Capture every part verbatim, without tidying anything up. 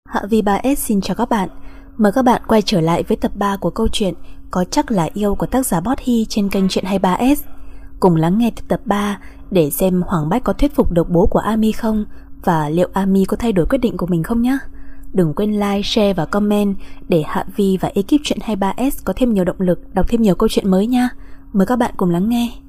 Hạ Vi ba ét xin chào các bạn. Mời các bạn quay trở lại với tập ba của câu chuyện Có chắc là yêu của tác giả Bot Hy trên kênh Chuyện hai ba ét. Cùng lắng nghe tập ba để xem Hoàng Bách có thuyết phục được bố của Ami không, và liệu Ami có thay đổi quyết định của mình không nhé. Đừng quên like, share và comment để Hạ Vi và ekip Chuyện hai ba ét có thêm nhiều động lực đọc thêm nhiều câu chuyện mới nha. Mời các bạn cùng lắng nghe.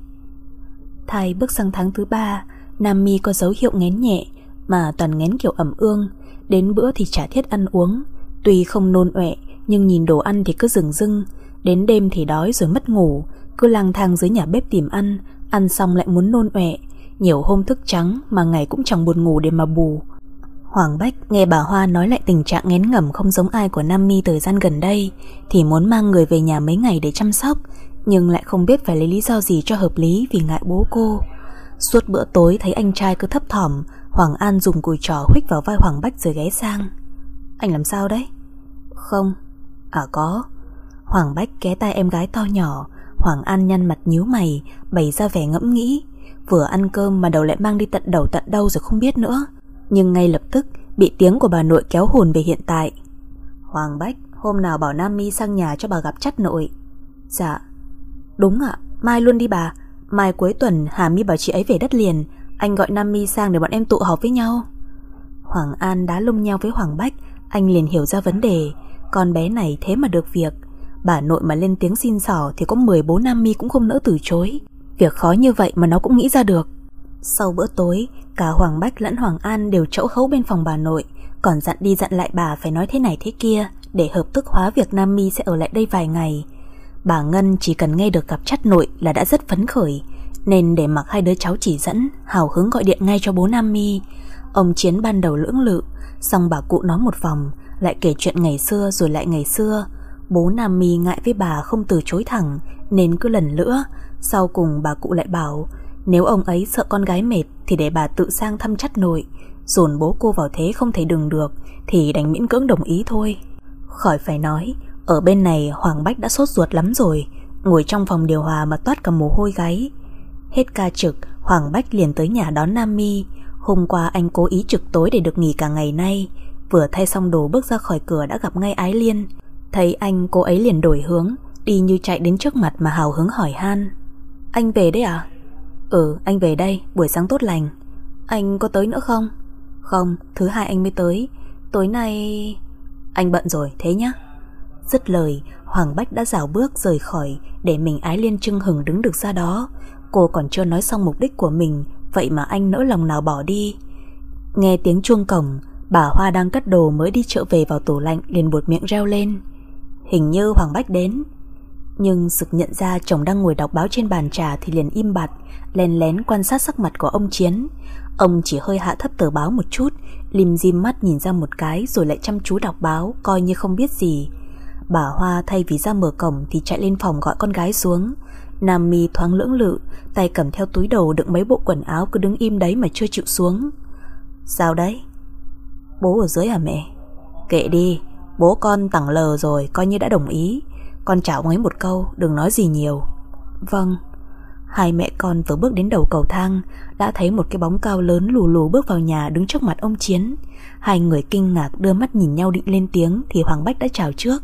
Thai bước sang tháng thứ ba, Nami có dấu hiệu nghén nhẹ, mà toàn nghén kiểu ẩm ương. Đến bữa thì chả thiết ăn uống. Tuy không nôn ọe nhưng nhìn đồ ăn thì cứ rừng rưng. Đến đêm thì đói rồi mất ngủ, cứ lang thang dưới nhà bếp tìm ăn. Ăn xong lại muốn nôn ọe. Nhiều hôm thức trắng mà ngày cũng chẳng buồn ngủ để mà bù. Hoàng Bách nghe bà Hoa nói lại tình trạng nghén ngẩm không giống ai của Nami thời gian gần đây, thì muốn mang người về nhà mấy ngày để chăm sóc, nhưng lại không biết phải lấy lý do gì cho hợp lý vì ngại bố cô. Suốt bữa tối thấy anh trai cứ thấp thỏm, Hoàng An dùng cùi trỏ huých vào vai Hoàng Bách rồi ghé sang. Anh làm sao đấy? Không. À có. Hoàng Bách ghé tai em gái to nhỏ. Hoàng An nhăn mặt nhíu mày, bày ra vẻ ngẫm nghĩ. Vừa ăn cơm mà đầu lại mang đi tận đầu tận đâu rồi không biết nữa. Nhưng ngay lập tức bị tiếng của bà nội kéo hồn về hiện tại. Hoàng Bách, hôm nào bảo Nami sang nhà cho bà gặp chắt nội. Dạ. Đúng ạ, mai luôn đi bà. Mai cuối tuần Hà My bảo chị ấy về đất liền, anh gọi Nami sang để bọn em tụ họp với nhau. Hoàng An đá lông nhau với Hoàng Bách. Anh liền hiểu ra vấn đề. Con bé này thế mà được việc. Bà nội mà lên tiếng xin xỏ thì có mười bố Nami cũng không nỡ từ chối. Việc khó như vậy mà nó cũng nghĩ ra được. Sau bữa tối, cả Hoàng Bách lẫn Hoàng An đều chẫu khấu bên phòng bà nội, còn dặn đi dặn lại bà phải nói thế này thế kia để hợp thức hóa việc Nami sẽ ở lại đây vài ngày. Bà Ngân chỉ cần nghe được gặp chắt nội là đã rất phấn khởi, nên để mặc hai đứa cháu chỉ dẫn, hào hứng gọi điện ngay cho bố Nami. Ông Chiến ban đầu lưỡng lự, xong bà cụ nói một vòng, lại kể chuyện ngày xưa rồi lại ngày xưa. Bố Nami ngại với bà không từ chối thẳng, nên cứ lần nữa. Sau cùng bà cụ lại bảo nếu ông ấy sợ con gái mệt thì để bà tự sang thăm chắt nội. Dồn bố cô vào thế không thể đừng được thì đành miễn cưỡng đồng ý thôi. Khỏi phải nói, ở bên này Hoàng Bách đã sốt ruột lắm rồi, ngồi trong phòng điều hòa mà toát cả mồ hôi gáy. Hết ca trực, Hoàng Bách liền tới nhà đón Nami. Hôm qua anh cố ý trực tối để được nghỉ cả ngày nay. Vừa thay xong đồ bước ra khỏi cửa đã gặp ngay Ái Liên. Thấy anh, cô ấy liền đổi hướng, đi như chạy đến trước mặt mà hào hứng hỏi han. Anh về đấy à? Ừ, anh về đây, buổi sáng tốt lành. Anh có tới nữa không? Không, thứ hai anh mới tới. Tối nay... Anh bận rồi, thế nhá. Dứt lời, Hoàng Bách đã rảo bước rời khỏi, để mình Ái Liên chưng hừng đứng được ra đó. Cô còn chưa nói xong mục đích của mình, vậy mà anh nỡ lòng nào bỏ đi. Nghe tiếng chuông cổng, bà Hoa đang cất đồ mới đi chợ về vào tủ lạnh liền buột miệng reo lên. Hình như Hoàng Bách đến. Nhưng sực nhận ra chồng đang ngồi đọc báo trên bàn trà thì liền im bặt, lén lén quan sát sắc mặt của ông Chiến. Ông chỉ hơi hạ thấp tờ báo một chút, lim dim mắt nhìn ra một cái rồi lại chăm chú đọc báo, coi như không biết gì. Bà Hoa thay vì ra mở cổng thì chạy lên phòng gọi con gái xuống. Nami thoáng lưỡng lự, tay cầm theo túi đầu đựng mấy bộ quần áo cứ đứng im đấy mà chưa chịu xuống. Sao đấy? Bố ở dưới à mẹ? Kệ đi, bố con tẳng lờ rồi, coi như đã đồng ý. Con chào ông ấy một câu, đừng nói gì nhiều. Vâng. Hai mẹ con vừa bước đến đầu cầu thang đã thấy một cái bóng cao lớn lù lù bước vào nhà đứng trước mặt ông Chiến. Hai người kinh ngạc đưa mắt nhìn nhau định lên tiếng thì Hoàng Bách đã chào trước.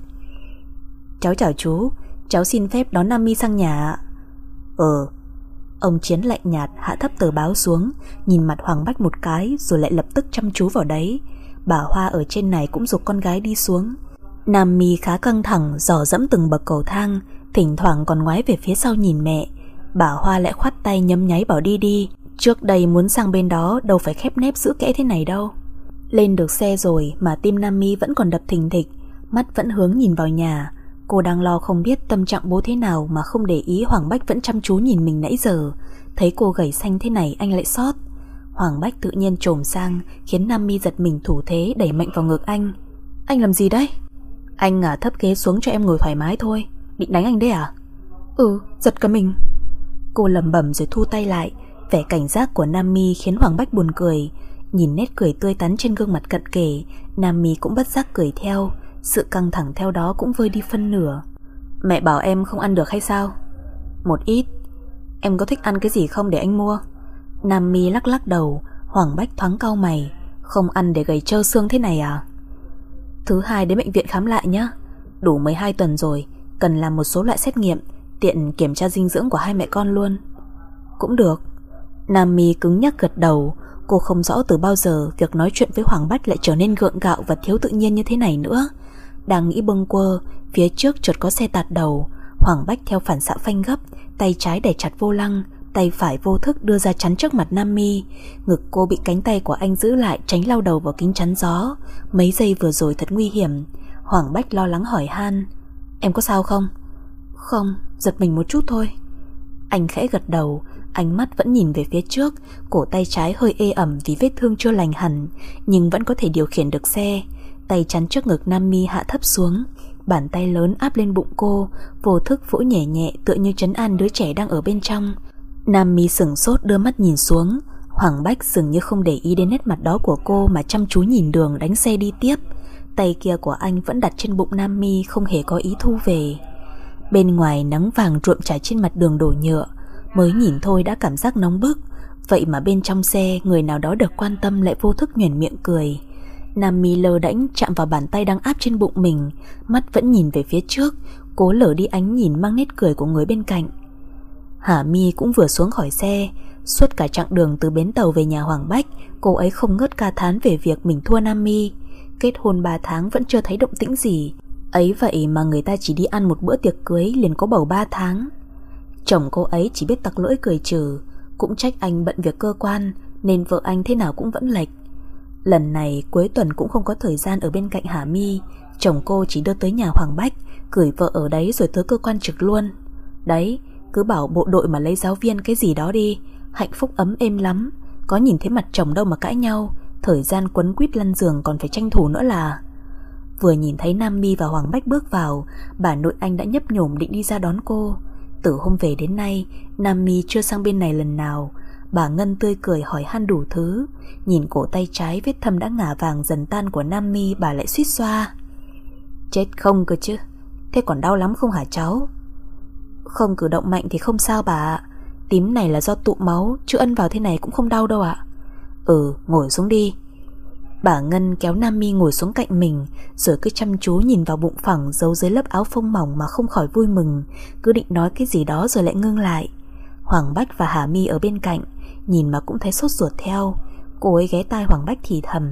Cháu chào chú, cháu xin phép đón Nami sang nhà ạ. Ừ. Ông Chiến lạnh nhạt hạ thấp tờ báo xuống, nhìn mặt Hoàng Bách một cái rồi lại lập tức chăm chú vào đấy. Bà Hoa ở trên này cũng giục con gái đi xuống. Nami khá căng thẳng dò dẫm từng bậc cầu thang, thỉnh thoảng còn ngoái về phía sau nhìn mẹ. Bà Hoa lại khoát tay nhấm nháy bảo đi đi, trước đây muốn sang bên đó đâu phải khép nép giữ kẽ thế này đâu. Lên được xe rồi mà tim Nami vẫn còn đập thình thịch, mắt vẫn hướng nhìn vào nhà. Cô đang lo không biết tâm trạng bố thế nào mà không để ý Hoàng Bách vẫn chăm chú nhìn mình nãy giờ. Thấy cô gầy xanh thế này anh lại xót. Hoàng Bách tự nhiên trồm sang khiến Nami giật mình thủ thế đẩy mạnh vào ngực anh. Anh làm gì đấy? Anh ngả thấp ghế xuống cho em ngồi thoải mái thôi. Định đánh anh đấy à? Ừ, giật cả mình. Cô lẩm bẩm rồi thu tay lại. Vẻ cảnh giác của Nami khiến Hoàng Bách buồn cười. Nhìn nét cười tươi tắn trên gương mặt cận kề, Nami cũng bất giác cười theo. Sự căng thẳng theo đó cũng vơi đi phân nửa. Mẹ bảo em không ăn được hay sao? Một ít. Em có thích ăn cái gì không để anh mua? Nami lắc lắc đầu. Hoàng Bách thoáng cau mày. Không ăn để gầy trơ xương thế này à? Thứ hai đến bệnh viện khám lại nhé. Đủ mười hai tuần rồi, cần làm một số loại xét nghiệm, tiện kiểm tra dinh dưỡng của hai mẹ con luôn. Cũng được. Nam Mi cứng nhắc gật đầu. Cô không rõ từ bao giờ việc nói chuyện với Hoàng Bách lại trở nên gượng gạo và thiếu tự nhiên như thế này nữa. Đang nghĩ bâng quơ, phía trước chợt có xe tạt đầu. Hoàng Bách theo phản xạ phanh gấp, tay trái đẩy chặt vô lăng, tay phải vô thức đưa ra chắn trước mặt Nam Mi. Ngực cô bị cánh tay của anh giữ lại, tránh lao đầu vào kính chắn gió. Mấy giây vừa rồi thật nguy hiểm. Hoàng Bách lo lắng hỏi han: Em có sao không? Không, giật mình một chút thôi. Anh khẽ gật đầu, ánh mắt vẫn nhìn về phía trước. Cổ tay trái hơi ê ẩm vì vết thương chưa lành hẳn, nhưng vẫn có thể điều khiển được xe. Tay chắn trước ngực Nam Mi hạ thấp xuống, bàn tay lớn áp lên bụng cô, vô thức vỗ nhẹ nhẹ tựa như trấn an đứa trẻ đang ở bên trong. Nam Mi sửng sốt đưa mắt nhìn xuống. Hoàng Bách dường như không để ý đến nét mặt đó của cô mà chăm chú nhìn đường đánh xe đi tiếp. Tay kia của anh vẫn đặt trên bụng Nam Mi, không hề có ý thu về. Bên ngoài nắng vàng rộm rã trên mặt đường đổ nhựa, mới nhìn thôi đã cảm giác nóng bức. Vậy mà bên trong xe, người nào đó được quan tâm lại vô thức nhoẻn miệng cười. Nam Mi lơ đễnh chạm vào bàn tay đang áp trên bụng mình, mắt vẫn nhìn về phía trước, cố lờ đi ánh nhìn mang nét cười của người bên cạnh. Hà Mi cũng vừa xuống khỏi xe. Suốt cả chặng đường từ bến tàu về nhà Hoàng Bách, cô ấy không ngớt ca thán về việc mình thua Nam Mi. Kết hôn ba tháng vẫn chưa thấy động tĩnh gì, ấy vậy mà người ta chỉ đi ăn một bữa tiệc cưới liền có bầu ba tháng. Chồng cô ấy chỉ biết tặc lưỡi cười trừ, cũng trách anh bận việc cơ quan nên vợ anh thế nào cũng vẫn lệch. Lần này cuối tuần cũng không có thời gian ở bên cạnh Hà Mi, chồng cô chỉ đưa tới nhà Hoàng Bách, gửi vợ ở đấy rồi tới cơ quan trực luôn. Đấy, cứ bảo bộ đội mà lấy giáo viên cái gì đó đi, hạnh phúc ấm êm lắm. Có nhìn thấy mặt chồng đâu mà cãi nhau, thời gian quấn quýt lăn giường còn phải tranh thủ nữa là. Vừa nhìn thấy Nam Mi và Hoàng Bách bước vào, bà nội anh đã nhấp nhổm định đi ra đón cô. Từ hôm về đến nay, Nam Mi chưa sang bên này lần nào. Bà Ngân tươi cười hỏi han đủ thứ. Nhìn cổ tay trái vết thâm đã ngả vàng dần tan của Nam Mi, bà lại suýt xoa: Chết không cơ chứ, thế còn đau lắm không hả cháu? Không cử động mạnh thì không sao bà ạ. Tím này là do tụ máu, chứ ân vào thế này cũng không đau đâu ạ. Ừ, ngồi xuống đi. Bà Ngân kéo Nam Mi ngồi xuống cạnh mình, rồi cứ chăm chú nhìn vào bụng phẳng giấu dưới lớp áo phông mỏng mà không khỏi vui mừng. Cứ định nói cái gì đó rồi lại ngưng lại. Hoàng Bách và Hà Mi ở bên cạnh, nhìn mà cũng thấy sốt ruột theo. Cô ấy ghé tai Hoàng Bách thì thầm: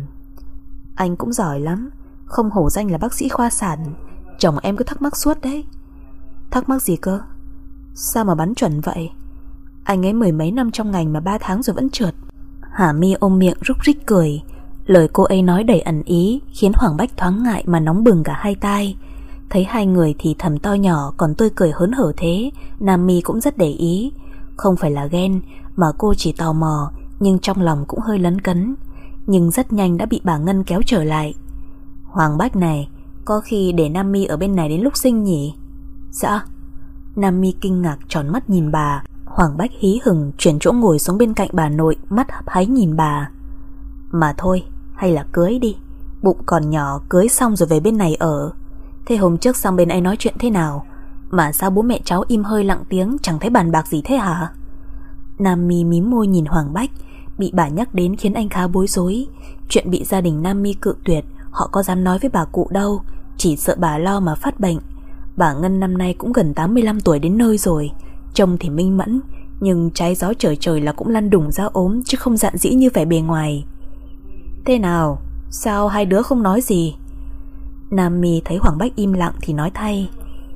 Anh cũng giỏi lắm, không hổ danh là bác sĩ khoa sản. Chồng em cứ thắc mắc suốt đấy. Thắc mắc gì cơ? Sao mà bắn chuẩn vậy? Anh ấy mười mấy năm trong ngành mà ba tháng rồi vẫn trượt. Hà Mi ôm miệng rúc rích cười. Lời cô ấy nói đầy ẩn ý, khiến Hoàng Bách thoáng ngại mà nóng bừng cả hai tai. Thấy hai người thì thầm to nhỏ còn tươi cười hớn hở thế, Nam Mi cũng rất để ý. Không phải là ghen, mà cô chỉ tò mò, nhưng trong lòng cũng hơi lấn cấn. Nhưng rất nhanh đã bị bà Ngân kéo trở lại. Hoàng Bách này, có khi để Nam Mi ở bên này đến lúc sinh nhỉ? Dạ. Nam Mi kinh ngạc tròn mắt nhìn bà. Hoàng Bách hí hửng chuyển chỗ ngồi xuống bên cạnh bà nội, mắt hấp háy nhìn bà. Mà thôi, hay là cưới đi. Bụng còn nhỏ, cưới xong rồi về bên này ở. Thế hôm trước sang bên ấy nói chuyện thế nào? Mà sao bố mẹ cháu im hơi lặng tiếng, chẳng thấy bàn bạc gì thế hả? Nam Mi mím môi nhìn Hoàng Bách. Bị bà nhắc đến khiến anh khá bối rối. Chuyện bị gia đình Nam Mi cự tuyệt, họ có dám nói với bà cụ đâu, chỉ sợ bà lo mà phát bệnh. Bà Ngân năm nay cũng gần tám mươi lăm tuổi đến nơi rồi, trông thì minh mẫn, nhưng trái gió trời trời là cũng lăn đùng ra ốm, chứ không dạn dĩ như vẻ bề ngoài. Thế nào? Sao hai đứa không nói gì? Nam Mi thấy Hoàng Bách im lặng thì nói thay: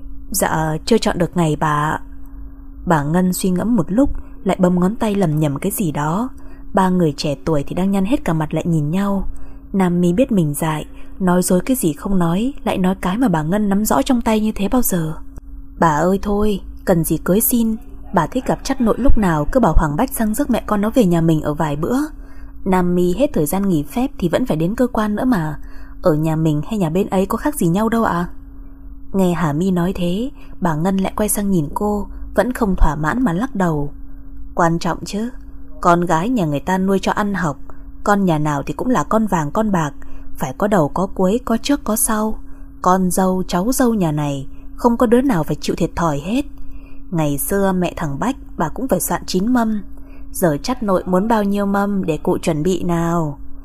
Dạ chưa chọn được ngày bà ạ. Bà Ngân suy ngẫm một lúc, lại bấm ngón tay lầm nhầm cái gì đó. Ba người trẻ tuổi thì đang nhăn hết cả mặt lại nhìn nhau. Nam Mi biết mình dại, nói dối cái gì không nói, lại nói cái mà bà Ngân nắm rõ trong tay như thế bao giờ. Bà ơi thôi, cần gì cưới xin. Bà thích gặp chắt nội lúc nào cứ bảo Hoàng Bách sang rước mẹ con nó về nhà mình ở vài bữa. Nam Mi hết thời gian nghỉ phép thì vẫn phải đến cơ quan nữa mà. Ở nhà mình hay nhà bên ấy có khác gì nhau đâu ạ. À? Nghe Hà Mi nói thế, bà Ngân lại quay sang nhìn cô, vẫn không thỏa mãn mà lắc đầu. Quan trọng chứ, con gái nhà người ta nuôi cho ăn học, con nhà nào thì cũng là con vàng con bạc, phải có đầu có cuối, có trước có sau. Con dâu cháu dâu nhà này không có đứa nào phải chịu thiệt thòi hết. Ngày xưa mẹ thằng Bách bà cũng phải soạn chín mâm, giờ chắt nội muốn bao nhiêu mâm để cụ chuẩn bị nào.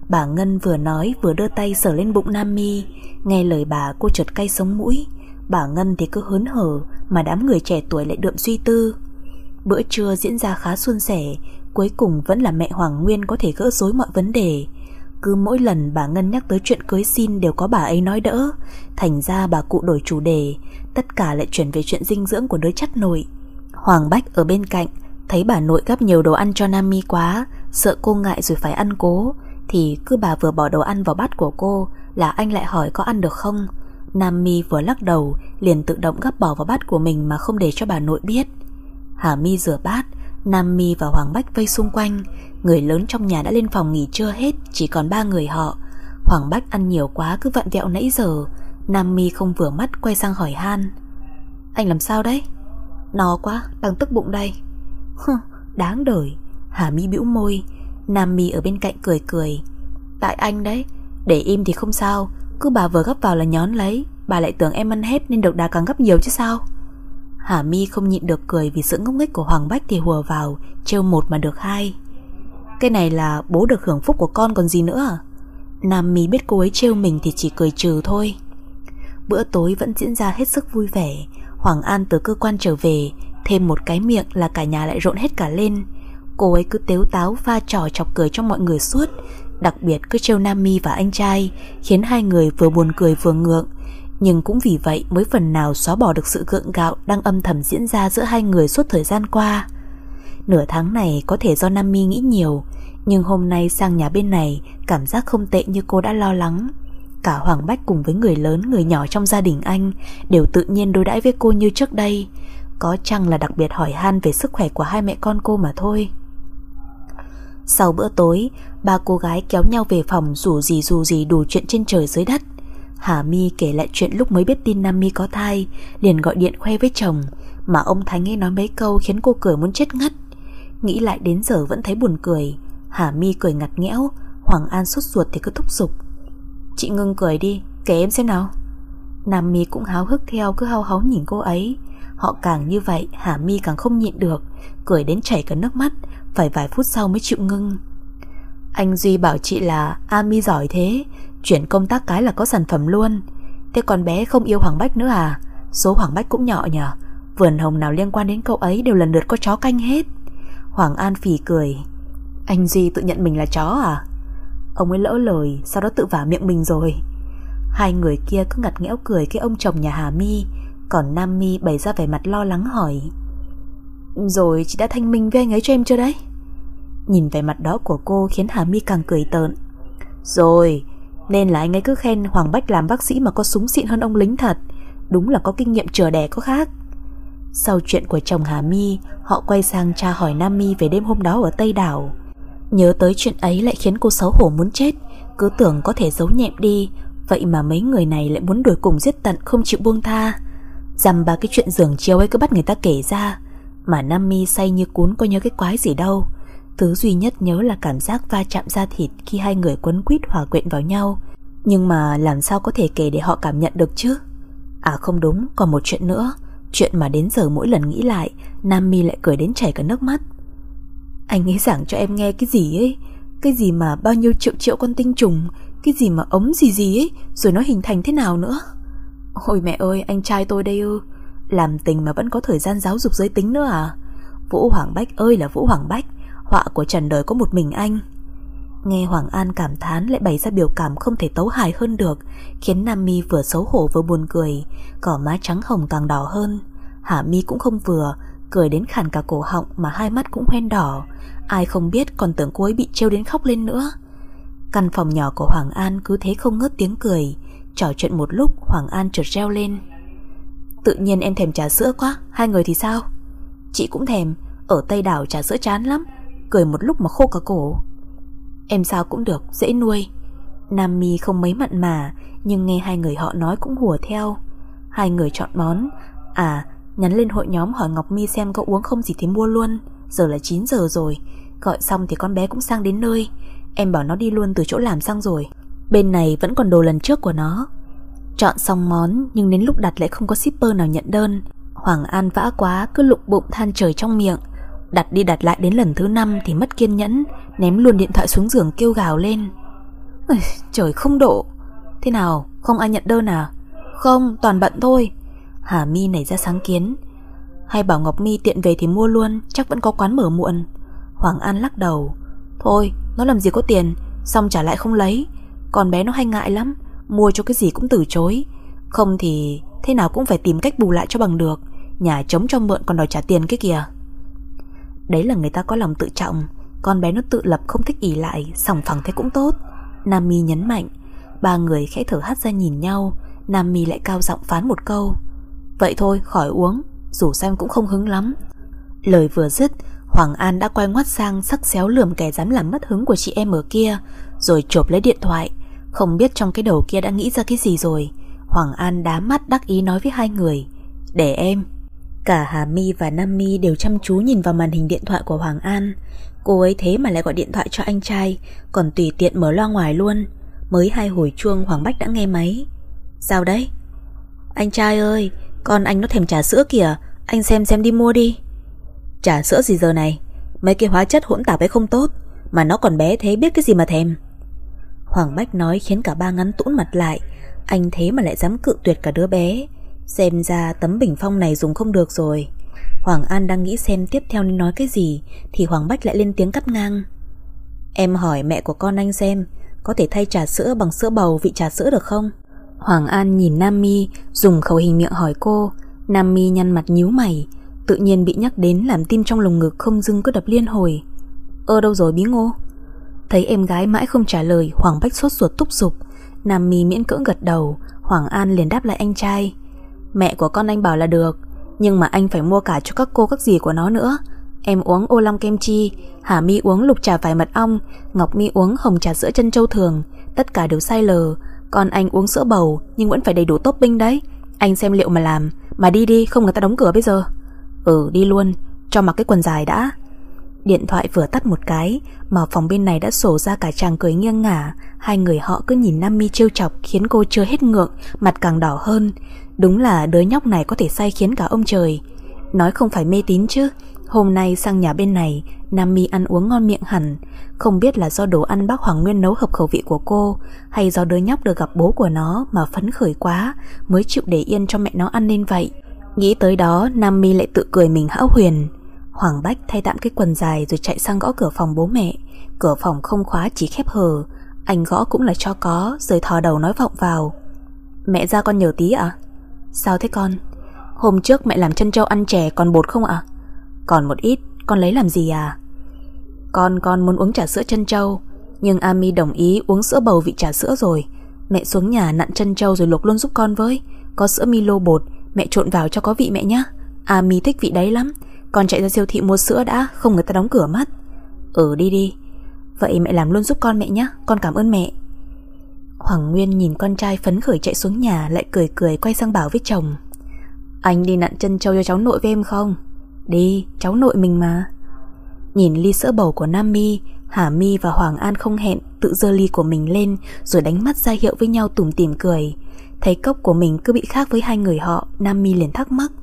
Bà Ngân vừa nói vừa đưa tay sờ lên bụng Nam Mi. Nghe lời bà, cô chợt cay sống mũi. Bà Ngân thì cứ hớn hở, mà đám người trẻ tuổi lại đượm suy tư. Bữa trưa diễn ra khá suôn sẻ. Cuối cùng vẫn là mẹ Hoàng Nguyên có thể gỡ rối mọi vấn đề. Cứ mỗi lần bà Ngân nhắc tới chuyện cưới xin đều có bà ấy nói đỡ. Thành ra bà cụ đổi chủ đề, tất cả lại chuyển về chuyện dinh dưỡng của đứa chắt nội. Hoàng Bách ở bên cạnh thấy bà nội gắp nhiều đồ ăn cho Nam Mi quá, sợ cô ngại rồi phải ăn cố, thì cứ bà vừa bỏ đồ ăn vào bát của cô là anh lại hỏi có ăn được không. Nam Mi vừa lắc đầu liền tự động gắp bỏ vào bát của mình mà không để cho bà nội biết. Hà Mi rửa bát, Nam Mi và Hoàng Bách vây xung quanh. Người lớn trong nhà đã lên phòng nghỉ trưa hết, chỉ còn ba người họ. Hoàng Bách ăn nhiều quá cứ vặn vẹo nãy giờ. Nam Mi không vừa mắt quay sang hỏi han: Anh làm sao đấy? No quá, đang tức bụng đây. Hừ, đáng đời. Hà Mi bĩu môi. Nam Mi ở bên cạnh cười cười: Tại anh đấy, để im thì không sao, cứ bà vừa gấp vào là nhón lấy. Bà lại tưởng em ăn hết nên độc đà càng gấp nhiều chứ sao. Hà Mi không nhịn được cười vì sự ngốc nghếch của Hoàng Bách thì hùa vào, trêu một mà được hai. Cái này là bố được hưởng phúc của con còn gì nữa à? Nam Mi biết cô ấy trêu mình thì chỉ cười trừ thôi. Bữa tối vẫn diễn ra hết sức vui vẻ. Hoàng An từ cơ quan trở về, thêm một cái miệng là cả nhà lại rộn hết cả lên. Cô ấy cứ tếu táo pha trò chọc cười cho mọi người suốt, đặc biệt cứ trêu Nam Mi và anh trai, khiến hai người vừa buồn cười vừa ngượng. Nhưng cũng vì vậy mới phần nào xóa bỏ được sự gượng gạo đang âm thầm diễn ra giữa hai người suốt thời gian qua. Nửa tháng này có thể do Nam Mi nghĩ nhiều, nhưng hôm nay sang nhà bên này cảm giác không tệ như cô đã lo lắng. Cả Hoàng Bách cùng với người lớn người nhỏ trong gia đình anh đều tự nhiên đối đãi với cô như trước đây, có chăng là đặc biệt hỏi han về sức khỏe của hai mẹ con cô mà thôi. Sau bữa tối, ba cô gái kéo nhau về phòng rủ gì rủ gì đủ chuyện trên trời dưới đất. Hà Mi kể lại chuyện lúc mới biết tin Nam Mi có thai, liền gọi điện khoe với chồng, mà ông Thái nghe nói mấy câu khiến cô cười muốn chết ngất. Nghĩ lại đến giờ vẫn thấy buồn cười. Hà Mi cười ngặt nghẽo. Hoàng An sốt ruột thì cứ thúc giục: Chị ngưng cười đi, kể em xem nào. Nam Mi cũng háo hức theo, cứ hao háu nhìn cô ấy. Họ càng như vậy, Hà Mi càng không nhịn được, cười đến chảy cả nước mắt, phải vài phút sau mới chịu ngưng. Anh Duy bảo chị là A Mi giỏi thế, chuyển công tác cái là có sản phẩm luôn. Thế con bé không yêu Hoàng Bách nữa à? Số Hoàng Bách cũng nhỏ nhờ. Vườn hồng nào liên quan đến cậu ấy đều lần lượt có chó canh hết. Hoàng An phì cười: Anh Duy tự nhận mình là chó à? Ông ấy lỡ lời, sau đó tự vả miệng mình rồi. Hai người kia cứ ngặt nghẽo cười cái ông chồng nhà Hà Mi. Còn Nam Mi bày ra vẻ mặt lo lắng hỏi: Rồi chị đã thanh minh với anh ấy cho em chưa đấy? Nhìn vẻ mặt đó của cô khiến Hà Mi càng cười tợn. Rồi, nên là anh ấy cứ khen Hoàng Bách làm bác sĩ mà có súng xịn hơn ông lính thật. Đúng là có kinh nghiệm chừa đẻ có khác. Sau chuyện của chồng Hà Mi, họ quay sang tra hỏi Nam Mi về đêm hôm đó ở Tây Đảo. Nhớ tới chuyện ấy lại khiến cô xấu hổ muốn chết. Cứ tưởng có thể giấu nhẹm đi, vậy mà mấy người này lại muốn đuổi cùng giết tận, không chịu buông tha. Dằm ba cái chuyện giường chiếu ấy cứ bắt người ta kể ra. Mà Nam Mi say như cún có nhớ cái quái gì đâu. Thứ duy nhất nhớ là cảm giác va chạm da thịt khi hai người quấn quýt hòa quyện vào nhau. Nhưng mà làm sao có thể kể để họ cảm nhận được chứ? À không đúng, còn một chuyện nữa. Chuyện mà đến giờ mỗi lần nghĩ lại, Nam Mi lại cười đến chảy cả nước mắt. Anh ấy giảng cho em nghe cái gì ấy, cái gì mà bao nhiêu triệu triệu con tinh trùng, cái gì mà ống gì gì ấy, rồi nó hình thành thế nào nữa. Ôi mẹ ơi, anh trai tôi đây ư, làm tình mà vẫn có thời gian giáo dục giới tính nữa à? Vũ Hoàng Bách ơi là Vũ Hoàng Bách, họa của trần đời có một mình anh. Nghe Hoàng An cảm thán lại bày ra biểu cảm không thể tấu hài hơn được, khiến Nam Mi vừa xấu hổ vừa buồn cười, cỏ má trắng hồng càng đỏ hơn. Hà Mi cũng không vừa, cười đến khàn cả cổ họng mà hai mắt cũng hoen đỏ. Ai không biết còn tưởng cô ấy bị trêu đến khóc lên nữa. Căn phòng nhỏ của Hoàng An cứ thế không ngớt tiếng cười. Trò chuyện một lúc, Hoàng An chợt reo lên: Tự nhiên em thèm trà sữa quá, hai người thì sao? Chị cũng thèm, ở Tây Đảo trà sữa chán lắm, cười một lúc mà khô cả cổ. Em sao cũng được, dễ nuôi. Nam Mi không mấy mặn mà, nhưng nghe hai người họ nói cũng hùa theo. Hai người chọn món. À, nhắn lên hội nhóm hỏi Ngọc Mi xem có uống không gì thì mua luôn. Giờ là chín giờ rồi. Gọi xong thì con bé cũng sang đến nơi. Em bảo nó đi luôn từ chỗ làm sang rồi. Bên này vẫn còn đồ lần trước của nó. Chọn xong món, nhưng đến lúc đặt lại không có shipper nào nhận đơn. Hoàng An vã quá, cứ lụng bụng than trời trong miệng. Đặt đi đặt lại đến lần thứ năm thì mất kiên nhẫn, ném luôn điện thoại xuống giường kêu gào lên: Trời không độ. Thế nào, không ai nhận đơn à? Không, toàn bận thôi. Hà My nảy ra sáng kiến. Hay bảo Ngọc My tiện về thì mua luôn, chắc vẫn có quán mở muộn. Hoàng An lắc đầu. Thôi, nó làm gì có tiền, xong trả lại không lấy. Con bé nó hay ngại lắm, mua cho cái gì cũng từ chối. Không thì thế nào cũng phải tìm cách bù lại cho bằng được. Nhà trống cho mượn còn đòi trả tiền cái kìa. Đấy là người ta có lòng tự trọng. Con bé nó tự lập không thích ỷ lại, sòng phẳng thế cũng tốt. Nam My nhấn mạnh. Ba người khẽ thở hắt ra nhìn nhau. Nam My lại cao giọng phán một câu. Vậy thôi khỏi uống, dù sao cũng không hứng lắm. Lời vừa dứt, Hoàng An đã quay ngoắt sang sắc xéo lườm kẻ dám làm mất hứng của chị em ở kia, rồi chộp lấy điện thoại. Không biết trong cái đầu kia đã nghĩ ra cái gì rồi. Hoàng An đá mắt đắc ý nói với hai người. Để em. Cả Hà My và Nam My đều chăm chú nhìn vào màn hình điện thoại của Hoàng An. Cô ấy thế mà lại gọi điện thoại cho anh trai, còn tùy tiện mở loa ngoài luôn. Mới hai hồi chuông Hoàng Bách đã nghe máy. Sao đấy? Anh trai ơi, con anh nó thèm trà sữa kìa, anh xem xem đi mua đi. Trà sữa gì giờ này? Mấy cái hóa chất hỗn tạp ấy không tốt, mà nó còn bé thế biết cái gì mà thèm. Hoàng Bách nói khiến cả ba ngắn tũn mặt lại. Anh thế mà lại dám cự tuyệt cả đứa bé. Xem ra tấm bình phong này dùng không được rồi. Hoàng An đang nghĩ xem tiếp theo nên nói cái gì, thì Hoàng Bách lại lên tiếng cắt ngang. Em hỏi mẹ của con anh xem có thể thay trà sữa bằng sữa bầu vị trà sữa được không? Hoàng An nhìn Nam My, dùng khẩu hình miệng hỏi cô. Nam My nhăn mặt nhíu mày. Tự nhiên bị nhắc đến làm tim trong lồng ngực không dưng cứ đập liên hồi. Ơ đâu rồi Bí Ngô? Thấy em gái mãi không trả lời, Hoàng Bách sốt ruột túc giục. Nam My miễn cưỡng gật đầu. Hoàng An liền đáp lại anh trai. Mẹ của con anh bảo là được, nhưng mà anh phải mua cả cho các cô các dì của nó nữa. Em uống ô long kem chi, Hà My uống lục trà vải mật ong, Ngọc My uống hồng trà sữa trân châu thường. Tất cả đều sai lờ. Con anh uống sữa bầu nhưng vẫn phải đầy đủ topping đấy. Anh xem liệu mà làm. Mà đi đi, không người ta đóng cửa bây giờ. Ừ đi luôn, cho mặc cái quần dài đã. Điện thoại vừa tắt một cái mà phòng bên này đã sổ ra cả tràng cười nghiêng ngả. Hai người họ cứ nhìn Nam My trêu chọc khiến cô chưa hết ngượng, mặt càng đỏ hơn. Đúng là đứa nhóc này có thể say khiến cả ông trời. Nói không phải mê tín chứ, hôm nay sang nhà bên này Nam My ăn uống ngon miệng hẳn. Không biết là do đồ ăn bác Hoàng Nguyên nấu hợp khẩu vị của cô, hay do đứa nhóc được gặp bố của nó mà phấn khởi quá mới chịu để yên cho mẹ nó ăn nên vậy. Nghĩ tới đó, Nam My lại tự cười mình hão huyền. Hoàng Bách thay tạm cái quần dài rồi chạy sang gõ cửa phòng bố mẹ. Cửa phòng không khóa chỉ khép hờ. Anh gõ cũng là cho có, rồi thò đầu nói vọng vào. Mẹ ra con nhờ tí ạ? À? Sao thế con? Hôm trước mẹ làm trân châu ăn chè còn bột không ạ? À? Còn một ít, con lấy làm gì à? Con con muốn uống trà sữa trân châu, nhưng Ami đồng ý uống sữa bầu vị trà sữa rồi. Mẹ xuống nhà nặn trân châu rồi luộc luôn giúp con với. Có sữa Milo bột, mẹ trộn vào cho có vị mẹ nhá. Ami thích vị đấy lắm. Con chạy ra siêu thị mua sữa đã, không người ta đóng cửa mất. Ừ đi đi. Vậy mẹ làm luôn giúp con mẹ nhá, con cảm ơn mẹ. Hoàng Nguyên nhìn con trai phấn khởi chạy xuống nhà, lại cười cười quay sang bảo với chồng. Anh đi nặn trân châu cho cháu nội với em không? Đi, cháu nội mình mà. Nhìn ly sữa bầu của Nam My, Hà My và Hoàng An không hẹn tự giơ ly của mình lên rồi đánh mắt ra hiệu với nhau tủm tỉm cười. Thấy cốc của mình cứ bị khác với hai người họ, Nam My liền thắc mắc.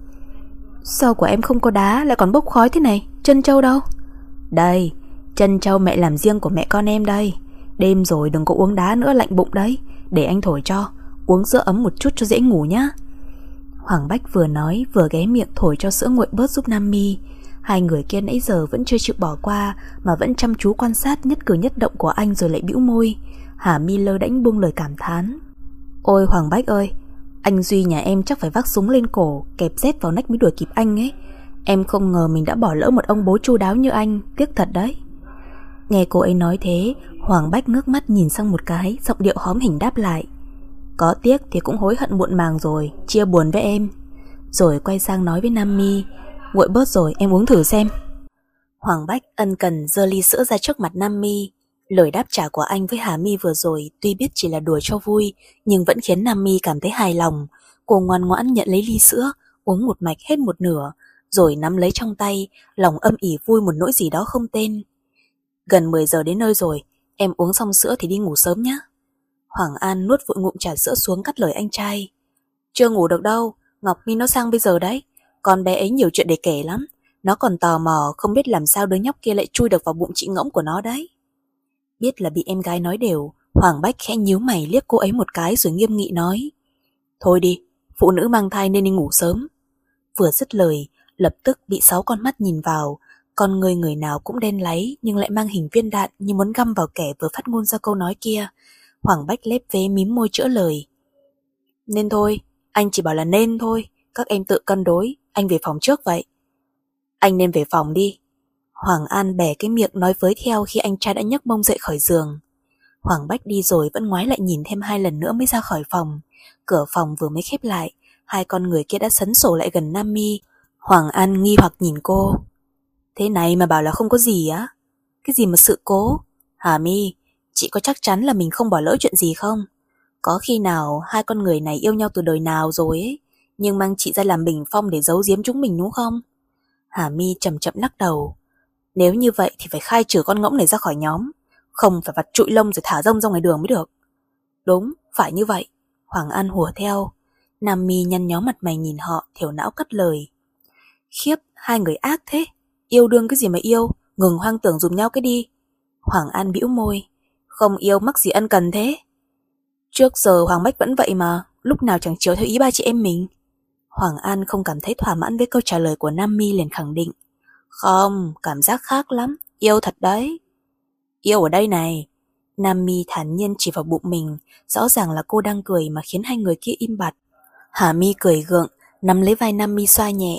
Sao của em không có đá lại còn bốc khói thế này? Trân châu đâu? Đây, trân châu mẹ làm riêng của mẹ con em đây. Đêm rồi đừng có uống đá nữa, lạnh bụng đấy. Để anh thổi cho, uống sữa ấm một chút cho dễ ngủ nhá. Hoàng Bách vừa nói vừa ghé miệng thổi cho sữa nguội bớt giúp Nam My. Hai người kia nãy giờ vẫn chưa chịu bỏ qua mà vẫn chăm chú quan sát nhất cử nhất động của anh rồi lại bĩu môi. Hà My lơ đãnh buông lời cảm thán. Ôi Hoàng Bách ơi, anh Duy nhà em chắc phải vác súng lên cổ, kẹp dép vào nách mới đuổi kịp anh ấy. Em không ngờ mình đã bỏ lỡ một ông bố chu đáo như anh, tiếc thật đấy. Nghe cô ấy nói thế, Hoàng Bách ngước mắt nhìn sang một cái, giọng điệu hóm hỉnh đáp lại. Có tiếc thì cũng hối hận muộn màng rồi, chia buồn với em. Rồi quay sang nói với Nam My. Nguội bớt rồi, em uống thử xem. Hoàng Bách ân cần giơ ly sữa ra trước mặt Nam My. Lời đáp trả của anh với Hà My vừa rồi tuy biết chỉ là đùa cho vui, nhưng vẫn khiến Nam My cảm thấy hài lòng. Cô ngoan ngoãn nhận lấy ly sữa, uống một mạch hết một nửa, rồi nắm lấy trong tay, lòng âm ỉ vui một nỗi gì đó không tên. Gần mười giờ đến nơi rồi, em uống xong sữa thì đi ngủ sớm nhé. Hoàng An nuốt vội ngụm trà sữa xuống cắt lời anh trai. Chưa ngủ được đâu, Ngọc My nó sang bây giờ đấy. Con bé ấy nhiều chuyện để kể lắm. Nó còn tò mò không biết làm sao đứa nhóc kia lại chui được vào bụng chị Ngỗng của nó đấy. Biết là bị em gái nói đều, Hoàng Bách khẽ nhíu mày liếc cô ấy một cái rồi nghiêm nghị nói: Thôi đi, phụ nữ mang thai nên đi ngủ sớm. Vừa dứt lời, lập tức bị sáu con mắt nhìn vào. Con người người nào cũng đen láy nhưng lại mang hình viên đạn như muốn găm vào kẻ vừa phát ngôn ra câu nói kia. Hoàng Bách lép vế mím môi chữa lời: Nên thôi, anh chỉ bảo là nên thôi, các em tự cân đối, anh về phòng trước vậy. Anh nên về phòng đi. Hoàng An bẻ cái miệng nói với theo khi anh trai đã nhấc mông dậy khỏi giường. Hoàng Bách đi rồi vẫn ngoái lại nhìn thêm hai lần nữa mới ra khỏi phòng. Cửa phòng vừa mới khép lại, hai con người kia đã sấn sổ lại gần Nam Mi. Hoàng An nghi hoặc nhìn cô: Thế này mà bảo là không có gì á? Cái gì mà sự cố? Hà Mi, chị có chắc chắn là mình không bỏ lỡ chuyện gì không? Có khi nào hai con người này yêu nhau từ đời nào rồi ấy, nhưng mang chị ra làm bình phong để giấu giếm chúng mình đúng không? Hà Mi chậm chậm lắc đầu: Nếu như vậy thì phải khai trừ con ngỗng này ra khỏi nhóm, không phải vặt trụi lông rồi thả rông ra ngoài đường mới được. Đúng, phải như vậy. Hoàng An hùa theo. Nam Mi nhăn nhó mặt mày nhìn họ, thiểu não cất lời: Khiếp, hai người ác thế. Yêu đương cái gì mà yêu, ngừng hoang tưởng dùm nhau cái đi. Hoàng An bĩu môi: Không yêu mắc gì ân cần thế. Trước giờ Hoàng Bách vẫn vậy mà, lúc nào chẳng chiều theo ý ba chị em mình. Hoàng An không cảm thấy thỏa mãn với câu trả lời của Nam Mi, liền khẳng định: Không, cảm giác khác lắm, yêu thật đấy. Yêu ở đây này. Nam Mi thản nhiên chỉ vào bụng mình, rõ ràng là cô đang cười mà khiến hai người kia im bặt. Hà Mi cười gượng, nắm lấy vai Nam Mi xoa nhẹ: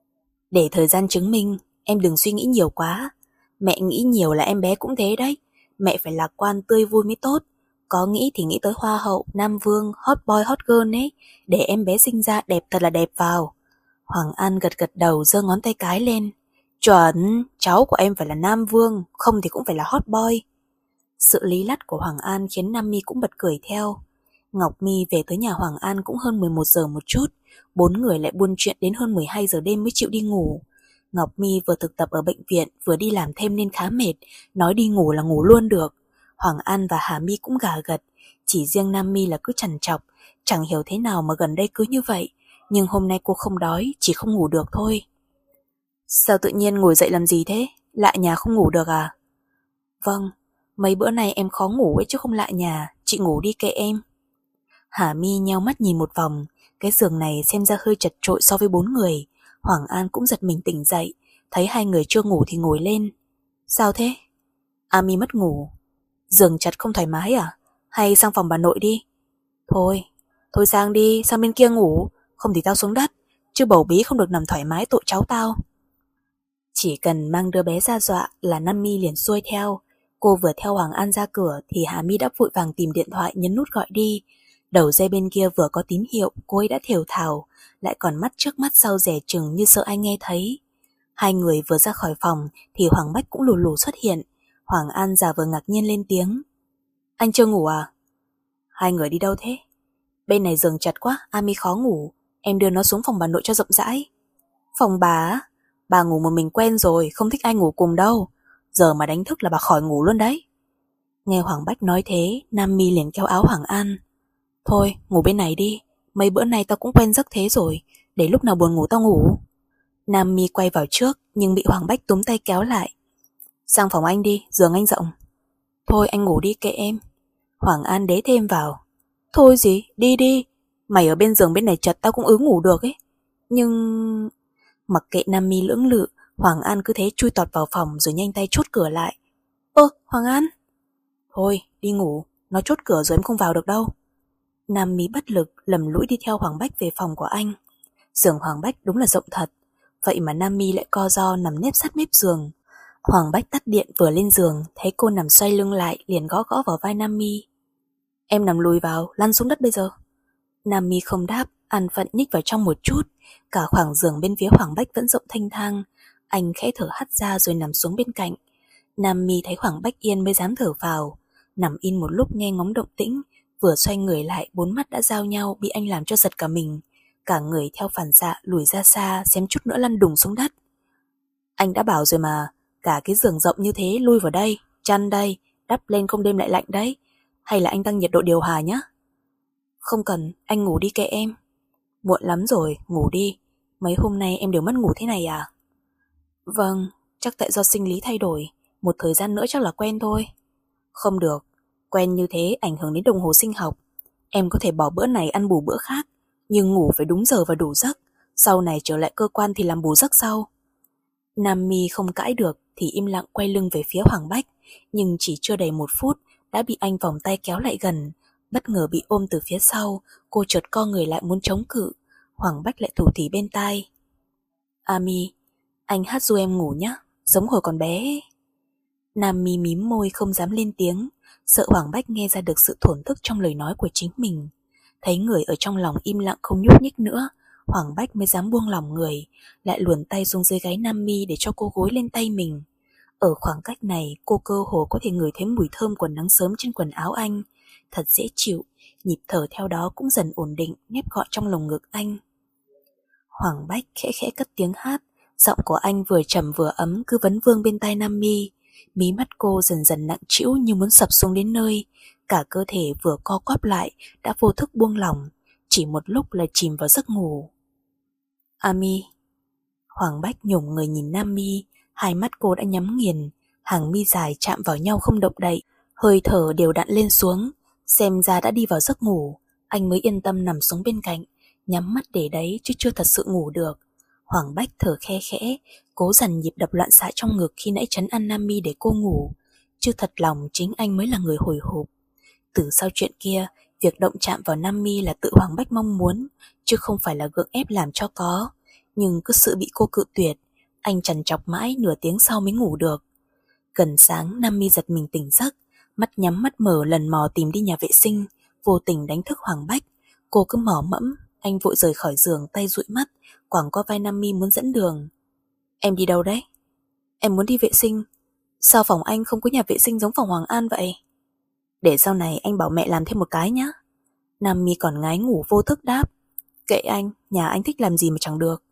Để thời gian chứng minh, em đừng suy nghĩ nhiều quá. Mẹ nghĩ nhiều là em bé cũng thế đấy. Mẹ phải lạc quan tươi vui mới tốt. Có nghĩ thì nghĩ tới hoa hậu, nam vương, hot boy, hot girl ấy, để em bé sinh ra đẹp thật là đẹp vào. Hoàng An gật gật đầu, giơ ngón tay cái lên: Chuẩn, cháu của em phải là nam vương, không thì cũng phải là hot boy. Sự lý lắt của Hoàng An khiến Nam Mi cũng bật cười theo. Ngọc Mi về tới nhà Hoàng An cũng hơn mười một giờ một chút. Bốn người lại buôn chuyện đến hơn mười hai giờ đêm mới chịu đi ngủ. Ngọc Mi vừa thực tập ở bệnh viện, vừa đi làm thêm nên khá mệt, nói đi ngủ là ngủ luôn được. Hoàng An và Hà Mi cũng gà gật, chỉ riêng Nam Mi là cứ trằn trọc, chẳng hiểu thế nào mà gần đây cứ như vậy. Nhưng hôm nay cô không đói, chỉ không ngủ được thôi. Sao tự nhiên ngồi dậy làm gì thế? Lạ nhà không ngủ được à? Vâng, mấy bữa nay em khó ngủ ấy chứ không lạ nhà, chị ngủ đi kệ em. Hà Mi nheo mắt nhìn một vòng, cái giường này xem ra hơi chật chội so với bốn người. Hoàng An cũng giật mình tỉnh dậy, thấy hai người chưa ngủ thì ngồi lên. Sao thế? Ami mất ngủ. Giường chật không thoải mái à? Hay sang phòng bà nội đi? Thôi, thôi sang đi, sang bên kia ngủ, không thì tao xuống đất, chứ bầu bí không được nằm thoải mái tội cháu tao. Chỉ cần mang đứa bé ra dọa là Nam Mi liền xuôi theo. Cô vừa theo Hoàng An ra cửa thì Hà Mi đã vội vàng tìm điện thoại nhấn nút gọi đi. Đầu dây bên kia vừa có tín hiệu, cô ấy đã thều thào, lại còn mắt trước mắt sau dè chừng như sợ ai nghe thấy. Hai người vừa ra khỏi phòng thì Hoàng Bách cũng lù lù xuất hiện. Hoàng An giả vờ ngạc nhiên lên tiếng: Anh chưa ngủ à? Hai người đi đâu thế? Bên này giường chật quá, Ami khó ngủ, em đưa nó xuống phòng bà nội cho rộng rãi. Phòng bà á? Bà ngủ một mình quen rồi, không thích ai ngủ cùng đâu. Giờ mà đánh thức là bà khỏi ngủ luôn đấy. Nghe Hoàng Bách nói thế, Nam Mi liền kéo áo Hoàng An: Thôi, ngủ bên này đi, mấy bữa nay tao cũng quen giấc thế rồi, để lúc nào buồn ngủ tao ngủ. Nam Mi quay vào trước nhưng bị Hoàng Bách túm tay kéo lại: Sang phòng anh đi, giường anh rộng. Thôi anh ngủ đi kệ em. Hoàng An đế thêm vào: Thôi gì, đi đi, mày ở bên giường bên này chật tao cũng ứ ngủ được ấy. Nhưng... Mặc kệ Nam Mi lưỡng lự, Hoàng An cứ thế chui tọt vào phòng rồi nhanh tay chốt cửa lại. Ơ, Hoàng An! Thôi, đi ngủ, nó chốt cửa rồi em không vào được đâu. Nam Mi bất lực lầm lũi đi theo Hoàng Bách về phòng của anh. Giường Hoàng Bách đúng là rộng thật, vậy mà Nam Mi lại co ro nằm nép sát mép giường. Hoàng Bách tắt điện vừa lên giường, thấy cô nằm xoay lưng lại liền gõ gõ vào vai Nam Mi: Em nằm lùi vào, lăn xuống đất bây giờ. Nam Mi không đáp, an phận nhích vào trong một chút. Cả khoảng giường bên phía Hoàng Bách vẫn rộng thênh thang. Anh khẽ thở hắt ra rồi nằm xuống bên cạnh. Nam Mi thấy Hoàng Bách yên mới dám thở vào. Nằm in một lúc nghe ngóng động tĩnh, vừa xoay người lại bốn mắt đã giao nhau, bị anh làm cho giật cả mình. Cả người theo phản xạ lùi ra xa, xém chút nữa lăn đùng xuống đất. Anh đã bảo rồi mà, cả cái giường rộng như thế lui vào đây, chăn đây, đắp lên không đêm lại lạnh đấy. Hay là anh tăng nhiệt độ điều hòa nhé? Không cần, anh ngủ đi kệ em. Muộn lắm rồi, ngủ đi. Mấy hôm nay em đều mất ngủ thế này à? Vâng, chắc tại do sinh lý thay đổi, một thời gian nữa chắc là quen thôi. Không được, Quen như thế ảnh hưởng đến đồng hồ sinh học. Em có thể bỏ bữa này ăn bù bữa khác, nhưng ngủ phải đúng giờ và đủ giấc. Sau này trở lại cơ quan thì làm bù giấc sau. Nam Mi không cãi được thì im lặng quay lưng về phía Hoàng Bách, nhưng chỉ chưa đầy một phút đã bị anh vòng tay kéo lại gần. Bất ngờ bị ôm từ phía sau, cô chợt co người lại muốn chống cự. Hoàng Bách lại thủ thỉ bên tai: Ami, anh hát ru em ngủ nhé, giống hồi còn bé ấy. Nam Mi mím môi không dám lên tiếng, sợ Hoàng Bách nghe ra được sự thổn thức trong lời nói của chính mình. Thấy người ở trong lòng im lặng không nhúc nhích nữa, Hoàng Bách mới dám buông lỏng người, lại luồn tay xuống dưới gáy Nam Mi để cho cô gối lên tay mình. Ở khoảng cách này, cô cơ hồ có thể ngửi thấy mùi thơm của nắng sớm trên quần áo anh. Thật dễ chịu, nhịp thở theo đó cũng dần ổn định, nép gọn trong lồng ngực anh. Hoàng Bách khẽ khẽ cất tiếng hát, giọng của anh vừa trầm vừa ấm cứ vấn vương bên tai Nam Mi. Mí mắt cô dần dần nặng trĩu như muốn sập xuống đến nơi, cả cơ thể vừa co quắp lại đã vô thức buông lỏng, chỉ một lúc là chìm vào giấc ngủ. Ami. Hoàng Bách nhổm người nhìn Nam Mi, hai mắt cô đã nhắm nghiền, hàng mi dài chạm vào nhau không động đậy, hơi thở đều đặn lên xuống, xem ra đã đi vào giấc ngủ. Anh mới yên tâm nằm xuống bên cạnh, nhắm mắt để đấy chứ chưa thật sự ngủ được. Hoàng Bách thở khe khẽ, cố dằn nhịp đập loạn xạ trong ngực khi nãy trấn an Nam Mi để cô ngủ, chứ thật lòng chính anh mới là người hồi hộp. Từ sau chuyện kia, việc động chạm vào Nam Mi là tự Hoàng Bách mong muốn, chứ không phải là gượng ép làm cho có. Nhưng cứ sự bị cô cự tuyệt, anh trằn trọc mãi nửa tiếng sau mới ngủ được. Gần sáng, Nam Mi giật mình tỉnh giấc, mắt nhắm mắt mở lần mò tìm đi nhà vệ sinh, vô tình đánh thức Hoàng Bách. Cô cứ mỏ mẫm, anh vội rời khỏi giường, tay dụi mắt, quàng qua vai Nam Mi muốn dẫn đường. Em đi đâu đấy? Em muốn đi vệ sinh. Sao phòng anh không có nhà vệ sinh giống phòng Hoàng An vậy? Để sau này anh bảo mẹ làm thêm một cái nhá. Nam Mi còn ngái ngủ vô thức đáp. Kệ anh, nhà anh thích làm gì mà chẳng được.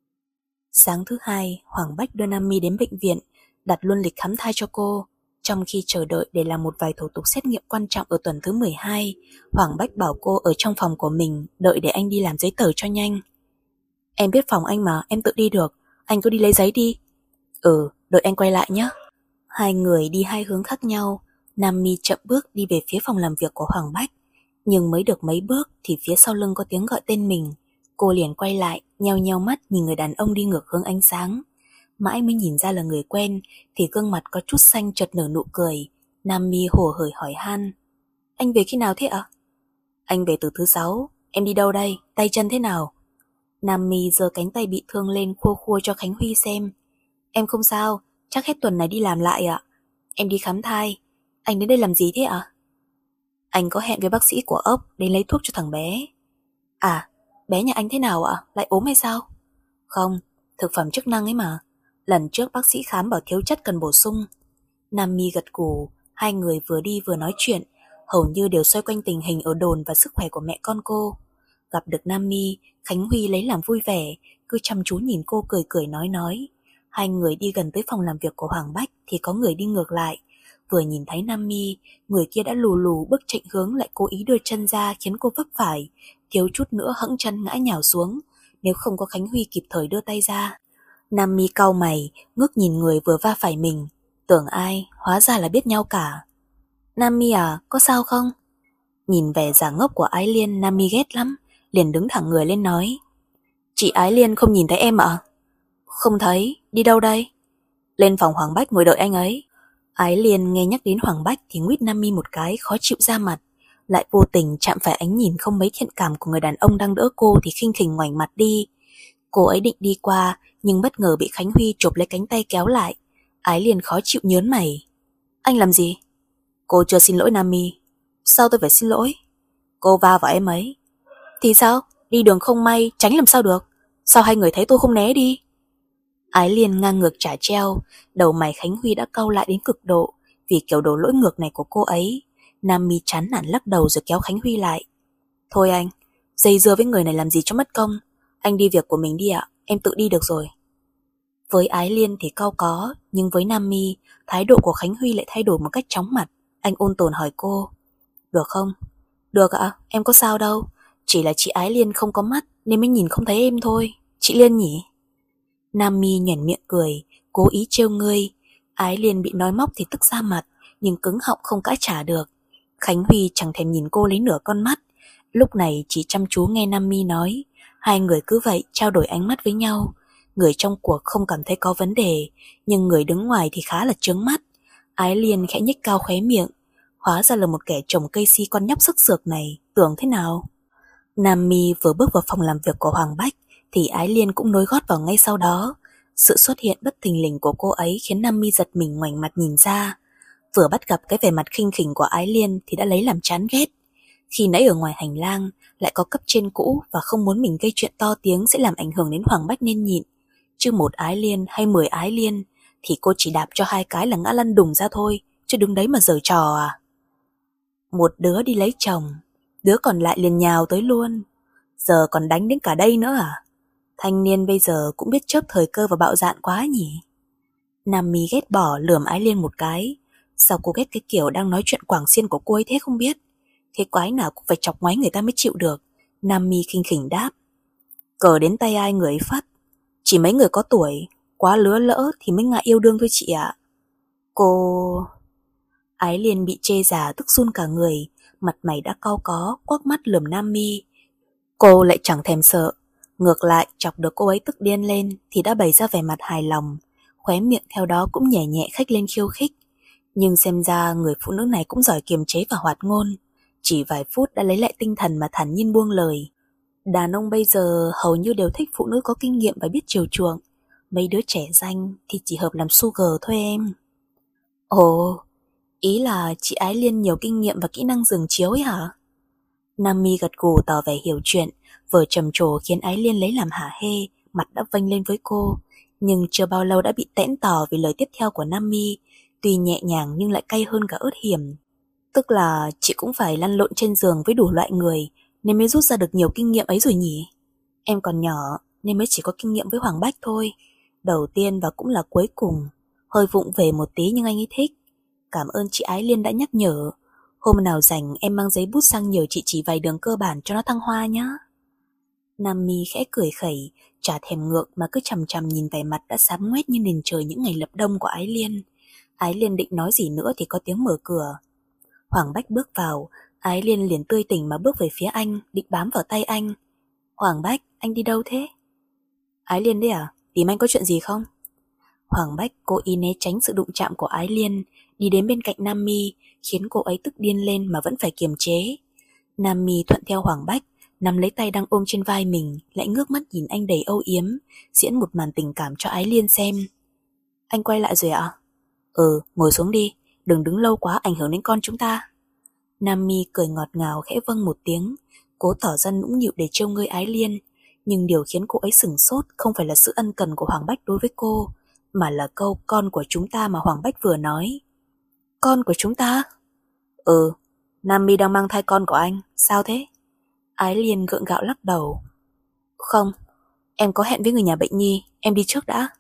Sáng thứ hai, Hoàng Bách đưa Nam Mi đến bệnh viện, đặt luôn lịch khám thai cho cô. Trong khi chờ đợi để làm một vài thủ tục xét nghiệm quan trọng ở tuần thứ mười hai, Hoàng Bách bảo cô ở trong phòng của mình đợi để anh đi làm giấy tờ cho nhanh. Em biết phòng anh mà, em tự đi được, anh cứ đi lấy giấy đi. Ừ, đợi anh quay lại nhé. Hai người đi hai hướng khác nhau. Nam Mi chậm bước đi về phía phòng làm việc của Hoàng Bách, nhưng mới được mấy bước thì phía sau lưng có tiếng gọi tên mình. Cô liền quay lại, nheo nheo mắt nhìn người đàn ông đi ngược hướng ánh sáng. Mãi mới nhìn ra là người quen thì gương mặt có chút xanh chợt nở nụ cười. Nam Mi hồ hởi hỏi han. Anh về khi nào thế ạ? Anh về từ thứ sáu. Em đi đâu đây? Tay chân thế nào? Nam Mi giơ cánh tay bị thương lên khua khua cho Khánh Huy xem. Em không sao, chắc hết tuần này đi làm lại ạ. Em đi khám thai. Anh đến đây làm gì thế ạ? Anh có hẹn với bác sĩ của ốc đến lấy thuốc cho thằng bé. À, bé nhà anh thế nào ạ? Lại ốm hay sao? Không, thực phẩm chức năng ấy mà. Lần trước bác sĩ khám bảo thiếu chất cần bổ sung. Nam Mi gật gù, hai người vừa đi vừa nói chuyện, hầu như đều xoay quanh tình hình ở đồn và sức khỏe của mẹ con cô. Gặp được Nam Mi, Khánh Huy lấy làm vui vẻ, cứ chăm chú nhìn cô cười cười nói nói. Hai người đi gần tới phòng làm việc của Hoàng Bách thì có người đi ngược lại. Vừa nhìn thấy Nam Mi, người kia đã lù lù bước chệch hướng lại cố ý đưa chân ra khiến cô vấp phải, thiếu chút nữa hẫng chân ngã nhào xuống, nếu không có Khánh Huy kịp thời đưa tay ra. Nam Mi cau mày, ngước nhìn người vừa va phải mình, tưởng ai, hóa ra là biết nhau cả. Nam Mi à, có sao không? Nhìn vẻ giả ngốc của Ái Liên, Nam Mi ghét lắm, liền đứng thẳng người lên nói. Chị Ái Liên không nhìn thấy em ạ? Không thấy, đi đâu đây? Lên phòng Hoàng Bách ngồi đợi anh ấy. Ái Liên nghe nhắc đến Hoàng Bách thì nguýt Nam Mi một cái khó chịu ra mặt, lại vô tình chạm phải ánh nhìn không mấy thiện cảm của người đàn ông đang đỡ cô thì khinh khỉnh ngoảnh mặt đi. Cô ấy định đi qua nhưng bất ngờ bị Khánh Huy chộp lấy cánh tay kéo lại. Ái Liên khó chịu nhớn mày. Anh làm gì? Cô chưa xin lỗi Nam Mi. Sao tôi phải xin lỗi? Cô va vào em ấy. Thì sao? Đi đường không may tránh làm sao được? Sao hai người thấy tôi không né đi? Ái Liên ngang ngược trả treo, đầu mày Khánh Huy đã cau lại đến cực độ vì kiểu đồ lỗi ngược này của cô ấy. Nam Mi chán nản lắc đầu rồi kéo Khánh Huy lại. Thôi anh, dây dưa với người này làm gì cho mất công. Anh đi việc của mình đi ạ, em tự đi được rồi. Với Ái Liên thì cau có, nhưng với Nam Mi, thái độ của Khánh Huy lại thay đổi một cách chóng mặt. Anh ôn tồn hỏi cô. Được không? Được ạ, em có sao đâu. Chỉ là chị Ái Liên không có mắt nên mới nhìn không thấy em thôi. Chị Liên nhỉ? Nam Mi nhoẻn miệng cười, cố ý trêu ngươi. Ái Liên bị nói móc thì tức ra mặt, nhưng cứng họng không cãi trả được. Khánh Huy chẳng thèm nhìn cô lấy nửa con mắt, lúc này chỉ chăm chú nghe Nam Mi nói. Hai người cứ vậy trao đổi ánh mắt với nhau. Người trong cuộc không cảm thấy có vấn đề, nhưng người đứng ngoài thì khá là chướng mắt. Ái Liên khẽ nhếch cao khóe miệng. Hóa ra là một kẻ trồng cây si con nhóc sức sược này, tưởng thế nào. Nam Mi vừa bước vào phòng làm việc của Hoàng Bách thì Ái Liên cũng nối gót vào ngay sau đó. Sự xuất hiện bất thình lình của cô ấy khiến Nam Mi giật mình ngoảnh mặt nhìn ra. Vừa bắt gặp cái vẻ mặt khinh khỉnh của Ái Liên thì đã lấy làm chán ghét. Khi nãy ở ngoài hành lang lại có cấp trên cũ và không muốn mình gây chuyện to tiếng sẽ làm ảnh hưởng đến Hoàng Bách nên nhịn. Chứ một Ái Liên hay mười Ái Liên thì cô chỉ đạp cho hai cái là ngã lăn đùng ra thôi, chứ đứng đấy mà giở trò à. Một đứa đi lấy chồng, đứa còn lại liền nhào tới luôn. Giờ còn đánh đến cả đây nữa à? Thanh niên bây giờ cũng biết chớp thời cơ và bạo dạn quá nhỉ. Nam Mi ghét bỏ lườm Ái Liên một cái. Sao cô ghét cái kiểu đang nói chuyện quảng xiên của cô ấy thế không biết? Thế quái nào cũng phải chọc ngoáy người ta mới chịu được. Nam Mi khinh khỉnh đáp. Cờ đến tay ai người ấy phắt. Chỉ mấy người có tuổi, quá lứa lỡ thì mới ngại yêu đương thôi chị ạ. Cô... Ái Liên bị chê già tức run cả người, mặt mày đã cau có, quắc mắt lườm Nam Mi. Cô lại chẳng thèm sợ, ngược lại chọc được cô ấy tức điên lên thì đã bày ra vẻ mặt hài lòng, khóe miệng theo đó cũng nhẹ nhẹ khách lên khiêu khích. Nhưng xem ra người phụ nữ này cũng giỏi kiềm chế và hoạt ngôn, chỉ vài phút đã lấy lại tinh thần mà thản nhiên buông lời. Đàn ông bây giờ hầu như đều thích phụ nữ có kinh nghiệm và biết chiều chuộng, mấy đứa trẻ danh thì chỉ hợp làm sugar thôi em. Ồ, ý là chị Ái Liên nhiều kinh nghiệm và kỹ năng giường chiếu ấy hả? Nam Mi gật gù tỏ vẻ hiểu chuyện, vừa trầm trồ khiến Ái Liên lấy làm hả hê, mặt đã vênh lên với cô. Nhưng chưa bao lâu đã bị tẽn tỏ vì lời tiếp theo của Nam Mi, tuy nhẹ nhàng nhưng lại cay hơn cả ớt hiểm. Tức là chị cũng phải lăn lộn trên giường với đủ loại người nên mới rút ra được nhiều kinh nghiệm ấy rồi nhỉ? Em còn nhỏ nên mới chỉ có kinh nghiệm với Hoàng Bách thôi. Đầu tiên và cũng là cuối cùng. Hơi vụng về một tí nhưng anh ấy thích. Cảm ơn chị Ái Liên đã nhắc nhở. Hôm nào rảnh em mang giấy bút sang nhờ chị chỉ vài đường cơ bản cho nó thăng hoa nhá. Nam Mi khẽ cười khẩy, chả thèm ngượng mà cứ chằm chằm nhìn vẻ mặt đã xám ngoét như nền trời những ngày lập đông của Ái Liên. Ái Liên định nói gì nữa thì có tiếng mở cửa. Hoàng Bách bước vào, Ái Liên liền tươi tỉnh mà bước về phía anh, định bám vào tay anh. Hoàng Bách, anh đi đâu thế? Ái Liên đấy à? Tìm anh có chuyện gì không? Hoàng Bách cố ý né tránh sự đụng chạm của Ái Liên, đi đến bên cạnh Nam Mi, khiến cô ấy tức điên lên mà vẫn phải kiềm chế. Nam Mi thuận theo Hoàng Bách, nắm lấy tay đang ôm trên vai mình, lại ngước mắt nhìn anh đầy âu yếm, diễn một màn tình cảm cho Ái Liên xem. Anh quay lại rồi ạ? Ừ, ngồi xuống đi, đừng đứng lâu quá ảnh hưởng đến con chúng ta. Nam Mi cười ngọt ngào khẽ vâng một tiếng, cố tỏ ra nũng nịu để trêu ngươi Ái Liên. Nhưng điều khiến cô ấy sửng sốt không phải là sự ân cần của Hoàng Bách đối với cô, mà là câu con của chúng ta mà Hoàng Bách vừa nói. Con của chúng ta? Ừ, Nam Mi đang mang thai con của anh, sao thế? Ái Liên gượng gạo lắc đầu. Không, em có hẹn với người nhà bệnh nhi, em đi trước đã.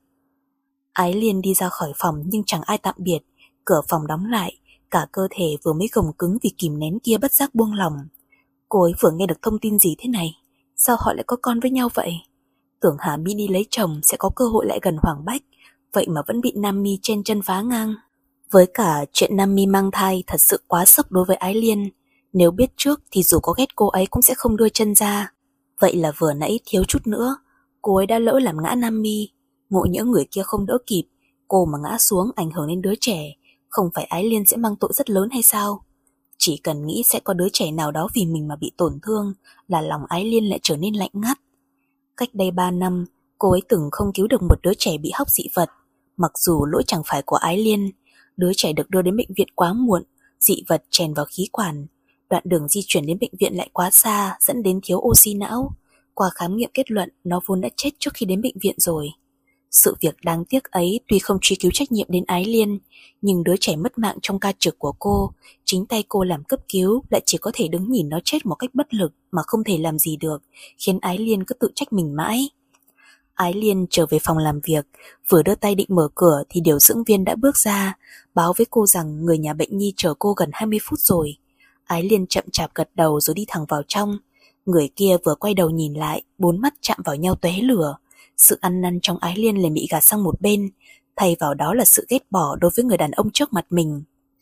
Ái Liên đi ra khỏi phòng nhưng chẳng ai tạm biệt, cửa phòng đóng lại, cả cơ thể vừa mới gồng cứng vì kìm nén kia bất giác buông lỏng. Cô ấy vừa nghe được thông tin gì thế này? Sao họ lại có con với nhau vậy? Tưởng Hà Mi đi lấy chồng sẽ có cơ hội lại gần Hoàng Bách, vậy mà vẫn bị Nam Mi chen chân phá ngang. Với cả chuyện Nam Mi mang thai thật sự quá sốc đối với Ái Liên. Nếu biết trước thì dù có ghét cô ấy cũng sẽ không đưa chân ra. Vậy là vừa nãy thiếu chút nữa, cô ấy đã lỡ làm ngã Nam Mi. Ngộ nhỡ người kia không đỡ kịp, cô mà ngã xuống ảnh hưởng đến đứa trẻ, không phải Ái Liên sẽ mang tội rất lớn hay sao? Chỉ cần nghĩ sẽ có đứa trẻ nào đó vì mình mà bị tổn thương là lòng Ái Liên lại trở nên lạnh ngắt. Cách đây ba năm, cô ấy từng không cứu được một đứa trẻ bị hóc dị vật. Mặc dù lỗi chẳng phải của Ái Liên, đứa trẻ được đưa đến bệnh viện quá muộn, dị vật chèn vào khí quản. Đoạn đường di chuyển đến bệnh viện lại quá xa, dẫn đến thiếu oxy não. Qua khám nghiệm kết luận, nó vốn đã chết trước khi đến bệnh viện rồi. Sự việc đáng tiếc ấy tuy không truy cứu trách nhiệm đến Ái Liên, nhưng đứa trẻ mất mạng trong ca trực của cô, chính tay cô làm cấp cứu lại chỉ có thể đứng nhìn nó chết một cách bất lực mà không thể làm gì được, khiến Ái Liên cứ tự trách mình mãi. Ái Liên trở về phòng làm việc, vừa đưa tay định mở cửa thì điều dưỡng viên đã bước ra, báo với cô rằng người nhà bệnh nhi chờ cô gần hai mươi phút rồi. Ái Liên chậm chạp gật đầu rồi đi thẳng vào trong. Người kia vừa quay đầu nhìn lại, bốn mắt chạm vào nhau tóe lửa. Sự ăn năn trong Ái Liên liền bị gạt sang một bên, thay vào đó là sự ghét bỏ đối với người đàn ông trước mặt mình.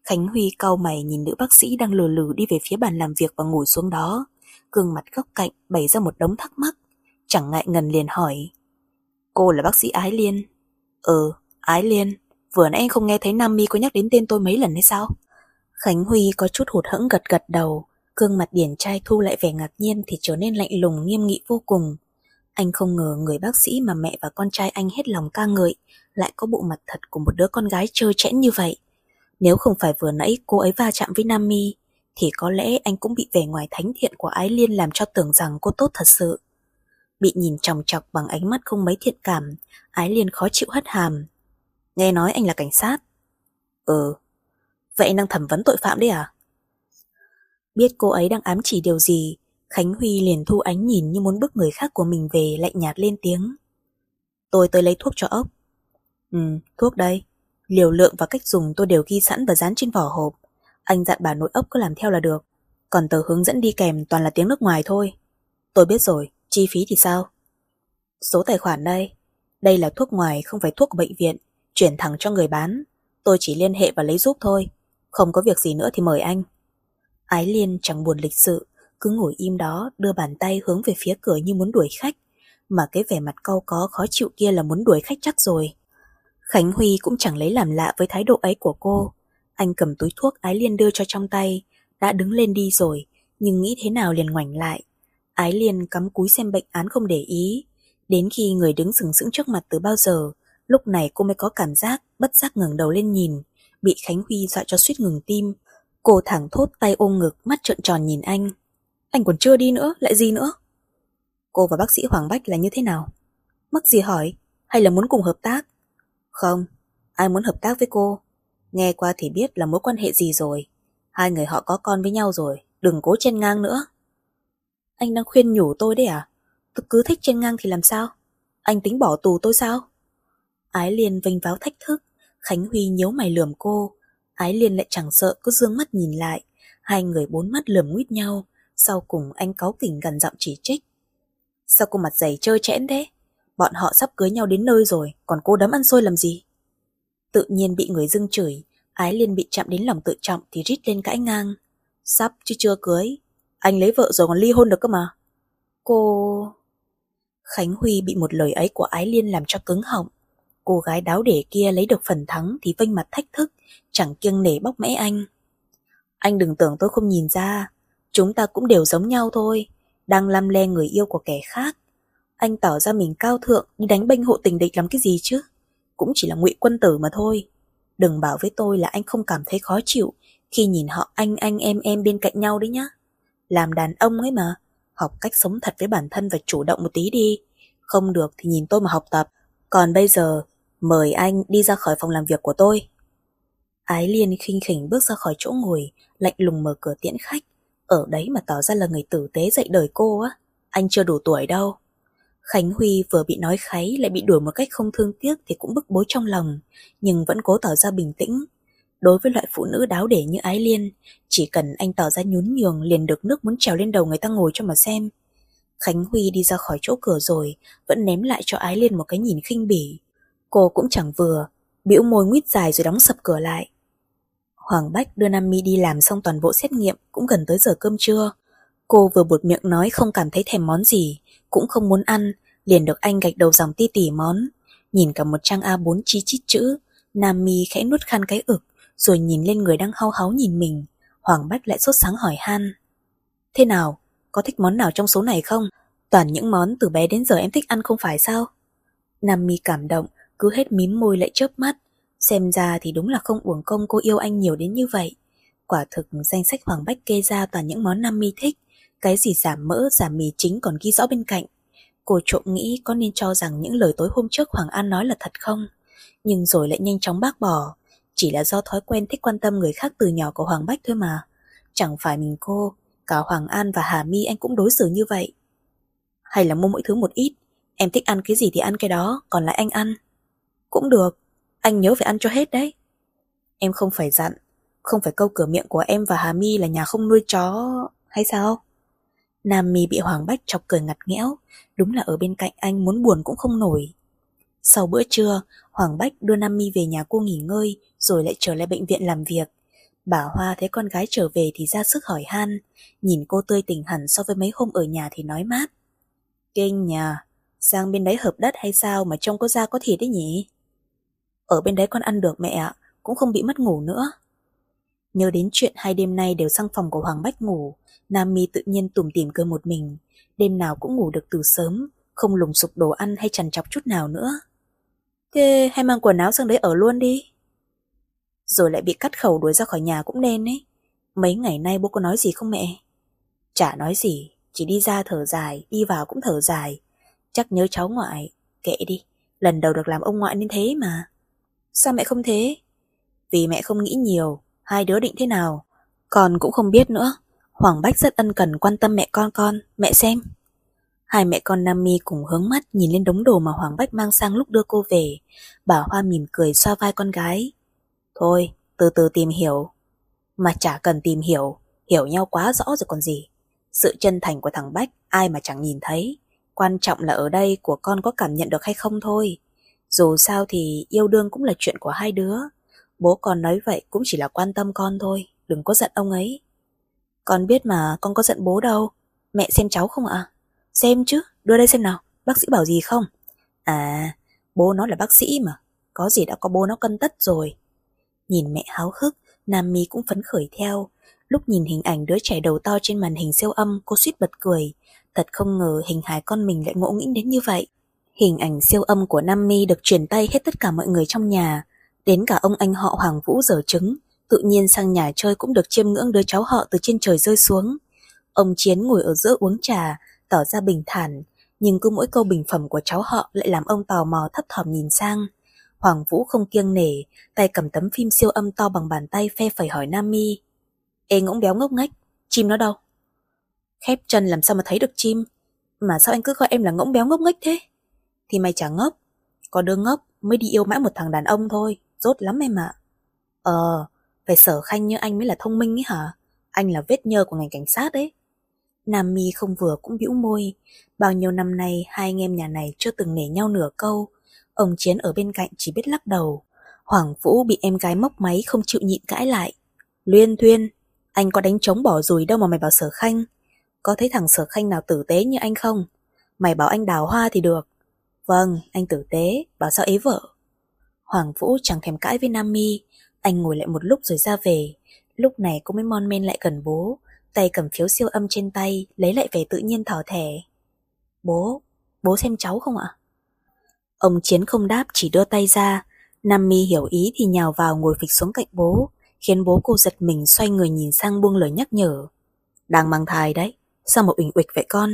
Khánh Huy cau mày nhìn nữ bác sĩ đang lừ lừ đi về phía bàn làm việc và ngồi xuống đó, gương mặt góc cạnh bày ra một đống thắc mắc. Chẳng ngại ngần liền hỏi: Cô là bác sĩ Ái Liên? Ừ, Ái Liên. Vừa nãy anh không nghe thấy Nam Mi có nhắc đến tên tôi mấy lần hay sao? Khánh Huy có chút hụt hẫng gật gật đầu, gương mặt điển trai thu lại vẻ ngạc nhiên thì trở nên lạnh lùng nghiêm nghị vô cùng. Anh không ngờ người bác sĩ mà mẹ và con trai anh hết lòng ca ngợi lại có bộ mặt thật của một đứa con gái trơ trẽn như vậy. Nếu không phải vừa nãy cô ấy va chạm với Nam Mi thì có lẽ anh cũng bị vẻ ngoài thánh thiện của Ái Liên làm cho tưởng rằng cô tốt thật sự. Bị nhìn chòng chọc bằng ánh mắt không mấy thiện cảm, Ái Liên khó chịu hất hàm. Nghe nói anh là cảnh sát. Ừ. Vậy anh đang thẩm vấn tội phạm đấy à? Biết cô ấy đang ám chỉ điều gì, Khánh Huy liền thu ánh nhìn như muốn bức người khác của mình về, lạnh nhạt lên tiếng. Tôi tới lấy thuốc cho ốc. Ừ, thuốc đây. Liều lượng và cách dùng tôi đều ghi sẵn và dán trên vỏ hộp. Anh dặn bà nội ốc cứ làm theo là được. Còn tờ hướng dẫn đi kèm toàn là tiếng nước ngoài thôi. Tôi biết rồi, chi phí thì sao? Số tài khoản đây. Đây là thuốc ngoài, không phải thuốc của bệnh viện. Chuyển thẳng cho người bán. Tôi chỉ liên hệ và lấy giúp thôi. Không có việc gì nữa thì mời anh. Ái Liên chẳng buồn lịch sự, cứ ngồi im đó đưa bàn tay hướng về phía cửa như muốn đuổi khách. Mà cái vẻ mặt cau có khó chịu kia là muốn đuổi khách chắc rồi. Khánh Huy cũng chẳng lấy làm lạ với thái độ ấy của cô. Anh cầm túi thuốc Ái Liên đưa cho trong tay, đã đứng lên đi rồi, nhưng nghĩ thế nào liền ngoảnh lại. Ái Liên cắm cúi xem bệnh án không để ý. Đến khi người đứng sừng sững trước mặt từ bao giờ, lúc này cô mới có cảm giác bất giác ngẩng đầu lên nhìn, bị Khánh Huy dọa cho suýt ngừng tim. Cô thẳng thốt tay ôm ngực, mắt trợn tròn nhìn anh. Anh còn chưa đi nữa, lại gì nữa? Cô và bác sĩ Hoàng Bách là như thế nào? Mắc gì hỏi? Hay là muốn cùng hợp tác? Không, ai muốn hợp tác với cô? Nghe qua thì biết là mối quan hệ gì rồi. Hai người họ có con với nhau rồi, đừng cố chen ngang nữa. Anh đang khuyên nhủ tôi đấy à? Tôi cứ thích chen ngang thì làm sao? Anh tính bỏ tù tôi sao? Ái Liên vênh váo thách thức. Khánh Huy nhíu mày lườm cô. Ái Liên lại chẳng sợ, cứ dương mắt nhìn lại. Hai người bốn mắt lườm nguyết nhau. Sau cùng anh cáu kỉnh gần giọng chỉ trích. Sao cô mặt dày trơ trẽn thế? Bọn họ sắp cưới nhau đến nơi rồi, còn cô đấm ăn xôi làm gì? Tự nhiên bị người dưng chửi, Ái Liên bị chạm đến lòng tự trọng thì rít lên cãi ngang. Sắp chứ chưa cưới. Anh lấy vợ rồi còn ly hôn được cơ mà. Cô... Khánh Huy bị một lời ấy của Ái Liên làm cho cứng họng. Cô gái đáo để kia lấy được phần thắng thì vênh mặt thách thức, chẳng kiêng nể bóc mẽ anh. Anh đừng tưởng tôi không nhìn ra. Chúng ta cũng đều giống nhau thôi, đang lăm le người yêu của kẻ khác. Anh tỏ ra mình cao thượng, đi đánh bênh hộ tình địch làm cái gì chứ? Cũng chỉ là ngụy quân tử mà thôi. Đừng bảo với tôi là anh không cảm thấy khó chịu khi nhìn họ anh anh em em bên cạnh nhau đấy nhá. Làm đàn ông ấy mà, học cách sống thật với bản thân và chủ động một tí đi. Không được thì nhìn tôi mà học tập. Còn bây giờ, mời anh đi ra khỏi phòng làm việc của tôi. Ái Liên khinh khỉnh bước ra khỏi chỗ ngồi, lạnh lùng mở cửa tiễn khách. Ở đấy mà tỏ ra là người tử tế dạy đời cô á. Anh chưa đủ tuổi đâu. Khánh Huy vừa bị nói kháy lại bị đuổi một cách không thương tiếc thì cũng bức bối trong lòng, nhưng vẫn cố tỏ ra bình tĩnh. Đối với loại phụ nữ đáo để như Ái Liên, chỉ cần anh tỏ ra nhún nhường liền được nước muốn trèo lên đầu người ta ngồi cho mà xem. Khánh Huy đi ra khỏi chỗ cửa rồi, vẫn ném lại cho Ái Liên một cái nhìn khinh bỉ. Cô cũng chẳng vừa, bĩu môi nguýt dài rồi đóng sập cửa lại. Hoàng Bách đưa Nam Mi đi làm xong toàn bộ xét nghiệm, cũng gần tới giờ cơm trưa. Cô vừa buột miệng nói không cảm thấy thèm món gì, cũng không muốn ăn, liền được anh gạch đầu dòng ti tỉ món. Nhìn cả một trang a bốn chi chít chữ, Nam Mi khẽ nuốt khăn cái ực, rồi nhìn lên người đang hau háu nhìn mình. Hoàng Bách lại sốt sáng hỏi han. Thế nào, có thích món nào trong số này không? Toàn những món từ bé đến giờ em thích ăn không phải sao? Nam Mi cảm động, cứ hết mím môi lại chớp mắt. Xem ra thì đúng là không uổng công cô yêu anh nhiều đến như vậy. Quả thực danh sách Hoàng Bách kê ra toàn những món Nam Mi thích. Cái gì giảm mỡ, giảm mì chính còn ghi rõ bên cạnh. Cô trộm nghĩ có nên cho rằng những lời tối hôm trước Hoàng An nói là thật không? Nhưng rồi lại nhanh chóng bác bỏ. Chỉ là do thói quen thích quan tâm người khác từ nhỏ của Hoàng Bách thôi mà. Chẳng phải mình cô, cả Hoàng An và Hà My anh cũng đối xử như vậy. Hay là mua mỗi thứ một ít, em thích ăn cái gì thì ăn cái đó, còn lại anh ăn. Cũng được, anh nhớ phải ăn cho hết đấy. Em không phải dặn, không phải câu cửa miệng của em và Hà My là nhà không nuôi chó hay sao? Nam Mi bị Hoàng Bách chọc cười ngặt nghẽo, đúng là ở bên cạnh anh muốn buồn cũng không nổi. Sau bữa trưa, Hoàng Bách đưa Nam Mi về nhà cô nghỉ ngơi, rồi lại trở lại bệnh viện làm việc. Bà Hoa thấy con gái trở về thì ra sức hỏi han, nhìn cô tươi tỉnh hẳn so với mấy hôm ở nhà thì nói mát. Kinh nhà, sang bên đấy hợp đất hay sao mà trông có da có thịt đấy nhỉ? Ở bên đấy con ăn được mẹ ạ, cũng không bị mất ngủ nữa. Nhớ đến chuyện hai đêm nay đều sang phòng của Hoàng Bách ngủ, Nam Mi tự nhiên tủm tỉm cười một mình, đêm nào cũng ngủ được từ sớm, không lùng sục đồ ăn hay trằn trọc chút nào nữa. Thế hay mang quần áo sang đấy ở luôn đi. Rồi lại bị cắt khẩu đuổi ra khỏi nhà cũng nên ấy. Mấy ngày nay bố có nói gì không mẹ? Chả nói gì, chỉ đi ra thở dài, đi vào cũng thở dài. Chắc nhớ cháu ngoại, kệ đi, lần đầu được làm ông ngoại nên thế mà. Sao mẹ không thế? Vì mẹ không nghĩ nhiều, hai đứa định thế nào con cũng không biết nữa. Hoàng Bách rất ân cần quan tâm mẹ con con, mẹ xem. Hai mẹ con Nam Mi cùng hướng mắt nhìn lên đống đồ mà Hoàng Bách mang sang lúc đưa cô về. Bà Hoa mỉm cười xoa vai con gái. Thôi, từ từ tìm hiểu. Mà chả cần tìm hiểu, hiểu nhau quá rõ rồi còn gì. Sự chân thành của thằng Bách ai mà chẳng nhìn thấy. Quan trọng là ở đây của con có cảm nhận được hay không thôi. Dù sao thì yêu đương cũng là chuyện của hai đứa. Bố con nói vậy cũng chỉ là quan tâm con thôi, đừng có giận ông ấy. Con biết mà, con có giận bố đâu. Mẹ xem cháu không ạ? Xem chứ, đưa đây xem nào, bác sĩ bảo gì không? À, bố nó là bác sĩ mà, có gì đã có bố nó cân tất rồi. Nhìn mẹ háo hức, Nam Mi cũng phấn khởi theo. Lúc nhìn hình ảnh đứa trẻ đầu to trên màn hình siêu âm, cô suýt bật cười. Thật không ngờ hình hài con mình lại ngộ nghĩnh đến như vậy. Hình ảnh siêu âm của Nam Mi được truyền tay hết tất cả mọi người trong nhà. Đến cả ông anh họ Hoàng Vũ dở trứng, tự nhiên sang nhà chơi cũng được chiêm ngưỡng đứa cháu họ từ trên trời rơi xuống. Ông Chiến ngồi ở giữa uống trà, tỏ ra bình thản, nhưng cứ mỗi câu bình phẩm của cháu họ lại làm ông tò mò thấp thỏm nhìn sang. Hoàng Vũ không kiêng nể, tay cầm tấm phim siêu âm to bằng bàn tay phe phẩy hỏi Nam Mi. Ê ngỗng béo ngốc nghếch, chim nó đâu? Khép chân làm sao mà thấy được chim? Mà sao anh cứ gọi em là ngỗng béo ngốc nghếch thế? Thì mày chả ngốc, có đứa ngốc mới đi yêu mãi một thằng đàn ông thôi, dốt lắm em ạ. Ờ, phải Sở Khanh như anh mới là thông minh ấy hả? Anh là vết nhơ của ngành cảnh sát ấy. Nam Mi không vừa cũng bĩu môi. Bao nhiêu năm nay hai anh em nhà này chưa từng nể nhau nửa câu. Ông Chiến ở bên cạnh chỉ biết lắc đầu. Hoàng Vũ bị em gái móc máy không chịu nhịn cãi lại. Luyên thuyên, anh có đánh trống bỏ dùi đâu mà mày bảo Sở Khanh. Có thấy thằng Sở Khanh nào tử tế như anh không? Mày bảo anh đào hoa thì được. Vâng, anh tử tế, bảo sao ế vợ. Hoàng Vũ chẳng thèm cãi với Nam Mi. Anh ngồi lại một lúc rồi ra về. Lúc này cô mới mon men lại gần bố, tay cầm phiếu siêu âm trên tay, lấy lại vẻ tự nhiên thỏ thẻ. Bố, bố xem cháu không ạ? Ông Chiến không đáp, chỉ đưa tay ra. Nam Mi hiểu ý thì nhào vào ngồi phịch xuống cạnh bố, khiến bố cô giật mình xoay người nhìn sang buông lời nhắc nhở. Đang mang thai đấy, sao mà uỳnh uịch vậy con?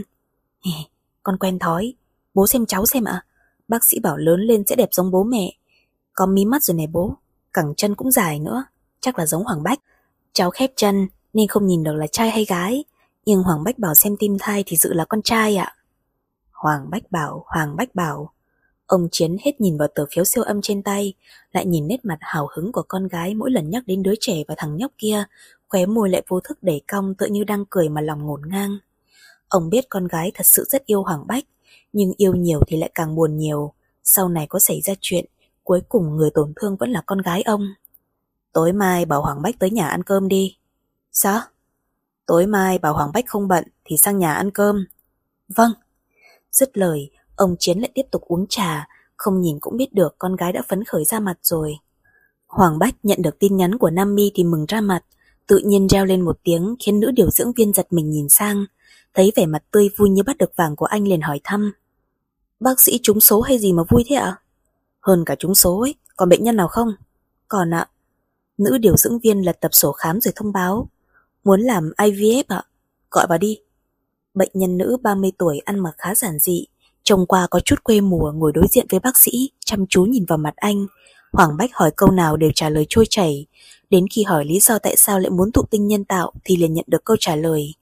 Con quen thói, bố xem cháu xem ạ. Bác sĩ bảo lớn lên sẽ đẹp giống bố mẹ. Có mí mắt rồi này bố, cẳng chân cũng dài nữa, chắc là giống Hoàng Bách. Cháu khép chân nên không nhìn được là trai hay gái, nhưng Hoàng Bách bảo xem tim thai thì dự là con trai ạ. Hoàng Bách bảo, Hoàng Bách bảo. Ông Chiến hết nhìn vào tờ phiếu siêu âm trên tay, lại nhìn nét mặt hào hứng của con gái mỗi lần nhắc đến đứa trẻ và thằng nhóc kia, khóe môi lại vô thức đẩy cong tựa như đang cười mà lòng ngổn ngang. Ông biết con gái thật sự rất yêu Hoàng Bách, nhưng yêu nhiều thì lại càng buồn nhiều. Sau này có xảy ra chuyện, cuối cùng người tổn thương vẫn là con gái ông. Tối mai bảo Hoàng Bách tới nhà ăn cơm đi. Sao? Tối mai bảo Hoàng Bách không bận thì sang nhà ăn cơm. Vâng. Dứt lời, ông Chiến lại tiếp tục uống trà, không nhìn cũng biết được con gái đã phấn khởi ra mặt rồi. Hoàng Bách nhận được tin nhắn của Nam Mi thì mừng ra mặt, tự nhiên reo lên một tiếng khiến nữ điều dưỡng viên giật mình nhìn sang, thấy vẻ mặt tươi vui như bắt được vàng của anh liền hỏi thăm. Bác sĩ trúng số hay gì mà vui thế ạ? Hơn cả trúng số ấy, còn bệnh nhân nào không? Còn ạ. Nữ điều dưỡng viên lật tập sổ khám rồi thông báo. Muốn làm i vê ép ạ? Gọi vào đi. Bệnh nhân nữ ba mươi tuổi ăn mặc khá giản dị, trông qua có chút quê mùa, ngồi đối diện với bác sĩ, chăm chú nhìn vào mặt anh. Hoàng Bách hỏi câu nào đều trả lời trôi chảy, đến khi hỏi lý do tại sao lại muốn thụ tinh nhân tạo thì liền nhận được câu trả lời.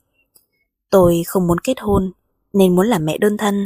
Tôi không muốn kết hôn, nên muốn làm mẹ đơn thân.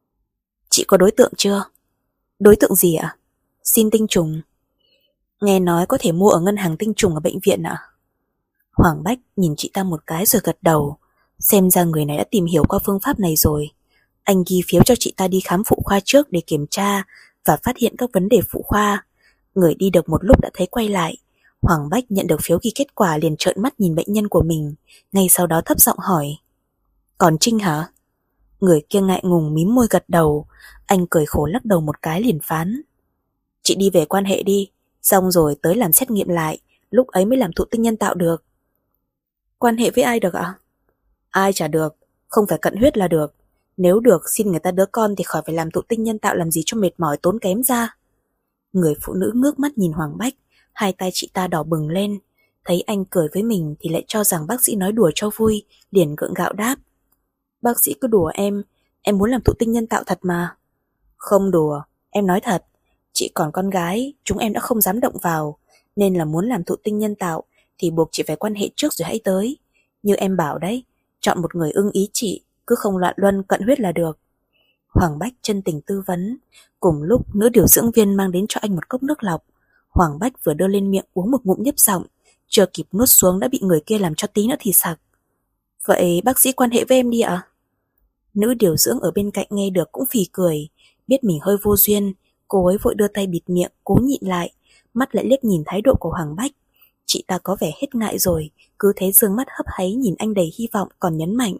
Chị có đối tượng chưa? Đối tượng gì ạ? Xin tinh trùng. Nghe nói có thể mua ở ngân hàng tinh trùng ở bệnh viện ạ. Hoàng Bách nhìn chị ta một cái rồi gật đầu. Xem ra người này đã tìm hiểu qua phương pháp này rồi. Anh ghi phiếu cho chị ta đi khám phụ khoa trước để kiểm tra và phát hiện các vấn đề phụ khoa. Người đi được một lúc đã thấy quay lại. Hoàng Bách nhận được phiếu ghi kết quả liền trợn mắt nhìn bệnh nhân của mình, ngay sau đó thấp giọng hỏi: Còn Trinh hả? Người kia ngại ngùng mím môi gật đầu. Anh cười khổ lắc đầu một cái liền phán: Chị đi về quan hệ đi, xong rồi tới làm xét nghiệm lại, lúc ấy mới làm thụ tinh nhân tạo được. Quan hệ với ai được ạ? Ai chả được, không phải cận huyết là được. Nếu được xin người ta đứa con thì khỏi phải làm thụ tinh nhân tạo làm gì cho mệt mỏi tốn kém ra. Người phụ nữ ngước mắt nhìn Hoàng Bách, hai tay chị ta đỏ bừng lên. Thấy anh cười với mình thì lại cho rằng bác sĩ nói đùa cho vui, liền gượng gạo đáp: Bác sĩ cứ đùa em, em muốn làm thụ tinh nhân tạo thật mà. Không đùa, em nói thật. Chị còn con gái, chúng em đã không dám động vào, nên là muốn làm thụ tinh nhân tạo thì buộc chị phải quan hệ trước rồi hãy tới. Như em bảo đấy, chọn một người ưng ý chị, cứ không loạn luân cận huyết là được. Hoàng Bách chân tình tư vấn. Cùng lúc nữ điều dưỡng viên mang đến cho anh một cốc nước lọc. Hoàng Bách vừa đưa lên miệng uống một ngụm nhấp giọng, chưa kịp nuốt xuống đã bị người kia làm cho tí nữa thì sặc. Vậy bác sĩ quan hệ với em đi ạ? Nữ điều dưỡng ở bên cạnh nghe được cũng phì cười. Biết mình hơi vô duyên, cô ấy vội đưa tay bịt miệng, cố nhịn lại. Mắt lại liếc nhìn thái độ của Hoàng Bách. Chị ta có vẻ hết ngại rồi, cứ thế dương mắt hấp háy nhìn anh đầy hy vọng, còn nhấn mạnh: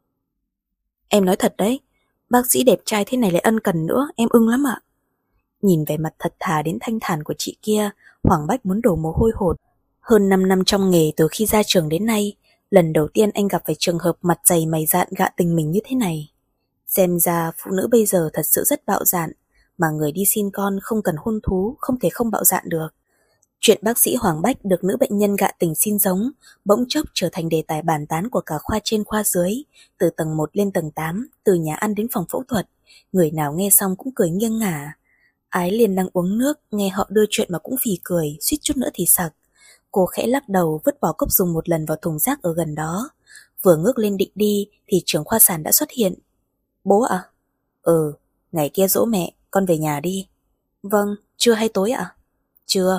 Em nói thật đấy, bác sĩ đẹp trai thế này lại ân cần nữa, em ưng lắm ạ. Nhìn vẻ mặt thật thà đến thanh thản của chị kia, Hoàng Bách muốn đổ mồ hôi hột. Hơn năm năm trong nghề từ khi ra trường đến nay, lần đầu tiên anh gặp phải trường hợp mặt dày mày dạn gạ tình mình như thế này. Xem ra phụ nữ bây giờ thật sự rất bạo dạn, mà người đi xin con không cần hôn thú không thể không bạo dạn được. Chuyện bác sĩ Hoàng Bách được nữ bệnh nhân gạ tình xin giống bỗng chốc trở thành đề tài bàn tán của cả khoa trên khoa dưới, từ tầng một lên tầng tám, từ nhà ăn đến phòng phẫu thuật. Người nào nghe xong cũng cười nghiêng ngả. Ái Liên đang uống nước, nghe họ đưa chuyện mà cũng phì cười, suýt chút nữa thì sặc. Cô khẽ lắc đầu vứt bỏ cốc dùng một lần vào thùng rác ở gần đó. Vừa ngước lên định đi thì trưởng khoa sản đã xuất hiện. Bố ạ? À? Ừ, ngày kia dỗ mẹ, con về nhà đi. Vâng, trưa hay tối ạ? À? Trưa.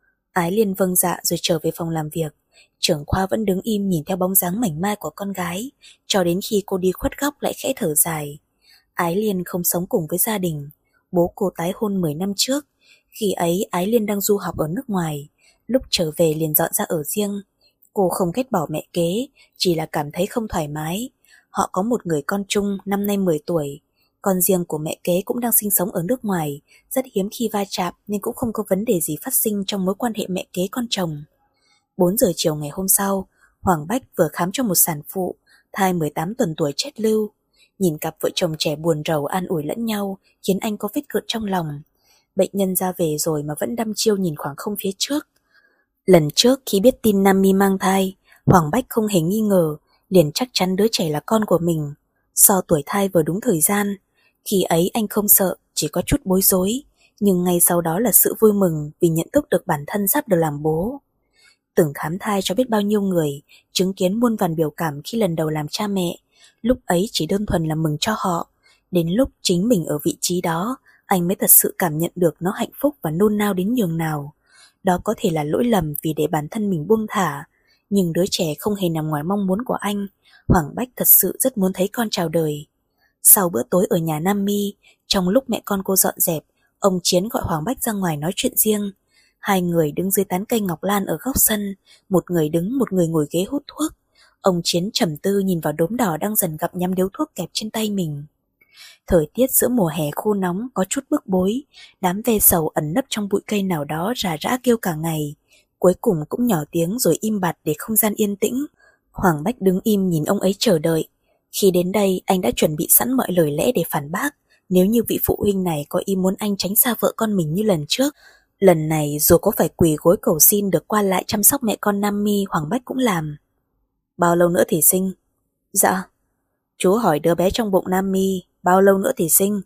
Ái Liên vâng dạ rồi trở về phòng làm việc. Trưởng khoa vẫn đứng im nhìn theo bóng dáng mảnh mai của con gái, cho đến khi cô đi khuất góc lại khẽ thở dài. Ái Liên không sống cùng với gia đình. Bố cô tái hôn mười năm trước. Khi ấy Ái Liên đang du học ở nước ngoài, lúc trở về liền dọn ra ở riêng. Cô không ghét bỏ mẹ kế, chỉ là cảm thấy không thoải mái. Họ có một người con chung năm nay mười tuổi. Con riêng của mẹ kế cũng đang sinh sống ở nước ngoài, rất hiếm khi va chạm nên cũng không có vấn đề gì phát sinh trong mối quan hệ mẹ kế con chồng. bốn giờ chiều ngày hôm sau, Hoàng Bách vừa khám cho một sản phụ, thai mười tám tuần tuổi chết lưu. Nhìn cặp vợ chồng trẻ buồn rầu an ủi lẫn nhau khiến anh có vết cợt trong lòng. Bệnh nhân ra về rồi mà vẫn đăm chiêu nhìn khoảng không phía trước. Lần trước khi biết tin Nam My mang thai, Hoàng Bách không hề nghi ngờ, liền chắc chắn đứa trẻ là con của mình. So tuổi thai vừa đúng thời gian. Khi ấy anh không sợ, chỉ có chút bối rối, nhưng ngay sau đó là sự vui mừng vì nhận thức được bản thân sắp được làm bố. Từng khám thai cho biết bao nhiêu người, chứng kiến muôn vàn biểu cảm khi lần đầu làm cha mẹ, lúc ấy chỉ đơn thuần là mừng cho họ. Đến lúc chính mình ở vị trí đó, anh mới thật sự cảm nhận được nó hạnh phúc và nôn nao đến nhường nào. Đó có thể là lỗi lầm vì để bản thân mình buông thả, nhưng đứa trẻ không hề nằm ngoài mong muốn của anh. Hoàng Bách thật sự rất muốn thấy con chào đời. Sau bữa tối ở nhà Nam My, trong lúc mẹ con cô dọn dẹp, ông Chiến gọi Hoàng Bách ra ngoài nói chuyện riêng. Hai người đứng dưới tán cây ngọc lan ở góc sân, một người đứng một người ngồi ghế hút thuốc. Ông Chiến trầm tư nhìn vào đốm đỏ đang dần gặm nhắm điếu thuốc kẹp trên tay mình. Thời tiết giữa mùa hè khô nóng có chút bức bối, đám ve sầu ẩn nấp trong bụi cây nào đó rà rã kêu cả ngày, cuối cùng cũng nhỏ tiếng rồi im bặt để không gian yên tĩnh. Hoàng Bách đứng im nhìn ông ấy chờ đợi. Khi đến đây anh đã chuẩn bị sẵn mọi lời lẽ để phản bác nếu như vị phụ huynh này có ý muốn anh tránh xa vợ con mình như lần trước. Lần này dù có phải quỳ gối cầu xin được qua lại chăm sóc mẹ con Nam My, Hoàng Bách cũng làm. Bao lâu nữa thì sinh? Dạ. Chú hỏi đứa bé trong bụng Nam My bao lâu nữa thì sinh?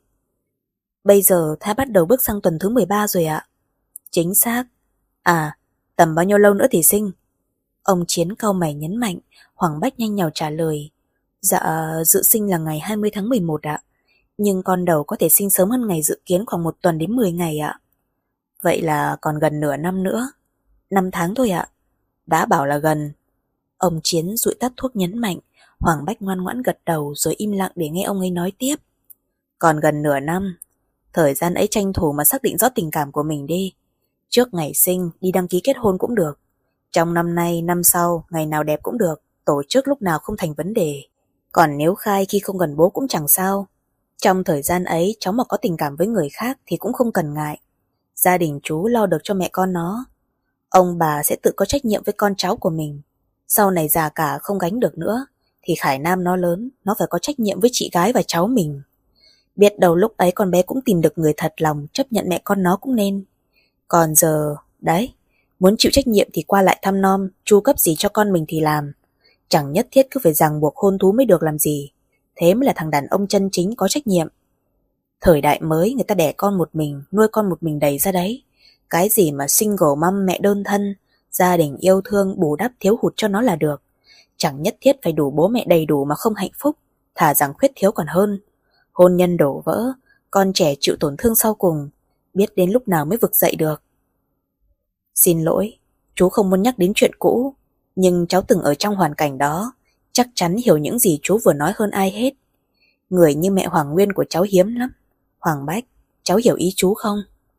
Bây giờ thai bắt đầu bước sang tuần thứ mười ba rồi ạ. Chính xác. À, tầm bao nhiêu lâu nữa thì sinh? Ông Chiến cau mày nhấn mạnh. Hoàng Bách nhanh nhảu trả lời. Dạ, dự sinh là ngày hai mươi tháng mười một ạ. Nhưng con đầu có thể sinh sớm hơn ngày dự kiến khoảng một tuần đến mười ngày ạ. Vậy là còn gần nửa năm nữa. Năm tháng thôi ạ. Đã bảo là gần. Ông Chiến dụi tắt thuốc nhấn mạnh. Hoàng Bách ngoan ngoãn gật đầu rồi im lặng để nghe ông ấy nói tiếp. Còn gần nửa năm. Thời gian ấy tranh thủ mà xác định rõ tình cảm của mình đi. Trước ngày sinh đi đăng ký kết hôn cũng được. Trong năm nay, năm sau, ngày nào đẹp cũng được, tổ chức lúc nào không thành vấn đề. Còn nếu khai khi không gần bố cũng chẳng sao. Trong thời gian ấy, cháu mà có tình cảm với người khác thì cũng không cần ngại. Gia đình chú lo được cho mẹ con nó. Ông bà sẽ tự có trách nhiệm với con cháu của mình. Sau này già cả không gánh được nữa, thì Khải Nam nó lớn, nó phải có trách nhiệm với chị gái và cháu mình. Biết đâu lúc ấy con bé cũng tìm được người thật lòng chấp nhận mẹ con nó cũng nên. Còn giờ, đấy, muốn chịu trách nhiệm thì qua lại thăm nom, chu cấp gì cho con mình thì làm. Chẳng nhất thiết cứ phải ràng buộc hôn thú mới được làm gì. Thế mới là thằng đàn ông chân chính có trách nhiệm. Thời đại mới người ta đẻ con một mình, nuôi con một mình đầy ra đấy. Cái gì mà single mom, mẹ đơn thân, gia đình yêu thương bù đắp thiếu hụt cho nó là được. Chẳng nhất thiết phải đủ bố mẹ đầy đủ mà không hạnh phúc, thà rằng khuyết thiếu còn hơn. Hôn nhân đổ vỡ, con trẻ chịu tổn thương sau cùng, biết đến lúc nào mới vực dậy được. Xin lỗi, chú không muốn nhắc đến chuyện cũ, nhưng cháu từng ở trong hoàn cảnh đó, chắc chắn hiểu những gì chú vừa nói hơn ai hết. Người như mẹ Hoàng Nguyên của cháu hiếm lắm. Hoàng Bách, cháu hiểu ý chú không?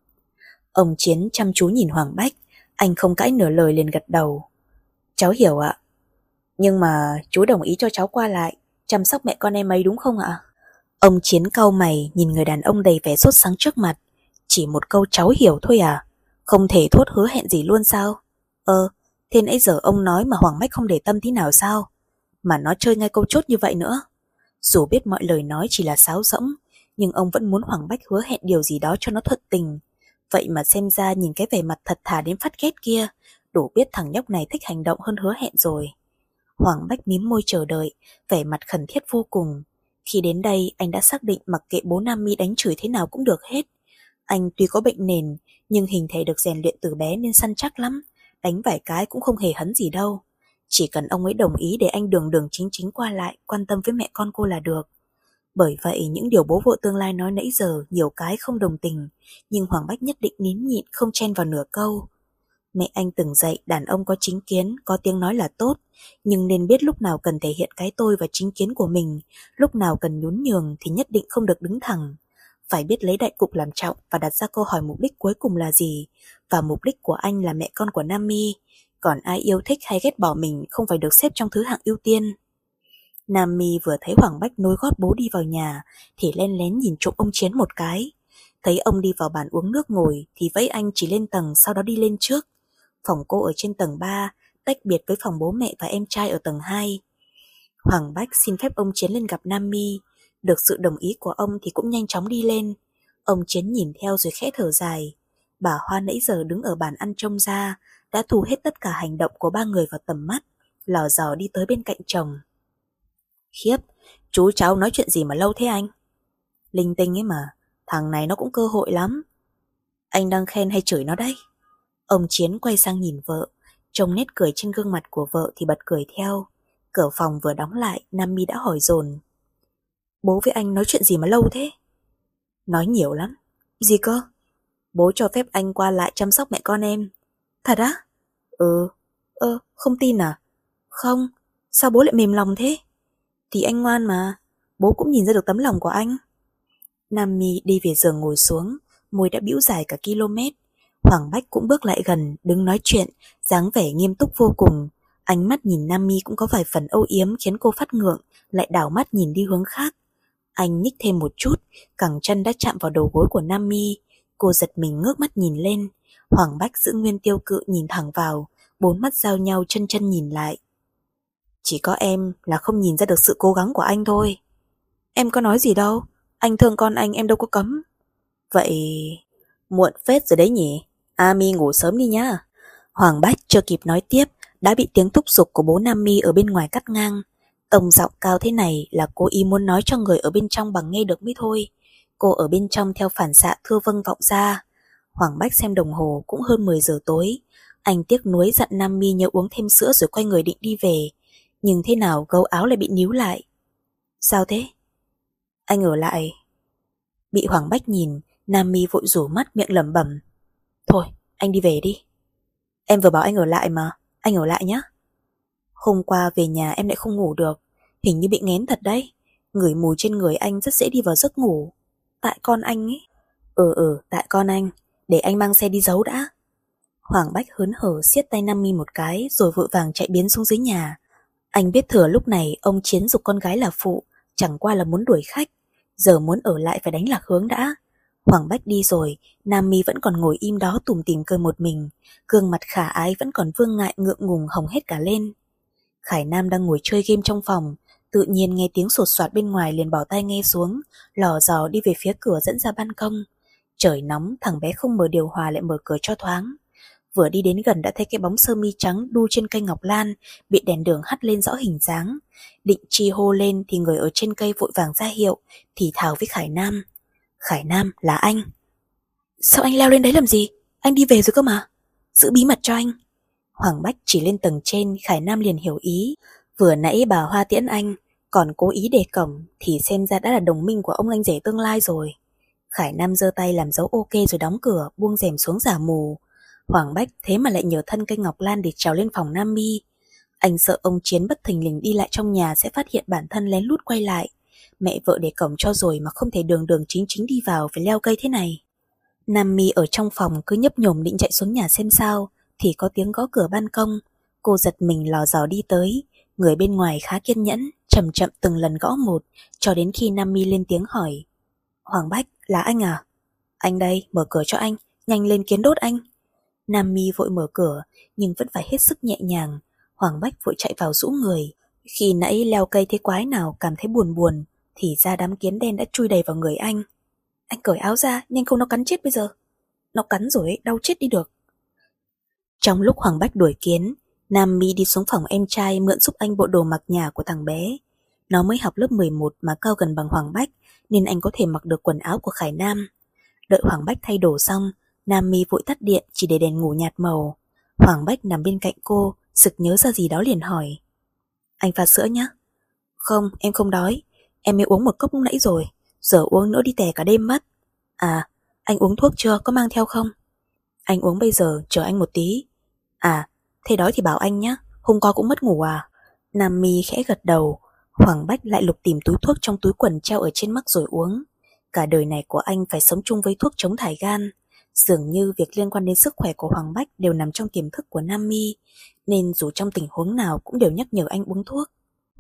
Ông Chiến chăm chú nhìn Hoàng Bách, anh không cãi nửa lời liền gật đầu. Cháu hiểu ạ. Nhưng mà chú đồng ý cho cháu qua lại, chăm sóc mẹ con em ấy đúng không ạ? Ông Chiến cau mày nhìn người đàn ông đầy vẻ sốt sắng trước mặt. Chỉ một câu cháu hiểu thôi à? Không thể thốt hứa hẹn gì luôn sao? Ơ, thế nãy giờ ông nói mà Hoàng Bách không để tâm tí nào sao? Mà nó chơi ngay câu chốt như vậy nữa. Dù biết mọi lời nói chỉ là sáo rỗng, nhưng ông vẫn muốn Hoàng Bách hứa hẹn điều gì đó cho nó thuận tình. Vậy mà xem ra nhìn cái vẻ mặt thật thà đến phát ghét kia, đủ biết thằng nhóc này thích hành động hơn hứa hẹn rồi. Hoàng Bách mím môi chờ đợi, vẻ mặt khẩn thiết vô cùng. Khi đến đây, anh đã xác định mặc kệ bố Nam Mi đánh chửi thế nào cũng được hết. Anh tuy có bệnh nền, nhưng hình thể được rèn luyện từ bé nên săn chắc lắm, đánh vài cái cũng không hề hấn gì đâu. Chỉ cần ông ấy đồng ý để anh đường đường chính chính qua lại, quan tâm với mẹ con cô là được. Bởi vậy những điều bố vợ tương lai nói nãy giờ nhiều cái không đồng tình, nhưng Hoàng Bách nhất định nín nhịn không chen vào nửa câu. Mẹ anh từng dạy đàn ông có chính kiến, có tiếng nói là tốt, nhưng nên biết lúc nào cần thể hiện cái tôi và chính kiến của mình, lúc nào cần nhún nhường thì nhất định không được đứng thẳng. Phải biết lấy đại cục làm trọng và đặt ra câu hỏi mục đích cuối cùng là gì, và mục đích của anh là mẹ con của Nam Mi, còn ai yêu thích hay ghét bỏ mình không phải được xếp trong thứ hạng ưu tiên. Nam Mi vừa thấy Hoàng Bách nối gót bố đi vào nhà thì len lén nhìn trộm ông Chiến một cái. Thấy ông đi vào bàn uống nước ngồi thì vẫy anh chỉ lên tầng, sau đó đi lên trước. Phòng cô ở trên tầng ba, tách biệt với phòng bố mẹ và em trai ở tầng hai. Hoàng Bách xin phép ông Chiến lên gặp Nam Mi. Được sự đồng ý của ông thì cũng nhanh chóng đi lên. Ông Chiến nhìn theo rồi khẽ thở dài. Bà Hoa nãy giờ đứng ở bàn ăn trông ra, đã thu hết tất cả hành động của ba người vào tầm mắt, lò dò đi tới bên cạnh chồng. Khiếp, chú cháu nói chuyện gì mà lâu thế anh? Linh tinh ấy mà, thằng này nó cũng cơ hội lắm. Anh đang khen hay chửi nó đấy? Ông Chiến quay sang nhìn vợ, trông nét cười trên gương mặt của vợ thì bật cười theo. Cửa phòng vừa đóng lại, Nam Mi đã hỏi dồn. Bố với anh nói chuyện gì mà lâu thế? Nói nhiều lắm. Gì cơ? Bố cho phép anh qua lại chăm sóc mẹ con em. Thật á? Ừ. Ơ, không tin à? Không, sao bố lại mềm lòng thế? Thì anh ngoan mà, bố cũng nhìn ra được tấm lòng của anh. Nam Mi đi về giường ngồi xuống, môi đã bĩu dài cả km. Hoàng Bách cũng bước lại gần, đứng nói chuyện, dáng vẻ nghiêm túc vô cùng. Ánh mắt nhìn Nam Mi cũng có vài phần âu yếm khiến cô phát ngượng, lại đảo mắt nhìn đi hướng khác. Anh nhích thêm một chút, cẳng chân đã chạm vào đầu gối của Nam Mi. Cô giật mình ngước mắt nhìn lên. Hoàng Bách giữ nguyên tiêu cự nhìn thẳng vào, bốn mắt giao nhau chân chân nhìn lại. Chỉ có em là không nhìn ra được sự cố gắng của anh thôi. Em có nói gì đâu, anh thương con anh em đâu có cấm. Vậy... muộn phết rồi đấy nhỉ. Ami ngủ sớm đi nhá. Hoàng Bách chưa kịp nói tiếp đã bị tiếng thúc giục của bố Nam Mi ở bên ngoài cắt ngang. Tông giọng cao thế này là cố ý muốn nói cho người ở bên trong bằng nghe được mới thôi. Cô ở bên trong theo phản xạ thưa vâng vọng ra. Hoàng Bách xem đồng hồ cũng hơn mười giờ tối. Anh tiếc nuối dặn Nam Mi nhớ uống thêm sữa rồi quay người định đi về. Nhưng thế nào gấu áo lại bị níu lại. Sao thế? Anh ở lại. Bị Hoàng Bách nhìn, Nam Mi vội rủ mắt miệng lẩm bẩm. Thôi, anh đi về đi. Em vừa bảo anh ở lại mà, anh ở lại nhé. Hôm qua về nhà em lại không ngủ được, hình như bị nghén thật đấy. Ngửi mùi trên người anh rất dễ đi vào giấc ngủ. Tại con anh ấy. Ừ ừ, tại con anh, để anh mang xe đi giấu đã. Hoàng Bách hớn hở siết tay Nam Mi một cái rồi vội vàng chạy biến xuống dưới nhà. Anh biết thừa lúc này ông Chiến giục con gái là phụ, chẳng qua là muốn đuổi khách, giờ muốn ở lại phải đánh lạc hướng đã. Hoàng Bách đi rồi, Nam Mi vẫn còn ngồi im đó tủm tỉm cười một mình, gương mặt khả ái vẫn còn vương ngại ngượng ngùng hồng hết cả lên. Khải Nam đang ngồi chơi game trong phòng, tự nhiên nghe tiếng sột soạt bên ngoài liền bỏ tai nghe xuống, lò dò đi về phía cửa dẫn ra ban công. Trời nóng, thằng bé không mở điều hòa lại mở cửa cho thoáng. Vừa đi đến gần đã thấy cái bóng sơ mi trắng đu trên cây ngọc lan, bị đèn đường hắt lên rõ hình dáng. Định chi hô lên thì người ở trên cây vội vàng ra hiệu, thì thào với Khải Nam. Khải Nam, là anh. Sao anh leo lên đấy làm gì? Anh đi về rồi cơ mà. Giữ bí mật cho anh. Hoàng Bách chỉ lên tầng trên, Khải Nam liền hiểu ý. Vừa nãy bà Hoa tiễn anh, còn cố ý đề cổng, thì xem ra đã là đồng minh của ông anh rể tương lai rồi. Khải Nam giơ tay làm dấu ok rồi đóng cửa, buông rèm xuống giả mù. Hoàng Bách thế mà lại nhờ thân cây ngọc lan để trèo lên phòng Nam Mi. Anh sợ ông Chiến bất thình lình đi lại trong nhà sẽ phát hiện bản thân lén lút quay lại. Mẹ vợ để cổng cho rồi mà không thể đường đường chính chính đi vào, phải leo cây thế này. Nam Mi ở trong phòng cứ nhấp nhổm định chạy xuống nhà xem sao, thì có tiếng gõ cửa ban công. Cô giật mình lò dò đi tới. Người bên ngoài khá kiên nhẫn, chậm chậm từng lần gõ một, cho đến khi Nam Mi lên tiếng hỏi. Hoàng Bách, là anh à? Anh đây, mở cửa cho anh, nhanh lên kiến đốt anh. Nam Mi vội mở cửa, nhưng vẫn phải hết sức nhẹ nhàng. Hoàng Bách vội chạy vào rũ người. Khi nãy leo cây thế quái nào cảm thấy buồn buồn, thì ra đám kiến đen đã chui đầy vào người anh. Anh cởi áo ra, nhanh không nó cắn chết bây giờ. Nó cắn rồi ấy, đau chết đi được. Trong lúc Hoàng Bách đuổi kiến, Nam Mi đi xuống phòng em trai mượn giúp anh bộ đồ mặc nhà của thằng bé. Nó mới học lớp mười một mà cao gần bằng Hoàng Bách, nên anh có thể mặc được quần áo của Khải Nam. Đợi Hoàng Bách thay đồ xong, Nam Mi vội tắt điện chỉ để đèn ngủ nhạt màu. Hoàng Bách nằm bên cạnh cô, sực nhớ ra gì đó liền hỏi. Anh pha sữa nhé. Không, em không đói. Em mới uống một cốc lúc nãy rồi, giờ uống nữa đi tè cả đêm mất. À, anh uống thuốc chưa, có mang theo không? Anh uống bây giờ, chờ anh một tí. À, thế đói thì bảo anh nhé, hôm qua cũng mất ngủ à? Nam Mi khẽ gật đầu. Hoàng Bách lại lục tìm túi thuốc trong túi quần treo ở trên mắt rồi uống. Cả đời này của anh phải sống chung với thuốc chống thải gan. Dường như việc liên quan đến sức khỏe của Hoàng Bách đều nằm trong tiềm thức của Nam Mi, nên dù trong tình huống nào cũng đều nhắc nhở anh uống thuốc.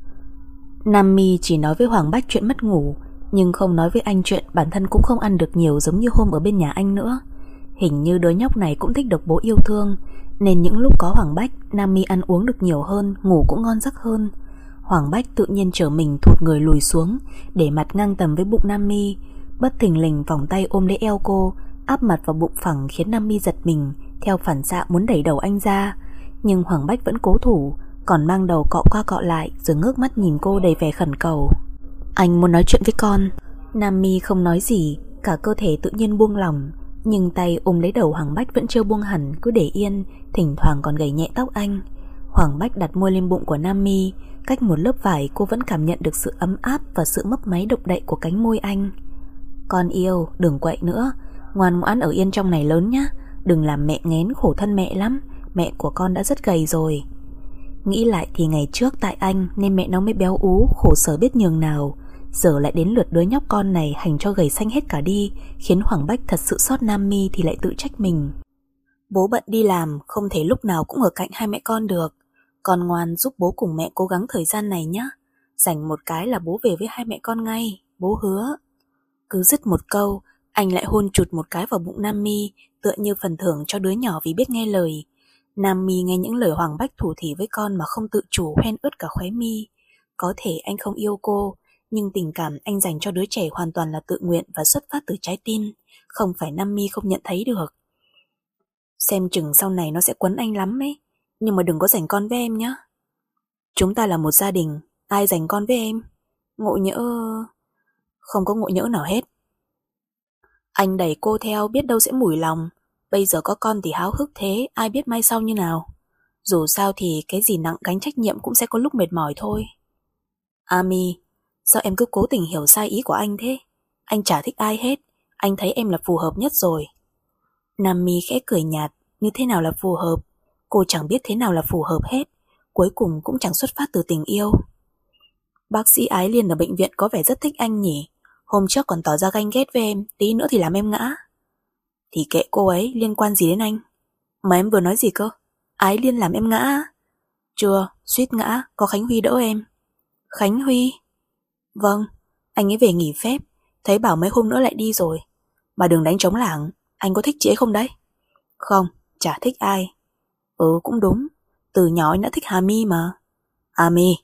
Nam Mi chỉ nói với Hoàng Bách chuyện mất ngủ, nhưng không nói với anh chuyện bản thân cũng không ăn được nhiều giống như hôm ở bên nhà anh nữa. Hình như đứa nhóc này cũng thích được bố yêu thương, nên những lúc có Hoàng Bách, Nam Mi ăn uống được nhiều hơn, ngủ cũng ngon giấc hơn. Hoàng Bách tự nhiên trở mình thụt người lùi xuống, để mặt ngang tầm với bụng Nam Mi. Bất thình lình vòng tay ôm lấy eo cô, áp mặt vào bụng phẳng khiến Nam Mi giật mình, theo phản xạ muốn đẩy đầu anh ra. Nhưng Hoàng Bách vẫn cố thủ, còn mang đầu cọ qua cọ lại rồi ngước mắt nhìn cô đầy vẻ khẩn cầu. Anh muốn nói chuyện với con. Nam Mi không nói gì, cả cơ thể tự nhiên buông lỏng, nhưng tay ôm lấy đầu Hoàng Bách vẫn chưa buông hẳn, cứ để yên, thỉnh thoảng còn gẩy nhẹ tóc anh. Hoàng Bách đặt môi lên bụng của Nam Mi, cách một lớp vải cô vẫn cảm nhận được sự ấm áp và sự mấp máy động đậy của cánh môi anh. Con yêu, đừng quậy nữa, ngoan ngoãn ở yên trong này lớn nhá, đừng làm mẹ nghén, khổ thân mẹ lắm, mẹ của con đã rất gầy rồi. Nghĩ lại thì ngày trước tại anh nên mẹ nó mới béo ú, khổ sở biết nhường nào, giờ lại đến lượt đứa nhóc con này hành cho gầy xanh hết cả đi, khiến Hoàng Bách thật sự xót Nam Mi thì lại tự trách mình. Bố bận đi làm, không thể lúc nào cũng ở cạnh hai mẹ con được. Con ngoan giúp bố cùng mẹ cố gắng thời gian này nhé. Rảnh một cái là bố về với hai mẹ con ngay, bố hứa. Cứ dứt một câu, anh lại hôn chụt một cái vào bụng Nam Mi, tựa như phần thưởng cho đứa nhỏ vì biết nghe lời. Nam Mi nghe những lời Hoàng Bách thủ thỉ với con mà không tự chủ hoen ướt cả khóe mi. Có thể anh không yêu cô, nhưng tình cảm anh dành cho đứa trẻ hoàn toàn là tự nguyện và xuất phát từ trái tim, không phải Nam Mi không nhận thấy được. Xem chừng sau này nó sẽ quấn anh lắm ấy, nhưng mà đừng có giành con với em nhé. Chúng ta là một gia đình, ai giành con với em? Ngộ nhỡ... Không có ngộ nhỡ nào hết. Anh đẩy cô theo biết đâu sẽ mủi lòng. Bây giờ có con thì háo hức thế, ai biết mai sau như nào. Dù sao thì cái gì nặng gánh trách nhiệm cũng sẽ có lúc mệt mỏi thôi. Ami, sao em cứ cố tình hiểu sai ý của anh thế? Anh chả thích ai hết, anh thấy em là phù hợp nhất rồi. Nam Mi khẽ cười nhạt, như thế nào là phù hợp? Cô chẳng biết thế nào là phù hợp hết, cuối cùng cũng chẳng xuất phát từ tình yêu. Bác sĩ Ái Liên ở bệnh viện có vẻ rất thích anh nhỉ? Hôm trước còn tỏ ra ganh ghét với em, tí nữa thì làm em ngã. Thì kệ cô ấy, liên quan gì đến anh? Mà em vừa nói gì cơ? Ái Liên làm em ngã? Chưa, suýt ngã, có Khánh Huy đỡ em. Khánh Huy? Vâng, anh ấy về nghỉ phép, thấy bảo mấy hôm nữa lại đi rồi. Mà đừng đánh trống lảng, anh có thích chị ấy không đấy? Không, chả thích ai. Ừ cũng đúng, từ nhỏ anh đã thích Hà My mà. Hà My.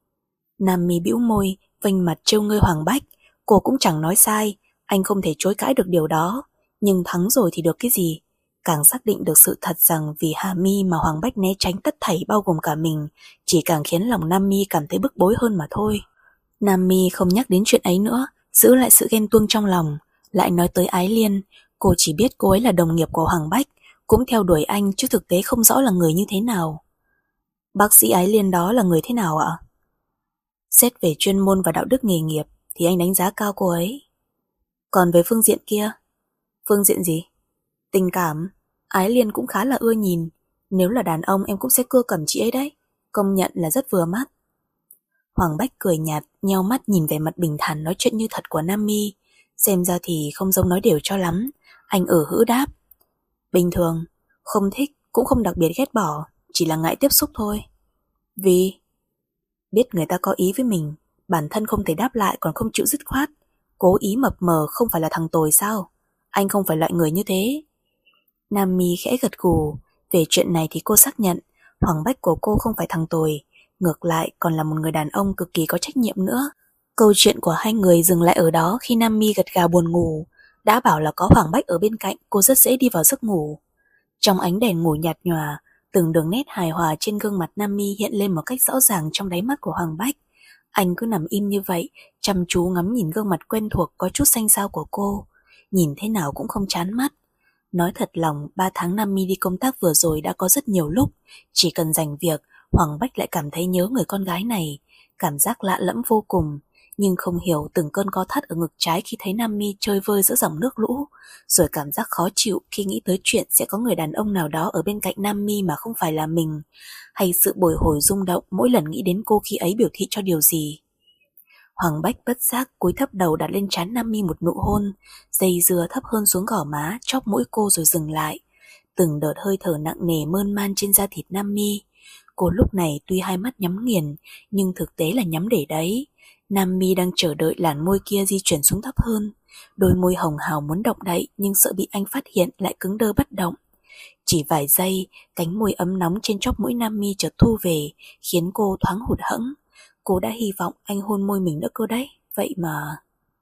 Nam My bĩu môi, vênh mặt trêu ngươi Hoàng Bách. Cô cũng chẳng nói sai, anh không thể chối cãi được điều đó. Nhưng thắng rồi thì được cái gì? Càng xác định được sự thật rằng vì Hà My mà Hoàng Bách né tránh tất thảy bao gồm cả mình, chỉ càng khiến lòng Nam My cảm thấy bức bối hơn mà thôi. Nam My không nhắc đến chuyện ấy nữa, giữ lại sự ghen tuông trong lòng. Lại nói tới Ái Liên, cô chỉ biết cô ấy là đồng nghiệp của Hoàng Bách, cũng theo đuổi anh chứ thực tế không rõ là người như thế nào. Bác sĩ Ái Liên đó là người thế nào ạ? Xét về chuyên môn và đạo đức nghề nghiệp thì anh đánh giá cao cô ấy. Còn về phương diện kia? Phương diện gì? Tình cảm, Ái Liên cũng khá là ưa nhìn. Nếu là đàn ông em cũng sẽ cưa cẩm chị ấy đấy. Công nhận là rất vừa mắt. Hoàng Bách cười nhạt, nheo mắt nhìn về mặt bình thản nói chuyện như thật của Nam My. Xem ra thì không giống nói đều cho lắm. Anh ở hữ đáp. Bình thường, không thích, cũng không đặc biệt ghét bỏ, chỉ là ngại tiếp xúc thôi. Vì biết người ta có ý với mình, bản thân không thể đáp lại còn không chịu dứt khoát. Cố ý mập mờ không phải là thằng tồi sao? Anh không phải loại người như thế. Nam My khẽ gật gù. Về chuyện này thì cô xác nhận Hoàng Bách của cô không phải thằng tồi, ngược lại còn là một người đàn ông cực kỳ có trách nhiệm nữa. Câu chuyện của hai người dừng lại ở đó khi Nam My gật gà buồn ngủ. Đã bảo là có Hoàng Bách ở bên cạnh, cô rất dễ đi vào giấc ngủ. Trong ánh đèn ngủ nhạt nhòa, từng đường nét hài hòa trên gương mặt Nam My hiện lên một cách rõ ràng trong đáy mắt của Hoàng Bách. Anh cứ nằm im như vậy, chăm chú ngắm nhìn gương mặt quen thuộc có chút xanh xao của cô. Nhìn thế nào cũng không chán mắt. Nói thật lòng, ba tháng Nam My đi công tác vừa rồi đã có rất nhiều lúc, chỉ cần dành việc, Hoàng Bách lại cảm thấy nhớ người con gái này. Cảm giác lạ lẫm vô cùng, nhưng không hiểu từng cơn co thắt ở ngực trái khi thấy Nam My chơi vơi giữa dòng nước lũ, rồi cảm giác khó chịu khi nghĩ tới chuyện sẽ có người đàn ông nào đó ở bên cạnh Nam My mà không phải là mình, hay sự bồi hồi rung động mỗi lần nghĩ đến cô khi ấy biểu thị cho điều gì. Hoàng Bách bất giác cúi thấp đầu đặt lên trán Nam My một nụ hôn, dây dưa thấp hơn xuống gò má, chóp mũi cô rồi dừng lại. Từng đợt hơi thở nặng nề mơn man trên da thịt Nam My. Cô lúc này tuy hai mắt nhắm nghiền, nhưng thực tế là nhắm để đấy. Nam My đang chờ đợi làn môi kia di chuyển xuống thấp hơn. Đôi môi hồng hào muốn động đậy nhưng sợ bị anh phát hiện lại cứng đơ bất động. Chỉ vài giây, cánh môi ấm nóng trên chóp mũi Nam My chợt thu về, khiến cô thoáng hụt hẫng. Cô đã hy vọng anh hôn môi mình nữa cơ đấy, vậy mà...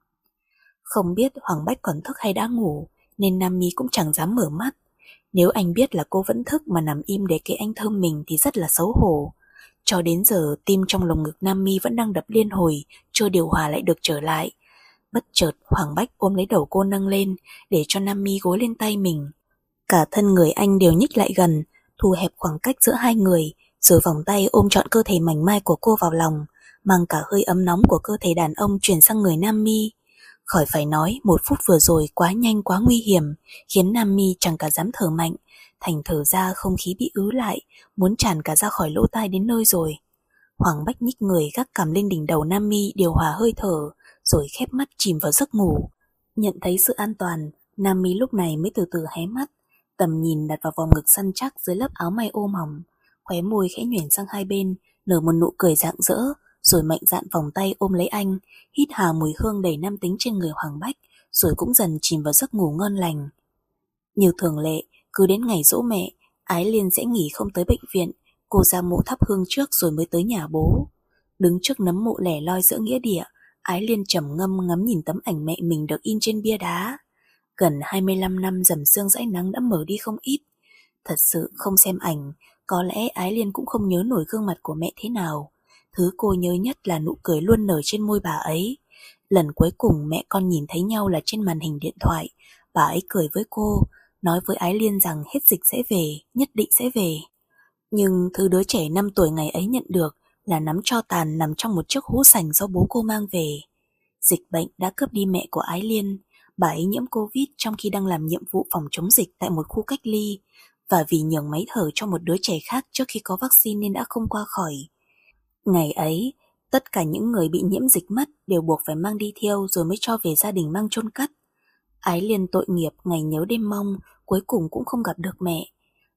Không biết Hoàng Bách còn thức hay đã ngủ, nên Nam My cũng chẳng dám mở mắt. Nếu anh biết là cô vẫn thức mà nằm im để kệ anh thơm mình thì rất là xấu hổ. Cho đến giờ tim trong lồng ngực Nam My vẫn đang đập liên hồi, chưa điều hòa lại được trở lại. Bất chợt Hoàng Bách ôm lấy đầu cô nâng lên, để cho Nam My gối lên tay mình. Cả thân người anh đều nhích lại gần, thu hẹp khoảng cách giữa hai người, rồi vòng tay ôm trọn cơ thể mảnh mai của cô vào lòng, mang cả hơi ấm nóng của cơ thể đàn ông chuyển sang người Nam My. Khỏi phải nói, một phút vừa rồi quá nhanh quá nguy hiểm, khiến Nam My chẳng cả dám thở mạnh, thành thở ra không khí bị ứ lại, muốn tràn cả ra khỏi lỗ tai đến nơi rồi. Hoàng Bách nhích người gác cằm lên đỉnh đầu Nam My điều hòa hơi thở, rồi khép mắt chìm vào giấc ngủ. Nhận thấy sự an toàn, Nam My lúc này mới từ từ hé mắt, tầm nhìn đặt vào vòng ngực săn chắc dưới lớp áo may ô mỏng, khóe môi khẽ nhoẻn sang hai bên, nở một nụ cười rạng rỡ, rồi mạnh dạn vòng tay ôm lấy anh, hít hà mùi hương đầy nam tính trên người Hoàng Bách, rồi cũng dần chìm vào giấc ngủ ngon lành. Như thường lệ, cứ đến ngày giỗ mẹ, Ái Liên sẽ nghỉ không tới bệnh viện, cô ra mộ thắp hương trước rồi mới tới nhà bố. Đứng trước nấm mộ lẻ loi giữa nghĩa địa, Ái Liên trầm ngâm ngắm nhìn tấm ảnh mẹ mình được in trên bia đá. Gần hai mươi lăm năm dầm sương dãi nắng đã mở đi không ít. Thật sự không xem ảnh, có lẽ Ái Liên cũng không nhớ nổi gương mặt của mẹ thế nào. Thứ cô nhớ nhất là nụ cười luôn nở trên môi bà ấy. Lần cuối cùng mẹ con nhìn thấy nhau là trên màn hình điện thoại. Bà ấy cười với cô, nói với Ái Liên rằng hết dịch sẽ về, nhất định sẽ về. Nhưng thứ đứa trẻ năm tuổi ngày ấy nhận được là nắm tro tàn nằm trong một chiếc hũ sành do bố cô mang về. Dịch bệnh đã cướp đi mẹ của Ái Liên. Bà ấy nhiễm Covid trong khi đang làm nhiệm vụ phòng chống dịch tại một khu cách ly, và vì nhường máy thở cho một đứa trẻ khác trước khi có vaccine nên đã không qua khỏi. Ngày ấy, tất cả những người bị nhiễm dịch mất đều buộc phải mang đi thiêu rồi mới cho về gia đình mang chôn cất. Ái Liên tội nghiệp ngày nhớ đêm mong, cuối cùng cũng không gặp được mẹ.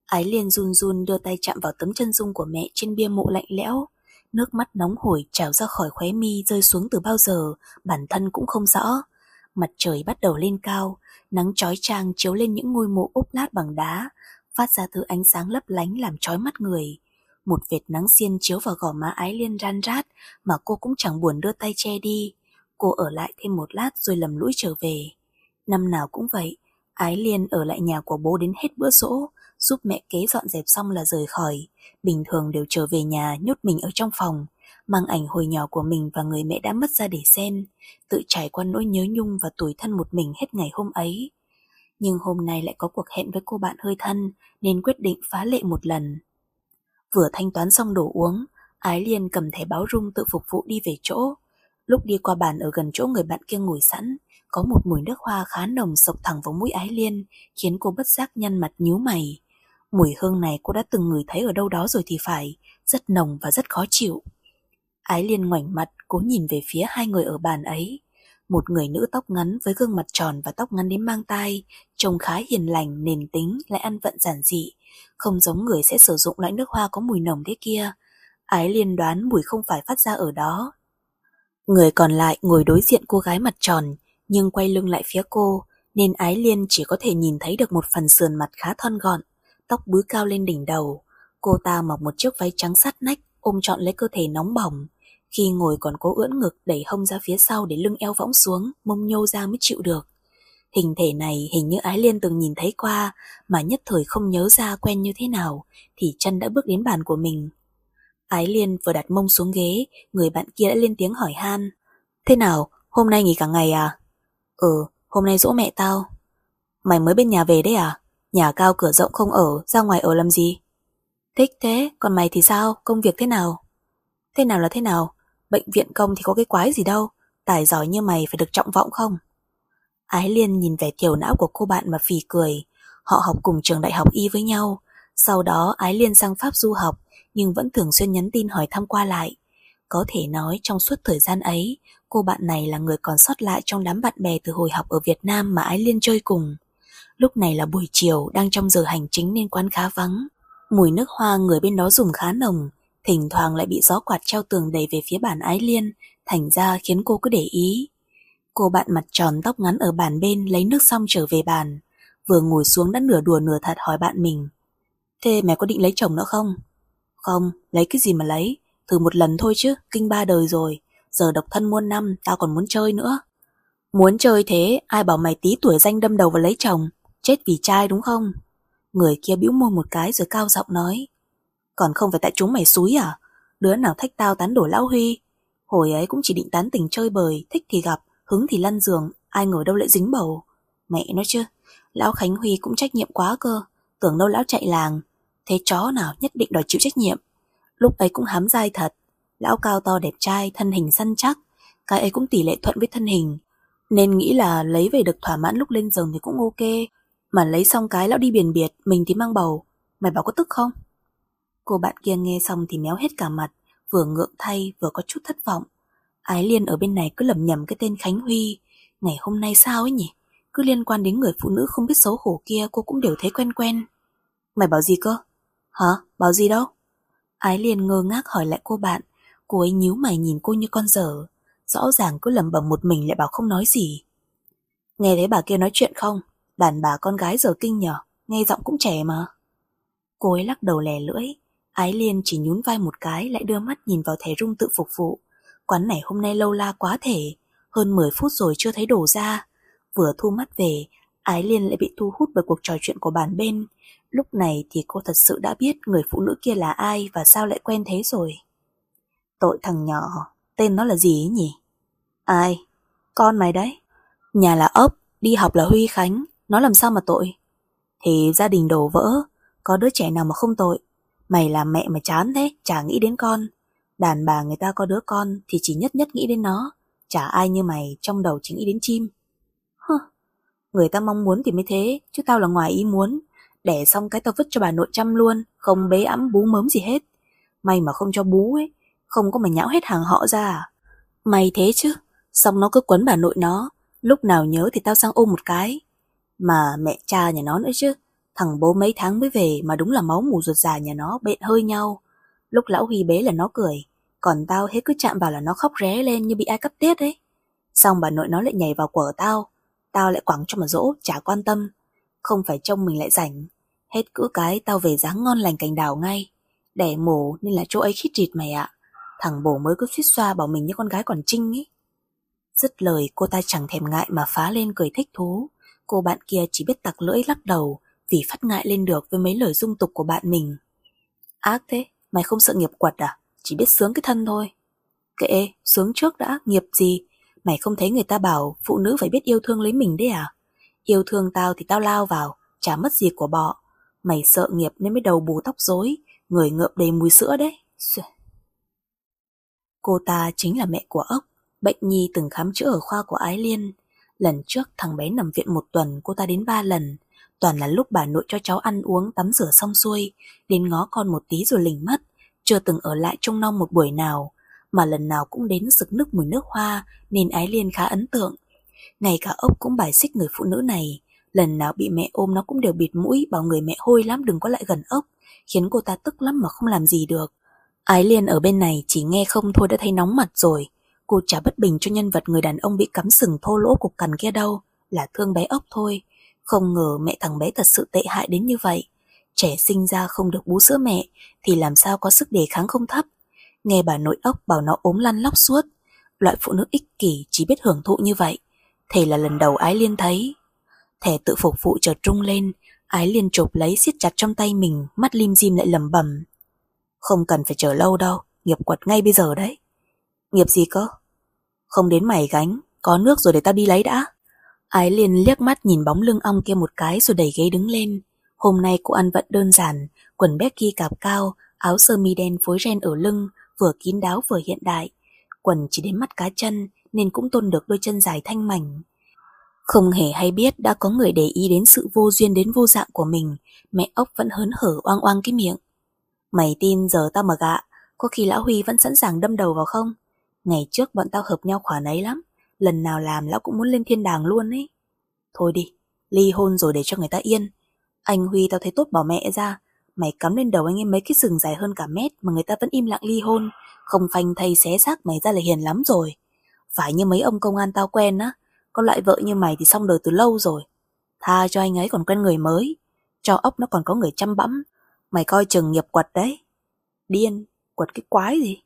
Ái Liên run run đưa tay chạm vào tấm chân dung của mẹ trên bia mộ lạnh lẽo. Nước mắt nóng hổi trào ra khỏi khóe mi, rơi xuống từ bao giờ, bản thân cũng không rõ. Mặt trời bắt đầu lên cao, nắng chói chang chiếu lên những ngôi mộ ốp lát bằng đá, phát ra thứ ánh sáng lấp lánh làm chói mắt người. Một vệt nắng xiên chiếu vào gò má Ái Liên ran rát, mà cô cũng chẳng buồn đưa tay che đi. Cô ở lại thêm một lát rồi lầm lũi trở về. Năm nào cũng vậy, Ái Liên ở lại nhà của bố đến hết bữa giỗ, giúp mẹ kế dọn dẹp xong là rời khỏi. Bình thường đều trở về nhà nhốt mình ở trong phòng, mang ảnh hồi nhỏ của mình và người mẹ đã mất ra để xem, tự trải qua nỗi nhớ nhung và tủi thân một mình hết ngày hôm ấy. Nhưng hôm nay lại có cuộc hẹn với cô bạn hơi thân, nên quyết định phá lệ một lần. Vừa thanh toán xong đồ uống, Ái Liên cầm thẻ báo rung tự phục vụ đi về chỗ. Lúc đi qua bàn ở gần chỗ người bạn kia ngồi sẵn, có một mùi nước hoa khá nồng xộc thẳng vào mũi Ái Liên, khiến cô bất giác nhăn mặt nhíu mày. Mùi hương này cô đã từng ngửi thấy ở đâu đó rồi thì phải, rất nồng và rất khó chịu. Ái Liên ngoảnh mặt, cố nhìn về phía hai người ở bàn ấy. Một người nữ tóc ngắn với gương mặt tròn và tóc ngắn đến mang tai, trông khá hiền lành, nền tính, lại ăn vận giản dị, không giống người sẽ sử dụng loại nước hoa có mùi nồng thế kia. Ái Liên đoán mùi không phải phát ra ở đó. Người còn lại ngồi đối diện cô gái mặt tròn, nhưng quay lưng lại phía cô, nên Ái Liên chỉ có thể nhìn thấy được một phần sườn mặt khá thon gọn, tóc búi cao lên đỉnh đầu. Cô ta mặc một chiếc váy trắng sát nách, ôm trọn lấy cơ thể nóng bỏng. Khi ngồi còn cố ưỡn ngực đẩy hông ra phía sau để lưng eo võng xuống, mông nhô ra mới chịu được. Hình thể này hình như Ái Liên từng nhìn thấy qua, mà nhất thời không nhớ ra quen như thế nào, thì chân đã bước đến bàn của mình. Ái Liên vừa đặt mông xuống ghế, người bạn kia đã lên tiếng hỏi han. Thế nào, hôm nay nghỉ cả ngày à? Ừ, hôm nay giỗ mẹ tao. Mày mới bên nhà về đấy à? Nhà cao cửa rộng không ở, ra ngoài ở làm gì? Thích thế, còn mày thì sao, công việc thế nào? Thế nào là thế nào? Bệnh viện công thì có cái quái gì đâu, tài giỏi như mày phải được trọng vọng không? Ái Liên nhìn vẻ thiểu não của cô bạn mà phì cười. Họ học cùng trường đại học y với nhau. Sau đó Ái Liên sang Pháp du học, nhưng vẫn thường xuyên nhắn tin hỏi thăm qua lại. Có thể nói trong suốt thời gian ấy, cô bạn này là người còn sót lại trong đám bạn bè từ hồi học ở Việt Nam mà Ái Liên chơi cùng. Lúc này là buổi chiều, đang trong giờ hành chính nên quán khá vắng. Mùi nước hoa người bên đó dùng khá nồng, thỉnh thoảng lại bị gió quạt treo tường đẩy về phía bàn Ái Liên, thành ra khiến cô cứ để ý. Cô bạn mặt tròn tóc ngắn ở bàn bên lấy nước xong trở về bàn, vừa ngồi xuống đã nửa đùa nửa thật hỏi bạn mình. Thế mày có định lấy chồng nữa không? Không, lấy cái gì mà lấy, thử một lần thôi chứ, kinh ba đời rồi, giờ độc thân muôn năm, tao còn muốn chơi nữa. Muốn chơi thế, ai bảo mày tí tuổi danh đâm đầu vào lấy chồng, chết vì trai đúng không? Người kia bĩu môi một cái rồi cao giọng nói. Còn không phải tại chúng mày xúi à? Đứa nào thách tao tán đổ lão Huy. Hồi ấy cũng chỉ định tán tình chơi bời, thích thì gặp, hứng thì lăn giường, ai ngờ đâu lại dính bầu. Mẹ nói chứ, lão Khánh Huy cũng trách nhiệm quá cơ, tưởng đâu lão chạy làng. Thế chó nào nhất định đòi chịu trách nhiệm. Lúc ấy cũng hám dai thật, lão cao to đẹp trai, thân hình săn chắc, cái ấy cũng tỷ lệ thuận với thân hình, nên nghĩ là lấy về được thỏa mãn lúc lên giường thì cũng ok. Mà lấy xong cái lão đi biển biệt, mình thì mang bầu, mày bảo có tức không? Cô bạn kia nghe xong thì méo hết cả mặt, vừa ngượng thay vừa có chút thất vọng. Ái Liên ở bên này cứ lẩm nhẩm cái tên Khánh Huy, ngày hôm nay sao ấy nhỉ? Cứ liên quan đến người phụ nữ không biết xấu hổ kia cô cũng đều thấy quen quen. Mày bảo gì cơ? Hả? Bảo gì đâu? Ái Liên ngơ ngác hỏi lại cô bạn, cô ấy nhíu mày nhìn cô như con dở, rõ ràng cứ lẩm bẩm một mình lại bảo không nói gì. Nghe thấy bà kia nói chuyện không? Đàn bà con gái giờ kinh nhở, nghe giọng cũng trẻ mà. Cô ấy lắc đầu lè lưỡi. Ái Liên chỉ nhún vai một cái, lại đưa mắt nhìn vào thẻ rung tự phục vụ. Quán này hôm nay lâu la quá thể, hơn mười phút rồi chưa thấy đổ ra. Vừa thu mắt về, Ái Liên lại bị thu hút bởi cuộc trò chuyện của bàn bên. Lúc này thì cô thật sự đã biết người phụ nữ kia là ai và sao lại quen thế rồi. Tội thằng nhỏ, tên nó là gì ấy nhỉ? Ai? Con mày đấy. Nhà là ốc, đi học là Huy Khánh, nó làm sao mà tội? Thì gia đình đổ vỡ, có đứa trẻ nào mà không tội. Mày là mẹ mà chán thế, chả nghĩ đến con. Đàn bà người ta có đứa con thì chỉ nhất nhất nghĩ đến nó, chả ai như mày trong đầu chỉ nghĩ đến chim. Hơ, người ta mong muốn thì mới thế, chứ tao là ngoài ý muốn. Đẻ xong cái tao vứt cho bà nội chăm luôn, không bế ẵm bú mớm gì hết. May mà không cho bú ấy, không có mà nhão hết hàng họ ra à? May thế chứ, xong nó cứ quấn bà nội nó, lúc nào nhớ thì tao sang ôm một cái. Mà mẹ cha nhà nó nữa chứ, Thằng bố mấy tháng mới về mà đúng là máu mủ ruột già nhà nó bện hơi nhau. Lúc lão Huy bế là nó cười, còn tao hết cứ chạm vào là nó khóc ré lên như bị ai cắt tiết ấy. Xong bà nội nó lại nhảy vào quở tao, tao lại quẳng cho mà dỗ, chả quan tâm. Không phải trông mình lại rảnh. Hết cữ cái tao về dáng ngon lành cành đào ngay. Đẻ mổ nên là chỗ ấy khít rịt mày ạ. Thằng bố mới cứ suýt xoa bảo mình như con gái còn trinh ấy. Dứt lời cô ta chẳng thèm ngại mà phá lên cười thích thú. Cô bạn kia chỉ biết tặc lưỡi lắc đầu vì phát ngại lên được với mấy lời dung tục của bạn mình. Ác thế, mày không sợ nghiệp quật à? Chỉ biết sướng cái thân thôi. Kệ, sướng trước đã, nghiệp gì? Mày không thấy người ta bảo phụ nữ phải biết yêu thương lấy mình đấy à? Yêu thương tao thì tao lao vào, chả mất gì của bọ. Mày sợ nghiệp nên mới đầu bù tóc rối, người ngợm đầy mùi sữa đấy. Cô ta chính là mẹ của Ốc, bệnh nhi từng khám chữa ở khoa của Ái Liên. Lần trước thằng bé nằm viện một tuần cô ta đến ba lần. Toàn là lúc bà nội cho cháu ăn uống tắm rửa xong xuôi, đến ngó con một tí rồi lỉnh mất, chưa từng ở lại trông nom một buổi nào, mà lần nào cũng đến sực nức mùi nước hoa nên Ái Liên khá ấn tượng. Ngay cả Ốc cũng bài xích người phụ nữ này, lần nào bị mẹ ôm nó cũng đều bịt mũi bảo người mẹ hôi lắm đừng có lại gần Ốc, khiến cô ta tức lắm mà không làm gì được. Ái Liên ở bên này chỉ nghe không thôi đã thấy nóng mặt rồi. Cô chả bất bình cho nhân vật người đàn ông bị cắm sừng thô lỗ cục cằn kia đâu, là thương bé Ốc thôi. Không ngờ mẹ thằng bé thật sự tệ hại đến như vậy. Trẻ sinh ra không được bú sữa mẹ thì làm sao có sức đề kháng không thấp. Nghe bà nội Ốc bảo nó ốm lăn lóc suốt. Loại phụ nữ ích kỷ chỉ biết hưởng thụ như vậy. Thế là lần đầu Ái Liên thấy. Thẻ tự phục vụ chợt rung lên. Ái Liên chộp lấy siết chặt trong tay mình, mắt lim dim lại lẩm bẩm. Không cần phải chờ lâu đâu, nghiệp quật ngay bây giờ đấy. Nghiệp gì cơ? Không đến mày gánh, có nước rồi để tao đi lấy đã. Ái Liên liếc mắt nhìn bóng lưng ong kia một cái rồi đẩy ghế đứng lên. Hôm nay cô ăn vận đơn giản, quần Becky cạp cao, áo sơ mi đen phối ren ở lưng, vừa kín đáo vừa hiện đại. Quần chỉ đến mắt cá chân nên cũng tôn được đôi chân dài thanh mảnh. Không hề hay biết đã có người để ý đến sự vô duyên đến vô dạng của mình, mẹ Ốc vẫn hớn hở oang oang cái miệng. Mày tin giờ tao mà gạ, có khi lão Huy vẫn sẵn sàng đâm đầu vào không? Ngày trước bọn tao hợp nhau khoản ấy lắm, lần nào làm lão cũng muốn lên thiên đàng luôn ấy. Thôi đi, ly hôn rồi để cho người ta yên. Anh Huy tao thấy tốt bỏ mẹ ra, mày cắm lên đầu anh em mấy cái sừng dài hơn cả mét mà người ta vẫn im lặng ly hôn, không phanh thây xé xác mày ra là hiền lắm rồi. Phải như mấy ông công an tao quen á, có loại vợ như mày thì xong đời từ lâu rồi. Tha cho anh ấy còn quen người mới, cho Ốc nó còn có người chăm bẵm. Mày coi chừng nghiệp quật đấy. Điên, quật cái quái gì?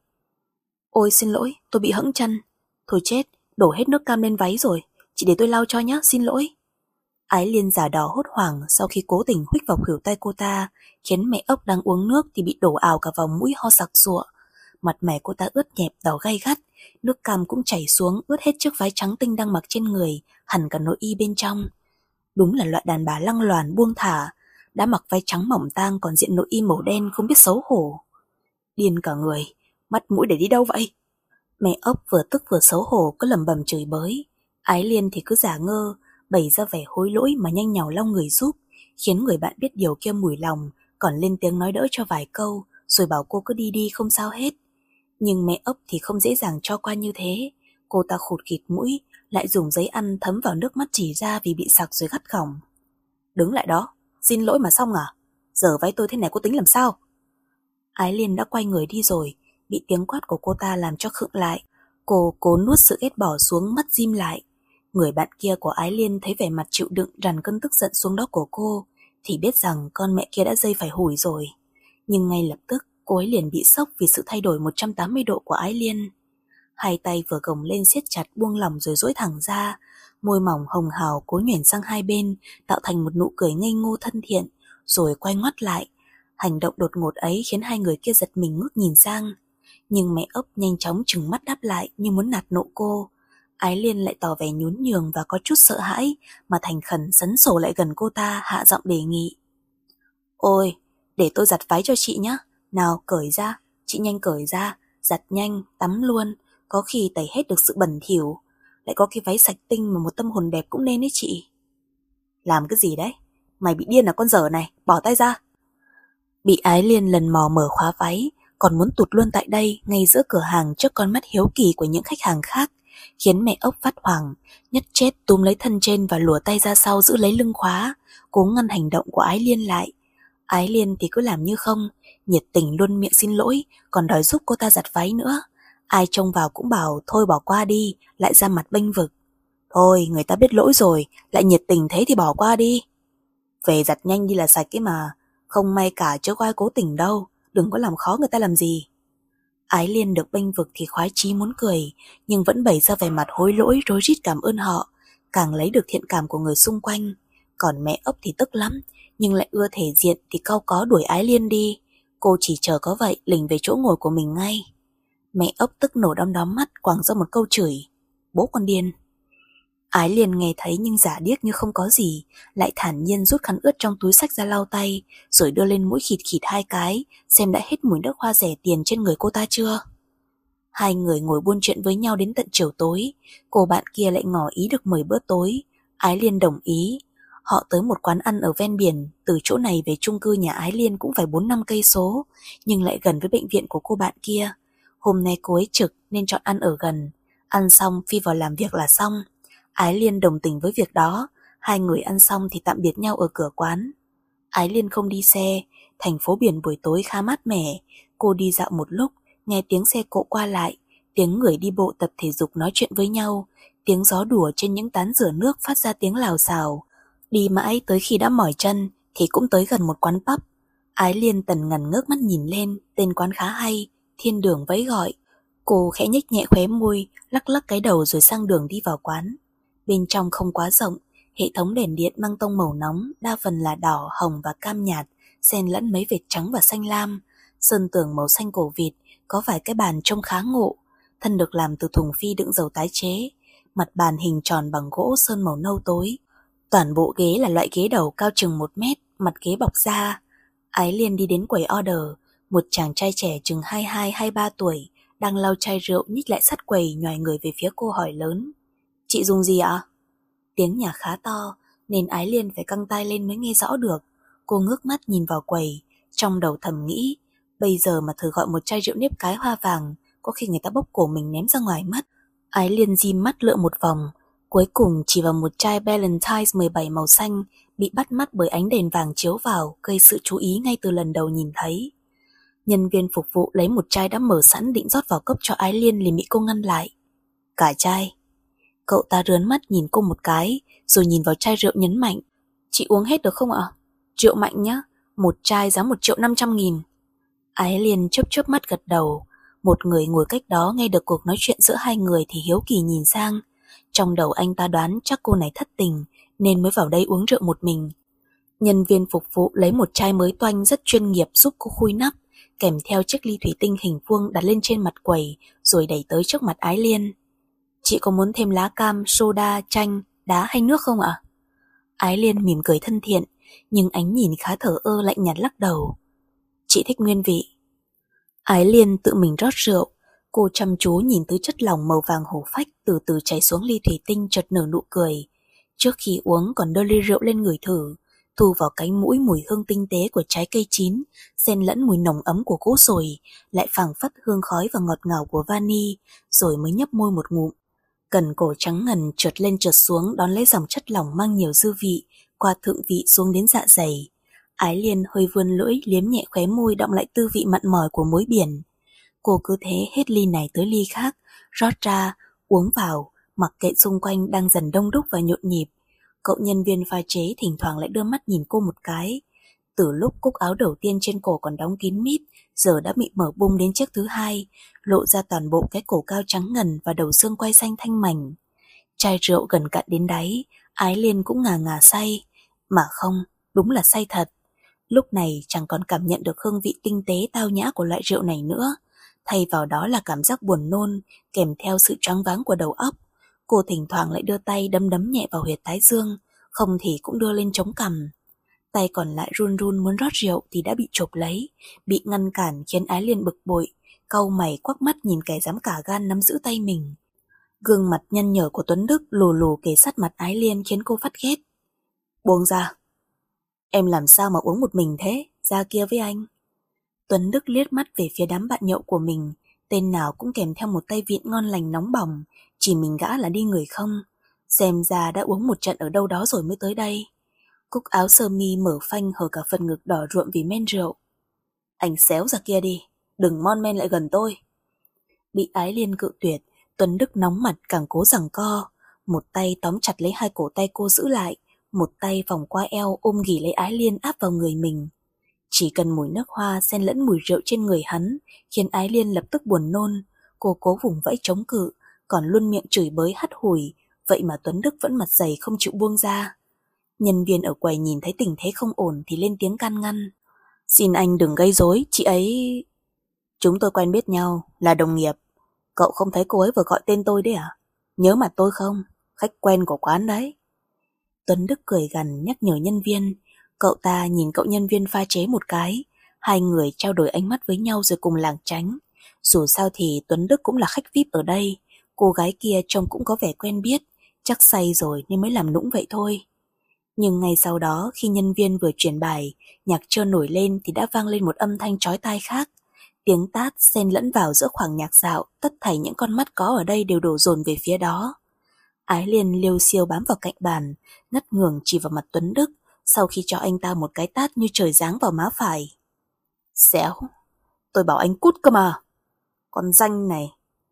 Ôi xin lỗi, tôi bị hẫng chân. Thôi chết, đổ hết nước cam lên váy rồi, chị để tôi lau cho nhá, xin lỗi. Ái Liên giả đỏ hốt hoảng sau khi cố tình huých vào khuỷu tay cô ta, khiến mẹ Ốc đang uống nước thì bị đổ ào cả vào mũi ho sặc sụa. Mặt mày cô ta ướt nhẹp đỏ gay gắt, nước cam cũng chảy xuống ướt hết chiếc váy trắng tinh đang mặc trên người, hẳn cả nội y bên trong. Đúng là loại đàn bà lăng loàn buông thả, đã mặc váy trắng mỏng tang còn diện nội y màu đen không biết xấu hổ. Điên cả người, mắt mũi để đi đâu vậy? Mẹ Ốc vừa tức vừa xấu hổ cứ lẩm bẩm chửi bới. Ái Liên thì cứ giả ngơ, bày ra vẻ hối lỗi mà nhanh nhảu lau người giúp, khiến người bạn biết điều kia mủi lòng, còn lên tiếng nói đỡ cho vài câu, rồi bảo cô cứ đi đi không sao hết. Nhưng mẹ Ốc thì không dễ dàng cho qua như thế. Cô ta khụt khịt mũi, lại dùng giấy ăn thấm vào nước mắt chỉ ra vì bị sặc rồi gắt gỏng. Đứng lại đó, xin lỗi mà xong à? Giờ váy tôi thế này cô tính làm sao? Ái Liên đã quay người đi rồi, bị tiếng quát của cô ta làm cho khựng lại. Cô cố nuốt sự ghét bỏ xuống, mắt dim lại. Người bạn kia của Ái Liên thấy vẻ mặt chịu đựng dằn cơn tức giận xuống đó của cô, thì biết rằng con mẹ kia đã dây phải hủi rồi. Nhưng ngay lập tức cô ấy liền bị sốc vì sự thay đổi một trăm tám mươi độ của Ái Liên. Hai tay vừa gồng lên siết chặt buông lỏng rồi duỗi thẳng ra, môi mỏng hồng hào cố nhoẻn sang hai bên, tạo thành một nụ cười ngây ngô thân thiện, rồi quay ngoắt lại. Hành động đột ngột ấy khiến hai người kia giật mình ngước nhìn sang. Nhưng mẹ Ốc nhanh chóng trừng mắt đáp lại như muốn nạt nộ cô. Ái Liên lại tỏ vẻ nhún nhường và có chút sợ hãi, mà thành khẩn sấn sổ lại gần cô ta, hạ giọng đề nghị. Ôi, để tôi giặt váy cho chị nhé. Nào cởi ra, chị nhanh cởi ra, giặt nhanh, tắm luôn, có khi tẩy hết được sự bẩn thỉu. Lại có cái váy sạch tinh mà một tâm hồn đẹp cũng nên đấy chị. Làm cái gì đấy? Mày bị điên à con dở này, bỏ tay ra. Bị Ái Liên lần mò mở khóa váy, còn muốn tụt luôn tại đây ngay giữa cửa hàng trước con mắt hiếu kỳ của những khách hàng khác, khiến mẹ ốc phát hoảng, nhất chết túm lấy thân trên và lùa tay ra sau giữ lấy lưng khóa, cố ngăn hành động của Ái Liên lại. Ái Liên thì cứ làm như không, nhiệt tình luôn miệng xin lỗi, còn đòi giúp cô ta giặt váy nữa. Ai trông vào cũng bảo thôi bỏ qua đi, lại ra mặt bênh vực. Thôi, người ta biết lỗi rồi, lại nhiệt tình thế thì bỏ qua đi. Về giặt nhanh đi là sạch ấy mà, không may cả chứ có ai cố tình đâu, đừng có làm khó người ta làm gì. Ái Liên được bênh vực thì khoái chí muốn cười, nhưng vẫn bày ra vẻ mặt hối lỗi rối rít cảm ơn họ, càng lấy được thiện cảm của người xung quanh. Còn mẹ ốc thì tức lắm, nhưng lại ưa thể diện thì cau có đuổi Ái Liên đi. Cô chỉ chờ có vậy lình về chỗ ngồi của mình ngay. Mẹ ốc tức nổ đom đóm mắt quẳng ra một câu chửi: bố con điên. Ái Liên nghe thấy nhưng giả điếc như không có gì, lại thản nhiên rút khăn ướt trong túi xách ra lau tay, rồi đưa lên mũi khịt khịt hai cái, xem đã hết mùi nước hoa rẻ tiền trên người cô ta chưa. Hai người ngồi buôn chuyện với nhau đến tận chiều tối, cô bạn kia lại ngỏ ý được mời bữa tối. Ái Liên đồng ý. Họ tới một quán ăn ở ven biển, từ chỗ này về chung cư nhà Ái Liên cũng phải bốn năm cây số, nhưng lại gần với bệnh viện của cô bạn kia. Hôm nay cô ấy trực nên chọn ăn ở gần, ăn xong phi vào làm việc là xong. Ái Liên đồng tình với việc đó, hai người ăn xong thì tạm biệt nhau ở cửa quán. Ái Liên không đi xe, thành phố biển buổi tối khá mát mẻ, cô đi dạo một lúc, nghe tiếng xe cộ qua lại, tiếng người đi bộ tập thể dục nói chuyện với nhau, tiếng gió đùa trên những tán rửa nước phát ra tiếng lào xào. Đi mãi tới khi đã mỏi chân thì cũng tới gần một quán pub. Ái Liên tần ngần ngước mắt nhìn lên, tên quán khá hay, Thiên Đường vẫy gọi. Cô khẽ nhếch nhẹ khóe môi, lắc lắc cái đầu rồi sang đường đi vào quán. Bên trong không quá rộng, hệ thống đèn điện mang tông màu nóng, đa phần là đỏ, hồng và cam nhạt, xen lẫn mấy vệt trắng và xanh lam. Sơn tường màu xanh cổ vịt, có vài cái bàn trông khá ngộ, thân được làm từ thùng phi đựng dầu tái chế. Mặt bàn hình tròn bằng gỗ sơn màu nâu tối. Toàn bộ ghế là loại ghế đầu cao chừng một mét, mặt ghế bọc da. Ái Liên đi đến quầy order, một chàng trai trẻ chừng hai mươi hai hai mươi ba tuổi, đang lau chai rượu nhích lại sát quầy nhoài người về phía cô hỏi lớn: chị dùng gì ạ? Tiếng nhà khá to nên Ái Liên phải căng tai lên mới nghe rõ được. Cô ngước mắt nhìn vào quầy, trong đầu thầm nghĩ, bây giờ mà thử gọi một chai rượu nếp cái hoa vàng, có khi người ta bốc cổ mình ném ra ngoài mất. Ái Liên dim mắt lựa một vòng, cuối cùng chỉ vào một chai Ballantine's mười bảy màu xanh, bị bắt mắt bởi ánh đèn vàng chiếu vào, gây sự chú ý ngay từ lần đầu nhìn thấy. Nhân viên phục vụ lấy một chai đã mở sẵn định rót vào cốc cho Ái Liên liền bị cô ngăn lại. Cả chai. Cậu ta rướn mắt nhìn cô một cái, rồi nhìn vào chai rượu nhấn mạnh: chị uống hết được không ạ? Rượu mạnh nhá, một chai giá một triệu năm trăm nghìn. Ái Liên chớp chớp mắt gật đầu. Một người ngồi cách đó nghe được cuộc nói chuyện giữa hai người thì hiếu kỳ nhìn sang. Trong đầu anh ta đoán chắc cô này thất tình nên mới vào đây uống rượu một mình. Nhân viên phục vụ lấy một chai mới toanh rất chuyên nghiệp giúp cô khui nắp, kèm theo chiếc ly thủy tinh hình vuông đặt lên trên mặt quầy, rồi đẩy tới trước mặt Ái Liên. Chị có muốn thêm lá cam, soda, chanh, đá hay nước không ạ? Ái Liên mỉm cười thân thiện, nhưng ánh nhìn khá thờ ơ lạnh nhạt lắc đầu. Chị thích nguyên vị. Ái Liên tự mình rót rượu, cô chăm chú nhìn thứ chất lỏng màu vàng hổ phách từ từ chảy xuống ly thủy tinh, chợt nở nụ cười. Trước khi uống còn đưa ly rượu lên ngửi thử, thu vào cánh mũi mùi hương tinh tế của trái cây chín, xen lẫn mùi nồng ấm của cỗ sồi, lại phảng phất hương khói và ngọt ngào của vani, rồi mới nhấp môi một ngụm. Cần cổ trắng ngần trượt lên trượt xuống đón lấy dòng chất lỏng mang nhiều dư vị, qua thượng vị xuống đến dạ dày. Ái Liên hơi vươn lưỡi liếm nhẹ khóe môi đọng lại tư vị mặn mòi của muối biển. Cô cứ thế hết ly này tới ly khác, rót ra, uống vào, mặc kệ xung quanh đang dần đông đúc và nhộn nhịp. Cậu nhân viên pha chế thỉnh thoảng lại đưa mắt nhìn cô một cái. Từ lúc cúc áo đầu tiên trên cổ còn đóng kín mít, giờ đã bị mở bung đến chiếc thứ hai, lộ ra toàn bộ cái cổ cao trắng ngần và đầu xương quai xanh thanh mảnh. Chai rượu gần cạn đến đáy, Ái Liên cũng ngà ngà say. Mà không, đúng là say thật. Lúc này chẳng còn cảm nhận được hương vị tinh tế tao nhã của loại rượu này nữa. Thay vào đó là cảm giác buồn nôn, kèm theo sự choáng váng của đầu óc. Cô thỉnh thoảng lại đưa tay đấm đấm nhẹ vào huyệt thái dương, không thì cũng đưa lên chống cằm. Tay còn lại run run muốn rót rượu thì đã bị chộp lấy, bị ngăn cản khiến Ái Liên bực bội, cau mày quắc mắt nhìn kẻ dám cả gan nắm giữ tay mình. Gương mặt nhăn nhở của Tuấn Đức lù lù kề sát mặt Ái Liên khiến cô phát ghét. Buông ra. Em làm sao mà uống một mình thế, ra kia với anh. Tuấn Đức liếc mắt về phía đám bạn nhậu của mình, Tên nào cũng kèm theo một tay vịn ngon lành nóng bỏng, chỉ mình gã là đi người không. Xem ra đã uống một trận ở đâu đó rồi mới tới đây. Cúc áo sơ mi mở phanh hở cả phần ngực đỏ ruộm vì men rượu. Anh xéo ra kia đi, đừng mon men lại gần tôi. Bị Ái Liên cự tuyệt, Tuấn Đức nóng mặt càng cố giằng co. Một tay tóm chặt lấy hai cổ tay cô giữ lại, một tay vòng qua eo ôm ghì lấy Ái Liên áp vào người mình. Chỉ cần mùi nước hoa xen lẫn mùi rượu trên người hắn khiến Ái Liên lập tức buồn nôn. Cô cố vùng vẫy chống cự, còn luôn miệng chửi bới hắt hủi, vậy mà Tuấn Đức vẫn mặt dày không chịu buông ra. Nhân viên ở quầy nhìn thấy tình thế không ổn thì lên tiếng can ngăn. Xin anh đừng gây rối, chị ấy... Chúng tôi quen biết nhau, là đồng nghiệp. Cậu không thấy cô ấy vừa gọi tên tôi đấy à? Nhớ mặt tôi không? Khách quen của quán đấy. Tuấn Đức cười gằn nhắc nhở nhân viên. Cậu ta nhìn cậu nhân viên pha chế một cái. Hai người trao đổi ánh mắt với nhau rồi cùng lảng tránh. Dù sao thì Tuấn Đức cũng là khách vi ai pi ở đây. Cô gái kia trông cũng có vẻ quen biết. Chắc say rồi nên mới làm nũng vậy thôi. Nhưng ngay sau đó khi nhân viên vừa chuyển bài, nhạc trơn nổi lên thì đã vang lên một âm thanh chói tai khác. Tiếng tát xen lẫn vào giữa khoảng nhạc dạo, tất thảy những con mắt có ở đây đều đổ dồn về phía đó. Ái Liên liêu xiêu bám vào cạnh bàn, ngất ngường chỉ vào mặt Tuấn Đức, sau khi cho anh ta một cái tát như trời giáng vào má phải. Xéo, tôi bảo anh cút cơ mà. Con danh này.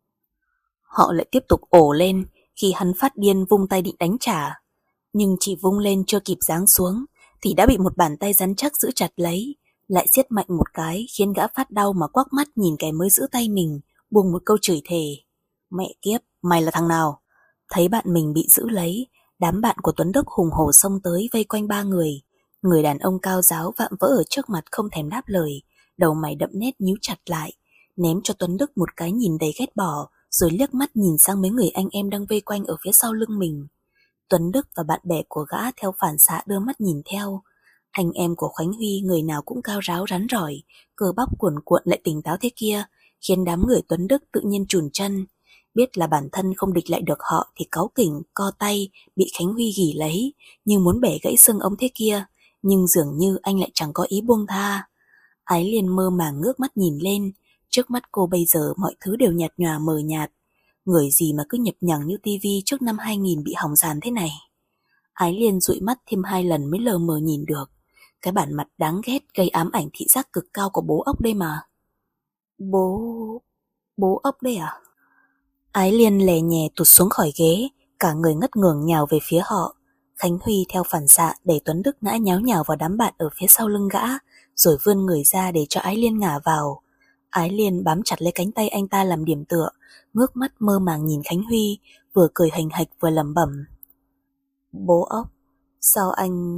Họ lại tiếp tục ổ lên khi hắn phát điên vung tay định đánh trả. Nhưng chỉ vung lên chưa kịp giáng xuống thì đã bị một bàn tay rắn chắc giữ chặt lấy, lại siết mạnh một cái khiến gã phát đau mà quắc mắt nhìn kẻ mới giữ tay mình, buông một câu chửi thề. Mẹ kiếp, mày là thằng nào? Thấy bạn mình bị giữ lấy, đám bạn của Tuấn Đức hùng hổ xông tới vây quanh ba người. Người đàn ông cao ráo vạm vỡ ở trước mặt không thèm đáp lời, đầu mày đậm nét nhíu chặt lại, ném cho Tuấn Đức một cái nhìn đầy ghét bỏ, rồi liếc mắt nhìn sang mấy người anh em đang vây quanh ở phía sau lưng mình. Tuấn Đức và bạn bè của gã theo phản xạ đưa mắt nhìn theo. Anh em của Khánh Huy người nào cũng cao ráo rắn rỏi, cơ bắp cuồn cuộn lại tỉnh táo thế kia, khiến đám người Tuấn Đức tự nhiên chùn chân. Biết là bản thân không địch lại được họ thì cáu kỉnh, co tay, bị Khánh Huy ghì lấy, như muốn bẻ gãy xương ống thế kia, nhưng dường như anh lại chẳng có ý buông tha. Ái Liên mơ màng ngước mắt nhìn lên, trước mắt cô bây giờ mọi thứ đều nhạt nhòa mờ nhạt. Người gì mà cứ nhập nhằng như tivi trước năm hai nghìn bị hỏng dàn thế này. Ái Liên dụi mắt thêm hai lần mới lờ mờ nhìn được. Cái bản mặt đáng ghét gây ám ảnh thị giác cực cao của bố ốc đây mà. Bố... bố ốc đây à? Ái Liên lè nhè tụt xuống khỏi ghế, cả người ngất ngường nhào về phía họ. Khánh Huy theo phản xạ để Tuấn Đức ngã nháo nhào vào đám bạn ở phía sau lưng gã, rồi vươn người ra để cho Ái Liên ngả vào. Ái Liên bám chặt lấy cánh tay anh ta làm điểm tựa, ngước mắt mơ màng nhìn Khánh Huy, vừa cười hành hạch vừa lẩm bẩm. Bố ốc, sao anh...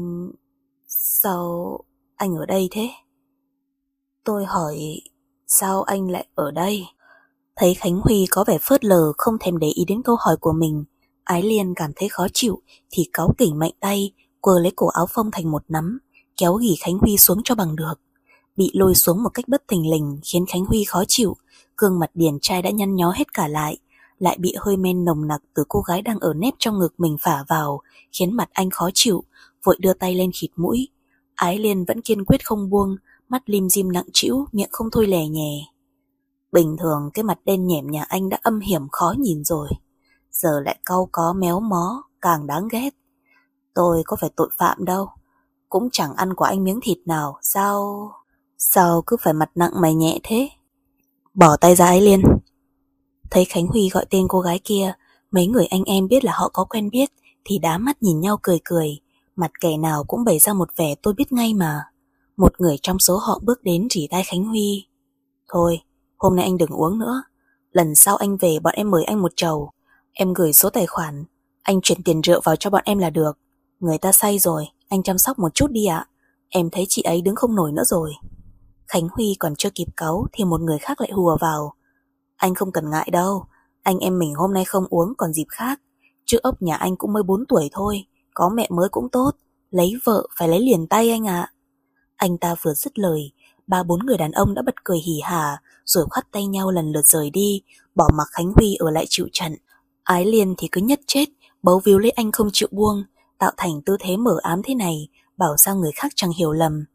sao anh ở đây thế? Tôi hỏi, sao anh lại ở đây? Thấy Khánh Huy có vẻ phớt lờ không thèm để ý đến câu hỏi của mình, Ái Liên cảm thấy khó chịu thì cáu kỉnh mạnh tay, quơ lấy cổ áo phông thành một nắm, kéo ghì Khánh Huy xuống cho bằng được. Bị lôi xuống một cách bất thình lình khiến Khánh Huy khó chịu, gương mặt điển trai đã nhăn nhó hết cả lại, lại bị hơi men nồng nặc từ cô gái đang ở nép trong ngực mình phả vào, khiến mặt anh khó chịu, vội đưa tay lên khịt mũi. Ái Liên vẫn kiên quyết không buông, mắt lim dim nặng trĩu, miệng không thôi lè nhè. Bình thường cái mặt đen nhẻm nhà anh đã âm hiểm khó nhìn rồi, giờ lại cau có méo mó, càng đáng ghét. Tôi có phải tội phạm đâu, cũng chẳng ăn của anh miếng thịt nào, sao... sao cứ phải mặt nặng mày nhẹ thế? Bỏ tay ra Ái Liên. Thấy Khánh Huy gọi tên cô gái kia, mấy người anh em biết là họ có quen biết thì đá mắt nhìn nhau cười cười, mặt kẻ nào cũng bày ra một vẻ tôi biết ngay mà. Một người trong số họ bước đến rỉ tai Khánh Huy. Thôi, hôm nay anh đừng uống nữa, lần sau anh về bọn em mời anh một chầu, em gửi số tài khoản, anh chuyển tiền rượu vào cho bọn em là được. Người ta say rồi, anh chăm sóc một chút đi ạ, em thấy chị ấy đứng không nổi nữa rồi. Khánh Huy còn chưa kịp cáu thì một người khác lại hùa vào. Anh không cần ngại đâu, anh em mình hôm nay không uống còn dịp khác, chứ ốc nhà anh cũng mới bốn tuổi thôi, có mẹ mới cũng tốt, lấy vợ phải lấy liền tay anh ạ. Anh ta vừa dứt lời, ba bốn người đàn ông đã bật cười hỉ hả, rồi khoắt tay nhau lần lượt rời đi, bỏ mặc Khánh Huy ở lại chịu trận. Ái Liên thì cứ nhất chết, bấu víu lấy anh không chịu buông, tạo thành tư thế mở ám thế này, bảo sao người khác chẳng hiểu lầm.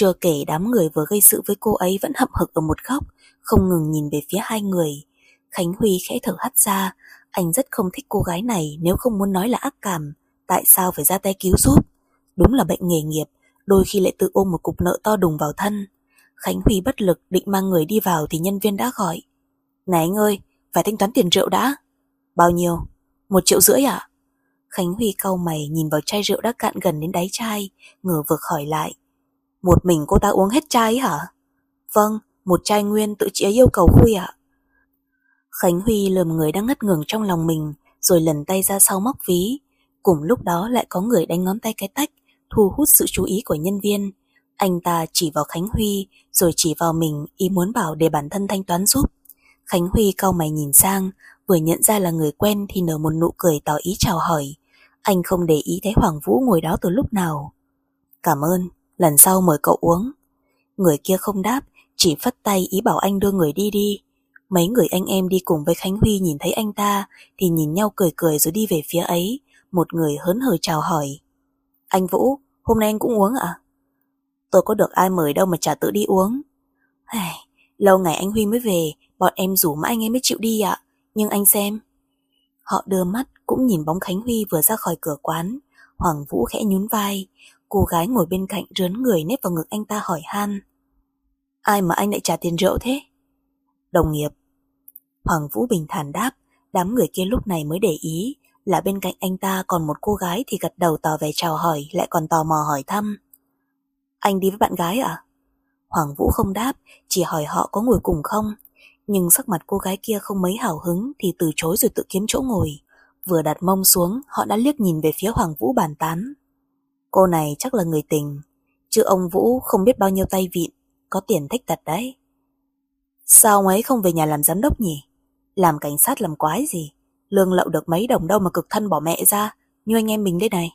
Chưa kể đám người vừa gây sự với cô ấy vẫn hậm hực ở một góc, không ngừng nhìn về phía hai người. Khánh Huy khẽ thở hắt ra, anh rất không thích cô gái này, nếu không muốn nói là ác cảm, tại sao phải ra tay cứu giúp? Đúng là bệnh nghề nghiệp, đôi khi lại tự ôm một cục nợ to đùng vào thân. Khánh Huy bất lực định mang người đi vào thì nhân viên đã gọi. Này anh ơi, phải thanh toán tiền rượu đã. Bao nhiêu? Một triệu rưỡi ạ? Khánh Huy cau mày nhìn vào chai rượu đã cạn gần đến đáy chai, ngờ vực hỏi lại. Một mình cô ta uống hết chai ấy hả? Vâng, một chai nguyên tự chị ấy yêu cầu khui ạ. Khánh Huy lườm người đang ngất ngưởng trong lòng mình, rồi lần tay ra sau móc ví. Cùng lúc đó lại có người đánh ngón tay cái tách, thu hút sự chú ý của nhân viên. Anh ta chỉ vào Khánh Huy, rồi chỉ vào mình, ý muốn bảo để bản thân thanh toán giúp. Khánh Huy cau mày nhìn sang, vừa nhận ra là người quen thì nở một nụ cười tỏ ý chào hỏi. Anh không để ý thấy Hoàng Vũ ngồi đó từ lúc nào. Cảm ơn, lần sau mời cậu uống. Người kia không đáp, chỉ phất tay ý bảo anh đưa người đi đi. Mấy người anh em đi cùng với Khánh Huy nhìn thấy anh ta thì nhìn nhau cười cười rồi đi về phía ấy. Một người hớn hở chào hỏi. Anh Vũ, hôm nay anh cũng uống ạ? Tôi có được ai mời đâu mà chả tự đi uống. Ai, lâu ngày anh Huy mới về, bọn em rủ mãi anh ấy mới chịu đi ạ. Nhưng anh xem. Họ đưa mắt cũng nhìn bóng Khánh Huy vừa ra khỏi cửa quán. Hoàng Vũ khẽ nhún vai. Cô gái ngồi bên cạnh rướn người nép vào ngực anh ta hỏi han. Ai mà anh lại trả tiền rượu thế? Đồng nghiệp. Hoàng Vũ bình thản đáp. Đám người kia lúc này mới để ý là bên cạnh anh ta còn một cô gái thì gật đầu tỏ vẻ chào hỏi, lại còn tò mò hỏi thăm. Anh đi với bạn gái à? Hoàng Vũ không đáp, chỉ hỏi họ có ngồi cùng không. Nhưng sắc mặt cô gái kia không mấy hào hứng thì từ chối rồi tự kiếm chỗ ngồi. Vừa đặt mông xuống, họ đã liếc nhìn về phía Hoàng Vũ bàn tán. Cô này chắc là người tình, chứ ông Vũ không biết bao nhiêu tay vịn, có tiền thích tật đấy. Sao ông ấy không về nhà làm giám đốc nhỉ? Làm cảnh sát làm quái gì, lương lậu được mấy đồng đâu mà cực thân bỏ mẹ ra, như anh em mình đây này.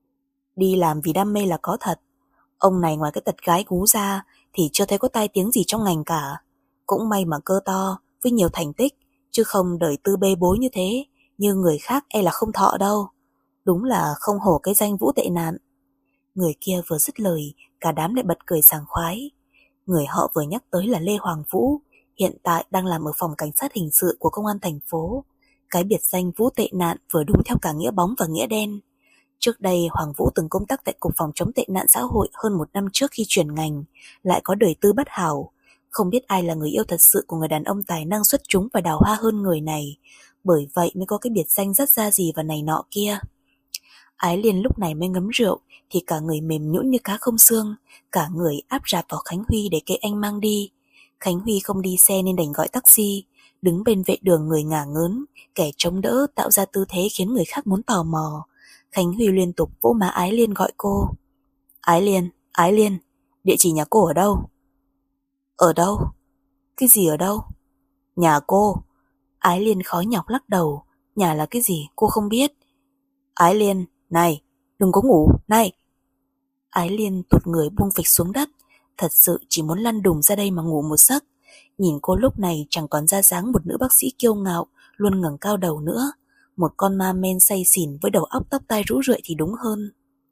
Đi làm vì đam mê là có thật. Ông này ngoài cái tật gái gú ra thì chưa thấy có tai tiếng gì trong ngành cả. Cũng may mà cơ to, với nhiều thành tích, chứ không đời tư bê bối như thế, như người khác e là không thọ đâu. Đúng là không hổ cái danh Vũ tệ nạn. Người kia vừa dứt lời, cả đám lại bật cười sảng khoái. Người họ vừa nhắc tới là Lê Hoàng Vũ, hiện tại đang làm ở phòng cảnh sát hình sự của công an thành phố. Cái biệt danh Vũ tệ nạn vừa đúng theo cả nghĩa bóng và nghĩa đen. Trước đây Hoàng Vũ từng công tác tại Cục Phòng chống tệ nạn xã hội hơn một năm trước khi chuyển ngành, lại có đời tư bất hảo. Không biết ai là người yêu thật sự của người đàn ông tài năng xuất chúng và đào hoa hơn người này, bởi vậy mới có cái biệt danh rất ra gì và này nọ kia. Ái Liên lúc này mới ngấm rượu thì cả người mềm nhũn như cá không xương, cả người áp rạp vào Khánh Huy để kệ anh mang đi. Khánh Huy không đi xe nên đành gọi taxi, đứng bên vệ đường người ngả ngớn, kẻ chống đỡ tạo ra tư thế khiến người khác muốn tò mò. Khánh Huy liên tục vỗ má Ái Liên gọi cô. Ái Liên, Ái Liên, địa chỉ nhà cô ở đâu? Ở đâu? Cái gì ở đâu? Nhà cô. Ái Liên khó nhọc lắc đầu. Nhà là cái gì cô không biết. Ái Liên, này, đừng có ngủ, này. Ái Liên tụt người buông phịch xuống đất, thật sự chỉ muốn lăn đùng ra đây mà ngủ một giấc. Nhìn cô lúc này chẳng còn ra dáng một nữ bác sĩ kiêu ngạo, luôn ngẩng cao đầu nữa. Một con ma men say xỉn với đầu óc tóc tai rũ rượi thì đúng hơn.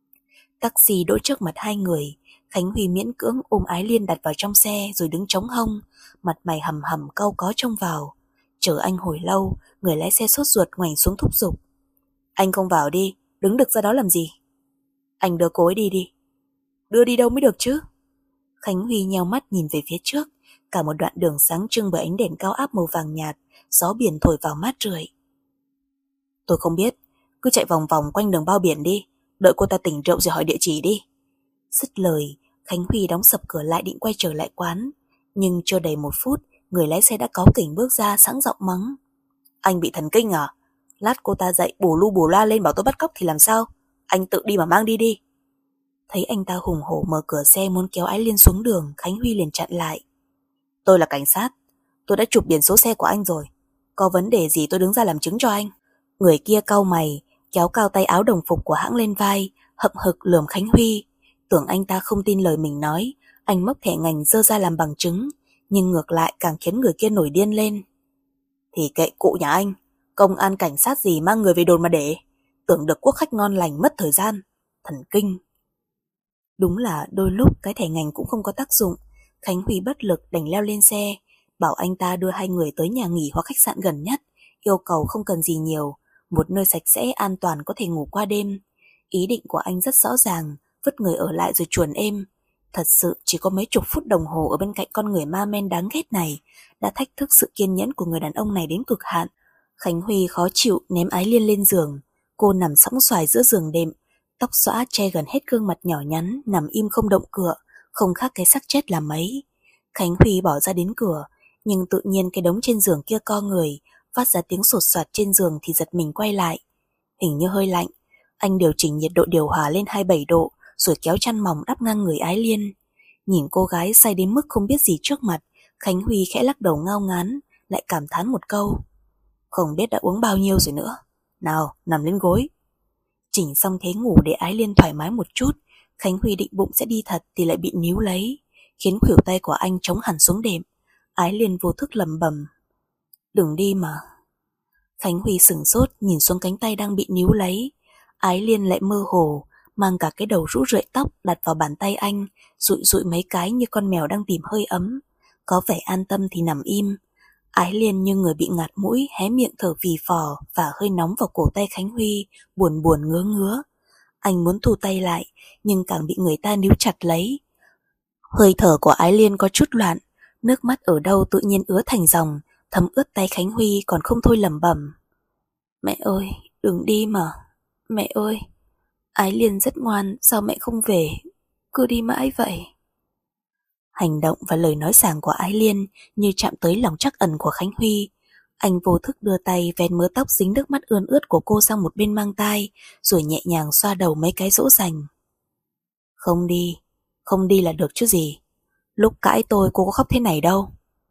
Taxi đỗ trước mặt hai người. Khánh Huy miễn cưỡng ôm Ái Liên đặt vào trong xe rồi đứng chống hông, mặt mày hầm hầm cau có trông vào. Chờ anh hồi lâu, người lái xe sốt ruột ngoảnh xuống thúc giục. Anh không vào đi, đứng đực ra đó làm gì? Anh đưa cô ấy đi đi. Đưa đi đâu mới được chứ? Khánh Huy nheo mắt nhìn về phía trước, cả một đoạn đường sáng trưng bởi ánh đèn cao áp màu vàng nhạt, gió biển thổi vào mát rượi. Tôi không biết, cứ chạy vòng vòng quanh đường bao biển đi, đợi cô ta tỉnh rượu rồi hỏi địa chỉ đi. Dứt lời, Khánh Huy đóng sập cửa lại định quay trở lại quán, nhưng chưa đầy một phút, người lái xe đã cáu kỉnh bước ra sẵn giọng mắng. Anh bị thần kinh à? Lát cô ta dậy bù lu bù loa lên bảo tôi bắt cóc thì làm sao? Anh tự đi mà mang đi đi. Thấy anh ta hùng hổ mở cửa xe muốn kéo Ái Liên xuống đường, Khánh Huy liền chặn lại. Tôi là cảnh sát, tôi đã chụp biển số xe của anh rồi, có vấn đề gì tôi đứng ra làm chứng cho anh. Người kia cau mày, kéo cao tay áo đồng phục của hãng lên vai, hậm hực lườm Khánh Huy. Tưởng anh ta không tin lời mình nói, anh móc thẻ ngành giơ ra làm bằng chứng, nhưng ngược lại càng khiến người kia nổi điên lên. Thì kệ cụ nhà anh, công an cảnh sát gì mang người về đồn mà để, tưởng được quốc khách ngon lành mất thời gian, thần kinh. Đúng là đôi lúc cái thẻ ngành cũng không có tác dụng. Khánh Huy bất lực đành leo lên xe, bảo anh ta đưa hai người tới nhà nghỉ hoặc khách sạn gần nhất, yêu cầu không cần gì nhiều, một nơi sạch sẽ an toàn có thể ngủ qua đêm. Ý định của anh rất rõ ràng, vứt người ở lại rồi chuồn êm. Thật sự chỉ có mấy chục phút đồng hồ ở bên cạnh con người ma men đáng ghét này đã thách thức sự kiên nhẫn của người đàn ông này đến cực hạn. Khánh Huy khó chịu ném Ái Liên lên giường. Cô nằm sõng soài giữa giường đệm, tóc xõa che gần hết gương mặt nhỏ nhắn, nằm im không động cựa, không khác cái xác chết là mấy. Khánh Huy bỏ ra đến cửa, nhưng tự nhiên cái đống trên giường kia co người, phát ra tiếng sột soạt trên giường thì giật mình quay lại. Hình như hơi lạnh, anh điều chỉnh nhiệt độ điều hòa lên hai mươi bảy độ, rồi kéo chăn mỏng đắp ngang người Ái Liên. Nhìn cô gái say đến mức không biết gì trước mặt, Khánh Huy khẽ lắc đầu ngao ngán, lại cảm thán một câu: không biết đã uống bao nhiêu rồi nữa. Nào, nằm lên gối. Chỉnh xong thế ngủ để Ái Liên thoải mái một chút, Khánh Huy định bụng sẽ đi thật thì lại bị níu lấy, khiến khuỷu tay của anh chống hẳn xuống đệm. Ái Liên vô thức lẩm bẩm: đừng đi mà. Khánh Huy sửng sốt nhìn xuống cánh tay đang bị níu lấy. Ái Liên lại mơ hồ, mang cả cái đầu rũ rượi tóc đặt vào bàn tay anh, dụi dụi mấy cái như con mèo đang tìm hơi ấm. Có vẻ an tâm thì nằm im. Ái Liên như người bị ngạt mũi, hé miệng thở phì phò và hơi nóng vào cổ tay Khánh Huy, buồn buồn ngứa ngứa. Anh muốn thu tay lại, nhưng càng bị người ta níu chặt lấy. Hơi thở của Ái Liên có chút loạn, nước mắt ở đâu tự nhiên ứa thành dòng, thấm ướt tay Khánh Huy còn không thôi lẩm bẩm: mẹ ơi, đừng đi mà. Mẹ ơi, Ái Liên rất ngoan, sao mẹ không về, cứ đi mãi vậy. Hành động và lời nói sảng của Ái Liên như chạm tới lòng trắc ẩn của Khánh Huy. Anh vô thức đưa tay vén mớ tóc dính nước mắt ươn ướt của cô sang một bên mang tai, rồi nhẹ nhàng xoa đầu mấy cái dỗ dành. Không đi, không đi là được chứ gì. Lúc cãi tôi cô có khóc thế này đâu.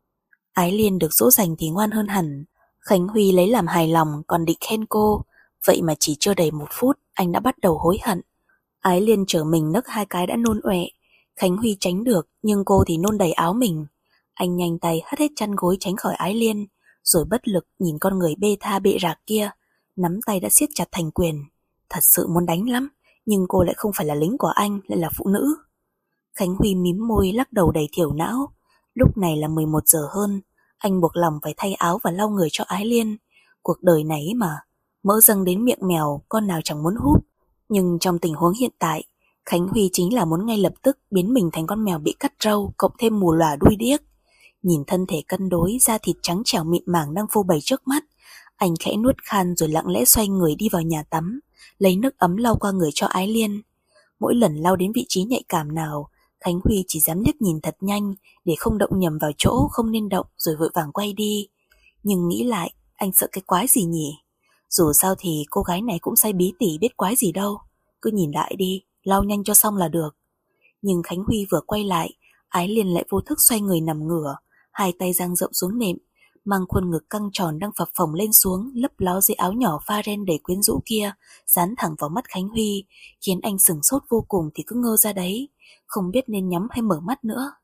Ái Liên được dỗ dành thì ngoan hơn hẳn. Khánh Huy lấy làm hài lòng còn định khen cô, vậy mà chỉ chưa đầy một phút anh đã bắt đầu hối hận. Ái Liên trở mình nấc hai cái đã nôn ọe. Khánh Huy tránh được, nhưng cô thì nôn đầy áo mình. Anh nhanh tay hất hết chăn gối tránh khỏi Ái Liên, rồi bất lực nhìn con người bê tha bệ rạc kia, nắm tay đã siết chặt thành quyền. Thật sự muốn đánh lắm, nhưng cô lại không phải là lính của anh, lại là phụ nữ. Khánh Huy mím môi lắc đầu đầy thiểu não. Lúc này là mười một giờ hơn, anh buộc lòng phải thay áo và lau người cho Ái Liên. Cuộc đời này mà, mỡ dâng đến miệng mèo, con nào chẳng muốn hút. Nhưng trong tình huống hiện tại, Khánh Huy chính là muốn ngay lập tức biến mình thành con mèo bị cắt râu, cộng thêm mù lòa đuôi điếc. Nhìn thân thể cân đối, da thịt trắng trẻo mịn màng đang phô bày trước mắt, anh khẽ nuốt khan rồi lặng lẽ xoay người đi vào nhà tắm, lấy nước ấm lau qua người cho Ái Liên. Mỗi lần lau đến vị trí nhạy cảm nào, Khánh Huy chỉ dám liếc nhìn thật nhanh để không động nhầm vào chỗ không nên động, rồi vội vàng quay đi. Nhưng nghĩ lại, anh sợ cái quái gì nhỉ? Dù sao thì cô gái này cũng say bí tỉ biết quái gì đâu. Cứ nhìn lại đi, lau nhanh cho xong là được. Nhưng Khánh Huy vừa quay lại, Ái Liên lại vô thức xoay người nằm ngửa, hai tay dang rộng xuống nệm, mang khuôn ngực căng tròn đang phập phồng lên xuống, lấp ló dưới áo nhỏ pha ren đầy quyến rũ kia, dán thẳng vào mắt Khánh Huy, khiến anh sửng sốt vô cùng thì cứ ngơ ra đấy, không biết nên nhắm hay mở mắt nữa.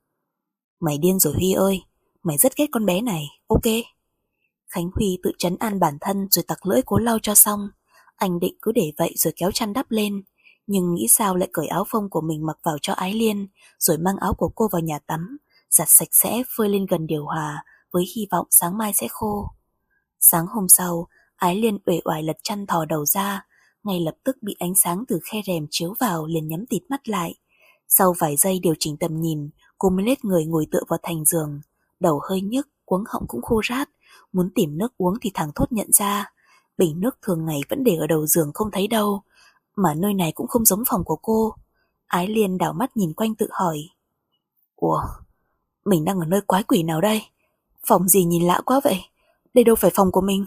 Mày điên rồi Huy ơi, mày rất ghét con bé này, ok. Khánh Huy tự trấn an bản thân rồi tặc lưỡi cố lau cho xong. Anh định cứ để vậy rồi kéo chăn đắp lên, nhưng nghĩ sao lại cởi áo phông của mình mặc vào cho Ái Liên, rồi mang áo của cô vào nhà tắm, giặt sạch sẽ phơi lên gần điều hòa, với hy vọng sáng mai sẽ khô. Sáng hôm sau, Ái Liên uể oải lật chăn thò đầu ra, ngay lập tức bị ánh sáng từ khe rèm chiếu vào liền nhắm tịt mắt lại. Sau vài giây điều chỉnh tầm nhìn, cô mới lết người ngồi tựa vào thành giường, đầu hơi nhức, cuống họng cũng khô rát, muốn tìm nước uống thì thảng thốt nhận ra, bình nước thường ngày vẫn để ở đầu giường không thấy đâu, mà nơi này cũng không giống phòng của cô. Ái Liên đảo mắt nhìn quanh tự hỏi, ủa, mình đang ở nơi quái quỷ nào đây? Phòng gì nhìn lạ quá vậy? Đây đâu phải phòng của mình.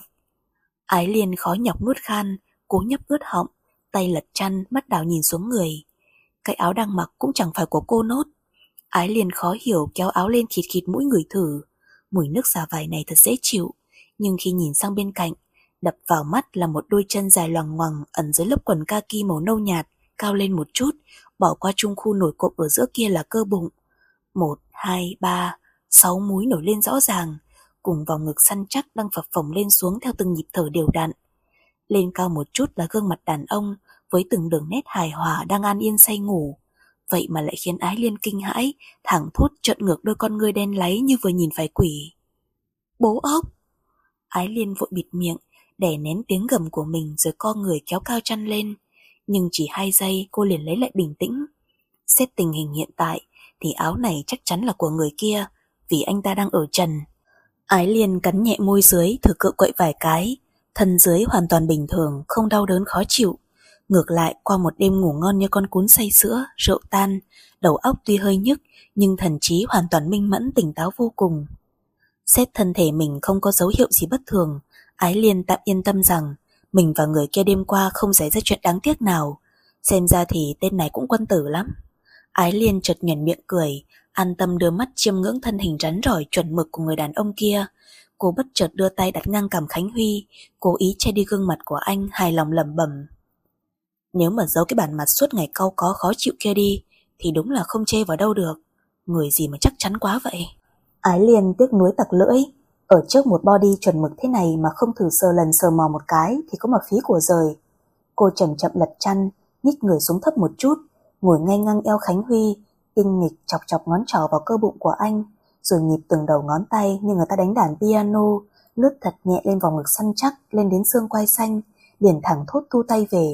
Ái Liên khó nhọc nuốt khan, cố nhấp ướt họng, tay lật chăn, mắt đảo nhìn xuống người. Cái áo đang mặc cũng chẳng phải của cô nốt. Ái Liên khó hiểu kéo áo lên khịt khịt mũi ngửi thử. Mùi nước xà vải này thật dễ chịu, nhưng khi nhìn sang bên cạnh, đập vào mắt là một đôi chân dài loằng ngoằng ẩn dưới lớp quần kaki màu nâu nhạt, cao lên một chút, bỏ qua trung khu nổi cộp ở giữa kia là cơ bụng. Một, hai, ba, sáu múi nổi lên rõ ràng, cùng vào ngực săn chắc đang phập phồng lên xuống theo từng nhịp thở đều đặn. Lên cao một chút là gương mặt đàn ông với từng đường nét hài hòa đang an yên say ngủ. vậy mà lại khiến Ái Liên kinh hãi, thẳng thốt trợn ngược đôi con ngươi đen láy như vừa nhìn phải quỷ. Bố ốc! Ái Liên vội bịt miệng, đè nén tiếng gầm của mình rồi co người kéo cao chăn lên. Nhưng chỉ hai giây cô liền lấy lại bình tĩnh. Xét tình hình hiện tại thì áo này chắc chắn là của người kia, vì anh ta đang ở trần. Ái Liên cắn nhẹ môi dưới thử cựa quậy vài cái. Thân dưới hoàn toàn bình thường, không đau đớn khó chịu. Ngược lại, qua một đêm ngủ ngon như con cún say sữa, rượu tan, đầu óc tuy hơi nhức nhưng thần trí hoàn toàn minh mẫn, tỉnh táo vô cùng. Xét thân thể mình không có dấu hiệu gì bất thường, Ái Liên tạm yên tâm rằng mình và người kia đêm qua không xảy ra chuyện đáng tiếc nào. Xem ra thì tên này cũng quân tử lắm. Ái Liên chợt nhoẻn miệng cười, an tâm đưa mắt chiêm ngưỡng thân hình rắn rỏi chuẩn mực của người đàn ông kia. Cô bất chợt đưa tay đặt ngang cằm Khánh Huy, cố ý che đi gương mặt của anh, hài lòng lẩm bẩm: nếu mà giấu cái bản mặt suốt ngày cau có khó chịu kia đi thì đúng là không chê vào đâu được. Người gì mà chắc chắn quá vậy. Ái Liên tiếc nuối tặc lưỡi. Ở trước một body chuẩn mực thế này mà không thử sờ lần sờ mò một cái thì có mà phí của rời. Cô chậm chậm lật chăn, nhích người xuống thấp một chút, ngồi ngay ngang eo Khánh Huy, tinh nghịch chọc chọc ngón trỏ vào cơ bụng của anh, rồi nhịp từng đầu ngón tay như người ta đánh đàn piano, lướt thật nhẹ lên vòng ngực săn chắc, lên đến xương quai xanh, liền thẳng thốt thu tay về.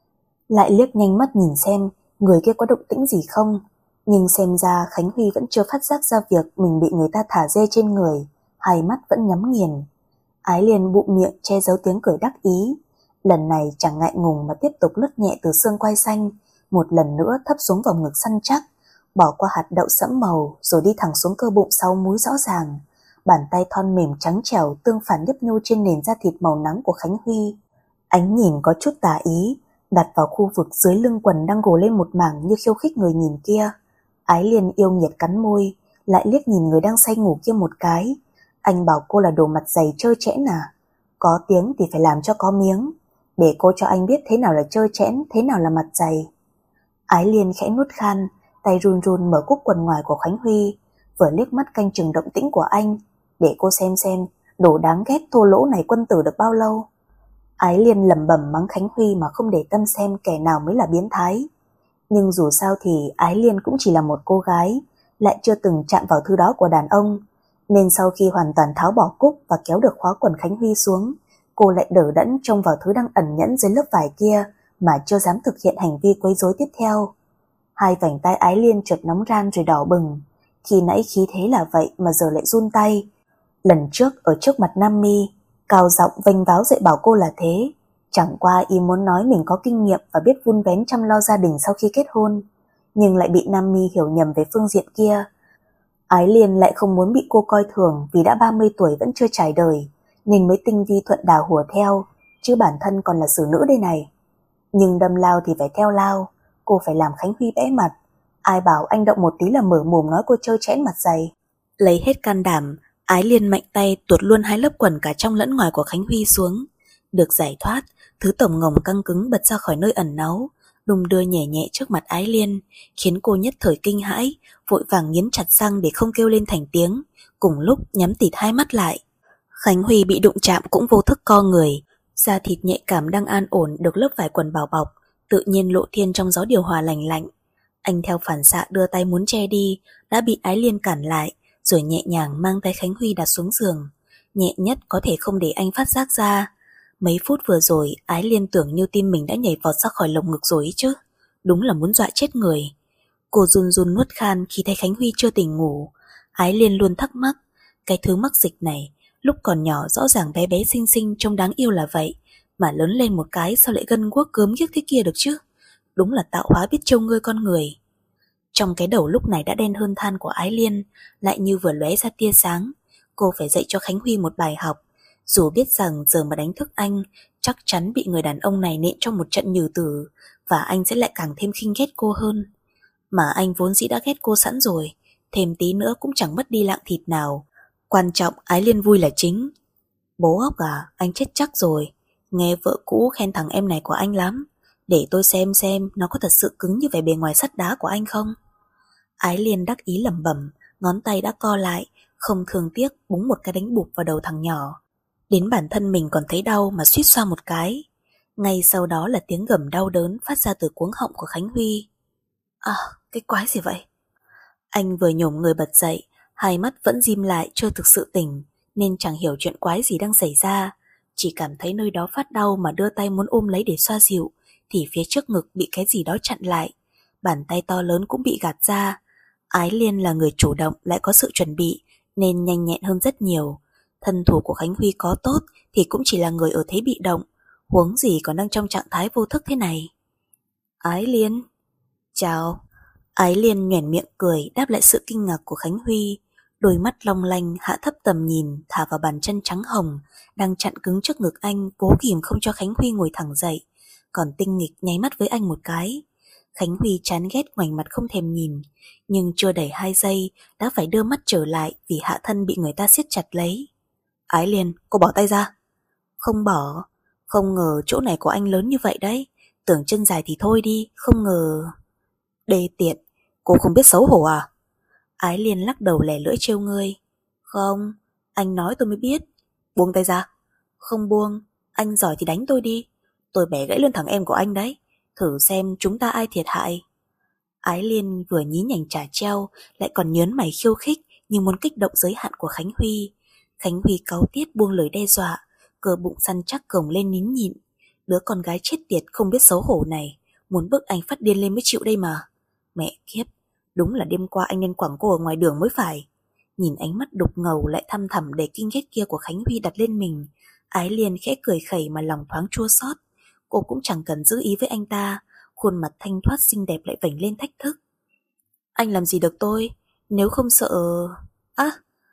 Lại liếc nhanh mắt nhìn xem người kia có động tĩnh gì không, nhưng xem ra Khánh Huy vẫn chưa phát giác ra việc mình bị người ta thả dê trên người, hai mắt vẫn nhắm nghiền. Ái Liên bụng miệng che giấu tiếng cười đắc ý, lần này chẳng ngại ngùng mà tiếp tục lướt nhẹ từ xương quai xanh, một lần nữa thấp xuống vòng ngực săn chắc, bỏ qua hạt đậu sẫm màu rồi đi thẳng xuống cơ bụng sau múi rõ ràng. Bàn tay thon mềm trắng trẻo tương phản nhấp nhô trên nền da thịt màu nắng của Khánh Huy. Ánh nhìn có chút tà ý, đặt vào khu vực dưới lưng quần đang gồ lên một mảng như khiêu khích người nhìn kia. Ái Liên yêu nghiệt cắn môi, lại liếc nhìn người đang say ngủ kia một cái. Anh bảo cô là đồ mặt dày trơ trẽn à? Có tiếng thì phải làm cho có miếng, để cô cho anh biết thế nào là trơ trẽn, thế nào là mặt dày. Ái Liên khẽ nuốt khan, tay run run mở cúc quần ngoài của Khánh Huy, vừa liếc mắt canh chừng động tĩnh của anh, để cô xem xem đồ đáng ghét thô lỗ này quân tử được bao lâu. Ái Liên lẩm bẩm mắng Khánh Huy mà không để tâm xem kẻ nào mới là biến thái. Nhưng dù sao thì Ái Liên cũng chỉ là một cô gái, lại chưa từng chạm vào thứ đó của đàn ông, nên sau khi hoàn toàn tháo bỏ cúc và kéo được khóa quần Khánh Huy xuống, cô lại đờ đẫn trông vào thứ đang ẩn nhẫn dưới lớp vải kia mà chưa dám thực hiện hành vi quấy rối tiếp theo. Hai vành tay Ái Liên chợt nóng ran rồi đỏ bừng, khi nãy khí thế là vậy mà giờ lại run tay. Lần trước ở trước mặt Nam Mi, cao giọng vênh váo dạy bảo cô là thế, chẳng qua y muốn nói mình có kinh nghiệm và biết vun vén chăm lo gia đình sau khi kết hôn, nhưng lại bị Nam Mi hiểu nhầm về phương diện kia. Ái Liên lại không muốn bị cô coi thường vì đã ba mươi tuổi vẫn chưa trải đời, nên mới tinh vi thuận đào hùa theo, chứ bản thân còn là xử nữ đây này. Nhưng đâm lao thì phải theo lao, cô phải làm Khánh Huy bẽ mặt. Ai bảo anh động một tí là mở mồm nói cô trơ trẽn mặt dày. Lấy hết can đảm, Ái Liên mạnh tay tuột luôn hai lớp quần cả trong lẫn ngoài của Khánh Huy xuống. Được giải thoát, thứ tổng ngồng căng cứng bật ra khỏi nơi ẩn náu, đung đưa nhẹ nhẹ trước mặt Ái Liên, khiến cô nhất thời kinh hãi, vội vàng nghiến chặt răng để không kêu lên thành tiếng, cùng lúc nhắm tịt hai mắt lại. Khánh Huy bị đụng chạm cũng vô thức co người, da thịt nhạy cảm đang an ổn được lớp vải quần bảo bọc, tự nhiên lộ thiên trong gió điều hòa lành lạnh. Anh theo phản xạ đưa tay muốn che đi, đã bị Ái Liên cản lại, rồi nhẹ nhàng mang tay Khánh Huy đặt xuống giường, nhẹ nhất có thể không để anh phát giác ra. Mấy phút vừa rồi, Ái Liên tưởng như tim mình đã nhảy vọt ra khỏi lồng ngực rồi ý chứ, đúng là muốn dọa chết người. Cô run run nuốt khan khi thấy Khánh Huy chưa tỉnh ngủ. Ái Liên luôn thắc mắc, cái thứ mắc dịch này, lúc còn nhỏ rõ ràng bé bé xinh xinh trông đáng yêu là vậy, mà lớn lên một cái sao lại gân guốc gớm ghiếc thế kia được chứ? Đúng là tạo hóa biết trông ngươi con người. Trong cái đầu lúc này đã đen hơn than của Ái Liên, lại như vừa lóe ra tia sáng. Cô phải dạy cho Khánh Huy một bài học, dù biết rằng giờ mà đánh thức anh, chắc chắn bị người đàn ông này nện trong một trận nhừ tử, và anh sẽ lại càng thêm khinh ghét cô hơn. Mà anh vốn dĩ đã ghét cô sẵn rồi, thêm tí nữa cũng chẳng mất đi lạng thịt nào. Quan trọng Ái Liên vui là chính. Bố ốc à, anh chết chắc rồi. Nghe vợ cũ khen thằng em này của anh lắm. Để tôi xem xem nó có thật sự cứng như vẻ bề ngoài sắt đá của anh không. Ái Liên đắc ý lẩm bẩm, ngón tay đã co lại, không thương tiếc búng một cái đánh bụp vào đầu thằng nhỏ. Đến bản thân mình còn thấy đau mà suýt xoa một cái. Ngay sau đó là tiếng gầm đau đớn phát ra từ cuống họng của Khánh Huy. À, cái quái gì vậy? Anh vừa nhổm người bật dậy, hai mắt vẫn dim lại chưa thực sự tỉnh, nên chẳng hiểu chuyện quái gì đang xảy ra. Chỉ cảm thấy nơi đó phát đau mà đưa tay muốn ôm lấy để xoa dịu, thì phía trước ngực bị cái gì đó chặn lại. Bàn tay to lớn cũng bị gạt ra. Ái Liên là người chủ động lại có sự chuẩn bị, nên nhanh nhẹn hơn rất nhiều. Thân thủ của Khánh Huy có tốt thì cũng chỉ là người ở thế bị động, huống gì còn đang trong trạng thái vô thức thế này. Ái Liên. Chào. Ái Liên nhoẻn miệng cười đáp lại sự kinh ngạc của Khánh Huy. Đôi mắt long lanh hạ thấp tầm nhìn thả vào bàn chân trắng hồng đang chặn cứng trước ngực anh, cố kìm không cho Khánh Huy ngồi thẳng dậy, còn tinh nghịch nháy mắt với anh một cái. Khánh Huy chán ghét ngoảnh mặt không thèm nhìn, nhưng chưa đầy hai giây đã phải đưa mắt trở lại vì hạ thân bị người ta siết chặt lấy. Ái Liên, cô bỏ tay ra. Không bỏ. Không ngờ chỗ này của anh lớn như vậy đấy. Tưởng chân dài thì thôi đi, không ngờ... Đê tiện, cô không biết xấu hổ à? Ái Liên lắc đầu lẻ lưỡi trêu ngươi. Không, anh nói tôi mới biết. Buông tay ra. Không buông, anh giỏi thì đánh tôi đi. Tôi bẻ gãy luôn thằng em của anh đấy. Thử xem chúng ta ai thiệt hại. Ái Liên vừa nhí nhảnh trả treo, lại còn nhớn mày khiêu khích như muốn kích động giới hạn của Khánh Huy. Khánh Huy cáu tiết buông lời đe dọa, cơ bụng săn chắc gồng lên nín nhịn. Đứa con gái chết tiệt không biết xấu hổ này, muốn bức anh phát điên lên mới chịu đây mà. Mẹ kiếp, đúng là đêm qua anh nên quẳng cô ở ngoài đường mới phải. Nhìn ánh mắt đục ngầu lại thăm thẳm đầy kinh ghét kia của Khánh Huy đặt lên mình, Ái Liên khẽ cười khẩy mà lòng thoáng chua xót. Cô cũng chẳng cần giữ ý với anh ta, khuôn mặt thanh thoát xinh đẹp lại vểnh lên thách thức. Anh làm gì được tôi, nếu không sợ... Á,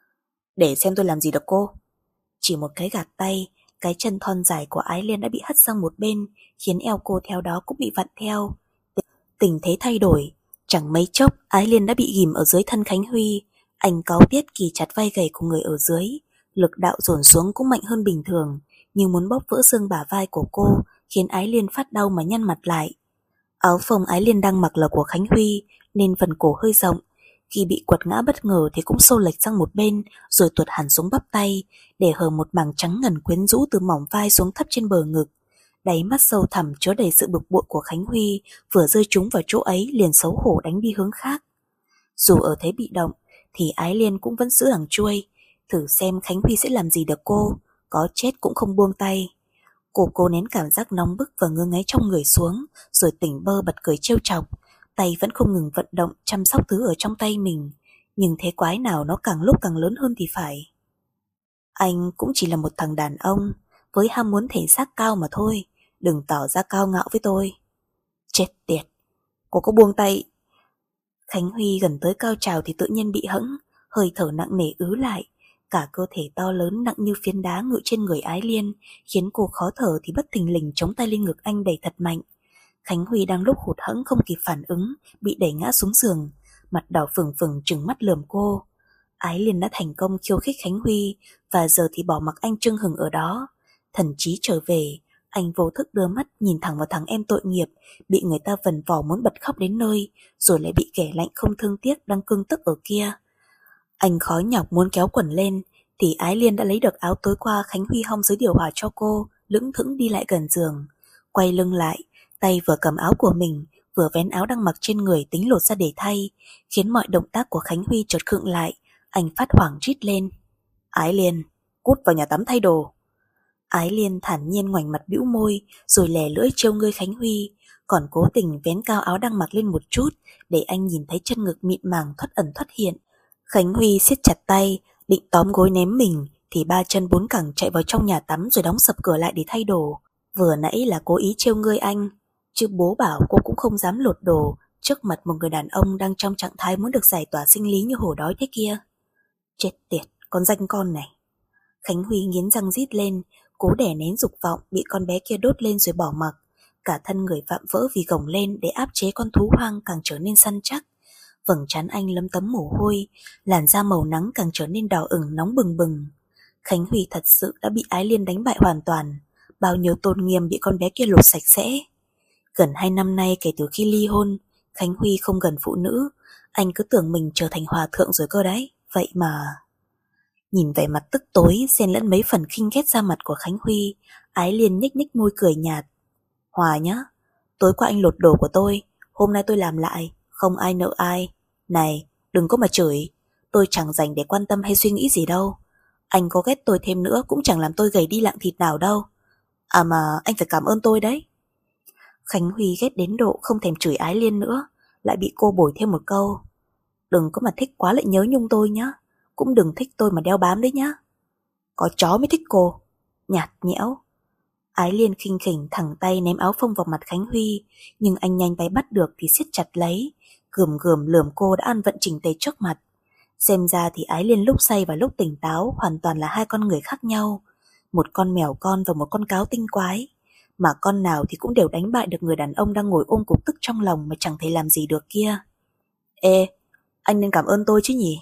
để xem tôi làm gì được cô. Chỉ một cái gạt tay, cái chân thon dài của Ái Liên đã bị hất sang một bên, khiến eo cô theo đó cũng bị vặn theo. Tình thế thay đổi, chẳng mấy chốc Ái Liên đã bị ghìm ở dưới thân Khánh Huy. Anh cáu tiết kì chặt vai gầy của người ở dưới, lực đạo dồn xuống cũng mạnh hơn bình thường, nhưng muốn bóp vỡ xương bả vai của cô, khiến Ái Liên phát đau mà nhăn mặt lại. Áo phông Ái Liên đang mặc là của Khánh Huy, nên phần cổ hơi rộng. Khi bị quật ngã bất ngờ thì cũng xô lệch sang một bên, rồi tuột hẳn xuống bắp tay, để hở một mảng trắng ngần quyến rũ từ mỏng vai xuống thấp trên bờ ngực. Đáy mắt sâu thẳm chứa đầy sự bực bội của Khánh Huy vừa rơi trúng vào chỗ ấy liền xấu hổ đánh đi hướng khác. Dù ở thế bị động thì Ái Liên cũng vẫn giữ đằng chuôi, thử xem Khánh Huy sẽ làm gì được cô, có chết cũng không buông tay. Cô cố nén cảm giác nóng bức và ngứa ngáy trong người xuống, rồi tỉnh bơ bật cười trêu chọc, tay vẫn không ngừng vận động chăm sóc thứ ở trong tay mình, nhưng thế quái nào nó càng lúc càng lớn hơn thì phải. Anh cũng chỉ là một thằng đàn ông với ham muốn thể xác cao mà thôi, đừng tỏ ra cao ngạo với tôi. Chết tiệt, cô có buông tay. Khánh Huy gần tới cao trào thì tự nhiên bị hẫng, hơi thở nặng nề ứ lại, cả cơ thể to lớn nặng như phiến đá ngự trên người Ái Liên, khiến cô khó thở thì bất thình lình chống tay lên ngực anh đẩy thật mạnh. Khánh Huy đang lúc hụt hẫng không kịp phản ứng, bị đẩy ngã xuống giường, mặt đỏ phừng phừng trừng mắt lườm cô. Ái Liên đã thành công khiêu khích Khánh Huy, và giờ thì bỏ mặc anh chưng hừng ở đó. Thần trí trở về, anh vô thức đưa mắt nhìn thẳng vào thằng em tội nghiệp, bị người ta vần vò muốn bật khóc đến nơi, rồi lại bị kẻ lạnh không thương tiếc đang cưng tức ở kia. Anh khó nhọc muốn kéo quần lên, thì Ái Liên đã lấy được áo tối qua Khánh Huy hong dưới điều hòa cho cô, lững thững đi lại gần giường. Quay lưng lại, tay vừa cầm áo của mình, vừa vén áo đang mặc trên người tính lột ra để thay, khiến mọi động tác của Khánh Huy chợt khựng lại. Anh phát hoảng rít lên. Ái Liên, cút vào nhà tắm thay đồ. Ái Liên thản nhiên ngoảnh mặt bĩu môi, rồi lè lưỡi trêu ngươi Khánh Huy, còn cố tình vén cao áo đang mặc lên một chút, để anh nhìn thấy chân ngực mịn màng thoát ẩn thoát hiện. Khánh Huy siết chặt tay, định tóm gối ném mình, thì ba chân bốn cẳng chạy vào trong nhà tắm rồi đóng sập cửa lại để thay đồ. Vừa nãy là cố ý trêu ngươi anh, chứ bố bảo cô cũng không dám lột đồ trước mặt một người đàn ông đang trong trạng thái muốn được giải tỏa sinh lý như hổ đói thế kia. Chết tiệt, con danh con này. Khánh Huy nghiến răng rít lên, cố đè nén dục vọng bị con bé kia đốt lên rồi bỏ mặc. Cả thân người vạm vỡ vì gồng lên để áp chế con thú hoang càng trở nên săn chắc. Vầng trán anh lấm tấm mồ hôi, làn da màu nắng càng trở nên đỏ ửng nóng bừng bừng. Khánh Huy thật sự đã bị Ái Liên đánh bại hoàn toàn, bao nhiêu tôn nghiêm bị con bé kia lột sạch sẽ. Gần hai năm nay kể từ khi ly hôn, Khánh Huy không gần phụ nữ, anh cứ tưởng mình trở thành hòa thượng rồi cơ đấy, vậy mà... Nhìn vẻ mặt tức tối xen lẫn mấy phần khinh ghét ra mặt của Khánh Huy, Ái Liên nhếch nhếch môi cười nhạt. Hòa nhá, tối qua anh lột đồ của tôi, hôm nay tôi làm lại, Không ai nợ ai. Này, đừng có mà chửi. Tôi chẳng dành để quan tâm hay suy nghĩ gì đâu. Anh có ghét tôi thêm nữa cũng chẳng làm tôi gầy đi lạng thịt nào đâu. À mà anh phải cảm ơn tôi đấy. Khánh Huy ghét đến độ không thèm chửi Ái Liên nữa, lại bị cô bồi thêm một câu. Đừng có mà thích quá lại nhớ nhung tôi nhá. Cũng đừng thích tôi mà đeo bám đấy nhá. Có chó mới thích cô. Nhạt nhẽo. Ái Liên khinh khỉnh thẳng tay ném áo phông vào mặt Khánh Huy, nhưng anh nhanh tay bắt được thì siết chặt lấy, gườm gườm lườm cô đã ăn vận chỉnh tề trước mặt. Xem ra thì Ái Liên lúc say và lúc tỉnh táo hoàn toàn là hai con người khác nhau. Một con mèo con và một con cáo tinh quái. Mà con nào thì cũng đều đánh bại được người đàn ông đang ngồi ôm cục tức trong lòng mà chẳng thể làm gì được kia. Ê, anh nên cảm ơn tôi chứ nhỉ?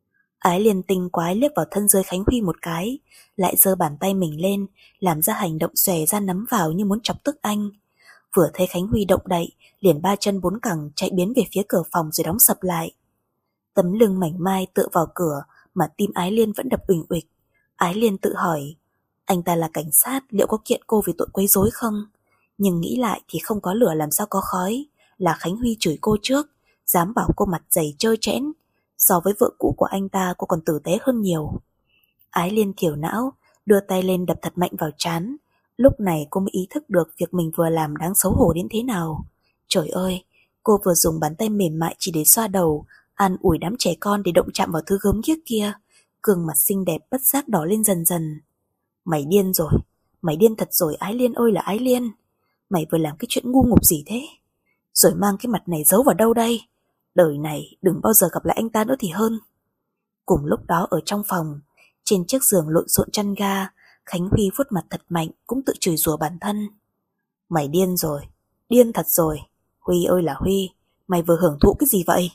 Ái Liên tinh quái liếc vào thân dưới Khánh Huy một cái, lại giơ bàn tay mình lên, làm ra hành động xòe ra nắm vào như muốn chọc tức anh. Vừa thấy Khánh Huy động đậy, liền ba chân bốn cẳng chạy biến về phía cửa phòng rồi đóng sập lại. Tấm lưng mảnh mai tựa vào cửa mà tim Ái Liên vẫn đập uỳnh uịch. Ái Liên tự hỏi, anh ta là cảnh sát liệu có kiện cô vì tội quấy rối không? Nhưng nghĩ lại thì không có lửa làm sao có khói, là Khánh Huy chửi cô trước, dám bảo cô mặt dày trơ trẽn. So với vợ cũ của anh ta cô còn tử tế hơn nhiều. Ái Liên kiểu não, đưa tay lên đập thật mạnh vào trán. Lúc này cô mới ý thức được việc mình vừa làm đáng xấu hổ đến thế nào. Trời ơi, cô vừa dùng bàn tay mềm mại chỉ để xoa đầu, an ủi đám trẻ con để động chạm vào thứ gớm ghiếc kia. Gương mặt xinh đẹp bất giác đỏ lên dần dần. Mày điên rồi, mày điên thật rồi Ái Liên ơi là Ái Liên. Mày vừa làm cái chuyện ngu ngục gì thế? Rồi mang cái mặt này giấu vào đâu đây? Đời này đừng bao giờ gặp lại anh ta nữa thì hơn. Cùng lúc đó ở trong phòng, trên chiếc giường lộn xộn chăn ga, Khánh Huy vuốt mặt thật mạnh cũng tự chửi rủa bản thân. Mày điên rồi, điên thật rồi. Huy ơi là Huy, mày vừa hưởng thụ cái gì vậy?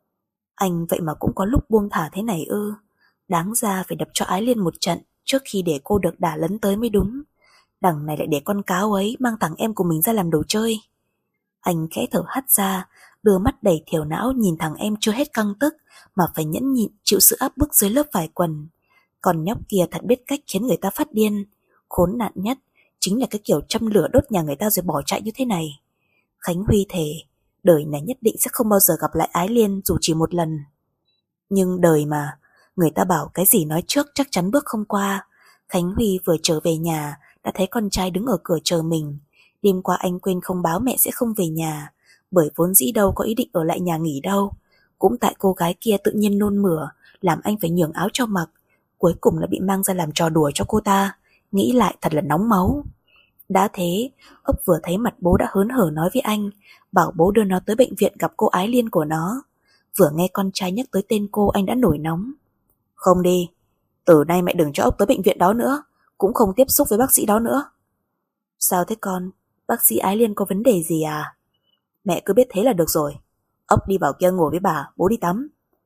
Anh vậy mà cũng có lúc buông thả thế này ư? Đáng ra phải đập cho Ái Liên một trận trước khi để cô được đả lấn tới mới đúng. Đằng này lại để con cáo ấy mang thằng em của mình ra làm đồ chơi. Anh khẽ thở hắt ra, đưa mắt đầy thiểu não nhìn thằng em chưa hết căng tức mà phải nhẫn nhịn chịu sự áp bức dưới lớp vải quần. Còn nhóc kia thật biết cách khiến người ta phát điên. Khốn nạn nhất chính là cái kiểu châm lửa đốt nhà người ta rồi bỏ chạy như thế này. Khánh Huy thề đời này nhất định sẽ không bao giờ gặp lại Ái Liên dù chỉ một lần. Nhưng đời mà, người ta bảo cái gì nói trước chắc chắn bước không qua. Khánh Huy vừa trở về nhà đã thấy con trai đứng ở cửa chờ mình. Đêm qua anh quên không báo mẹ sẽ không về nhà, bởi vốn dĩ đâu có ý định ở lại nhà nghỉ đâu. Cũng tại cô gái kia tự nhiên nôn mửa, làm anh phải nhường áo cho mặc. Cuối cùng là bị mang ra làm trò đùa cho cô ta. Nghĩ lại thật là nóng máu. Đã thế, ốc vừa thấy mặt bố đã hớn hở nói với anh, bảo bố đưa nó tới bệnh viện gặp cô Ái Liên của nó. Vừa nghe con trai nhắc tới tên cô anh đã nổi nóng. Không đi, từ nay mẹ đừng cho ốc tới bệnh viện đó nữa, cũng không tiếp xúc với bác sĩ đó nữa. Sao thế con? Bác sĩ Ái Liên có vấn đề gì à? Mẹ cứ biết thế là được rồi. Ốc đi vào kia ngồi với bà, bố đi tắm.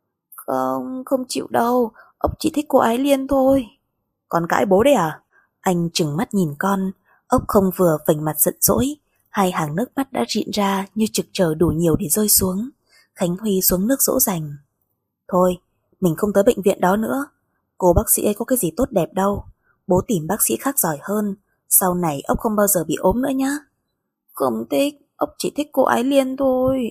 Không, không chịu đâu, ốc chỉ thích cô Ái Liên thôi. Con cãi bố đấy à? Anh trừng mắt nhìn con. Ốc không vừa vành mặt giận dỗi, hai hàng nước mắt đã rịn ra như trực chờ đủ nhiều để rơi xuống. Khánh Huy xuống nước dỗ dành. Thôi, mình không tới bệnh viện đó nữa. Cô bác sĩ ấy có cái gì tốt đẹp đâu. Bố tìm bác sĩ khác giỏi hơn. Sau này ốc không bao giờ bị ốm nữa nhá. Không thích, ốc chỉ thích cô Ái Liên thôi.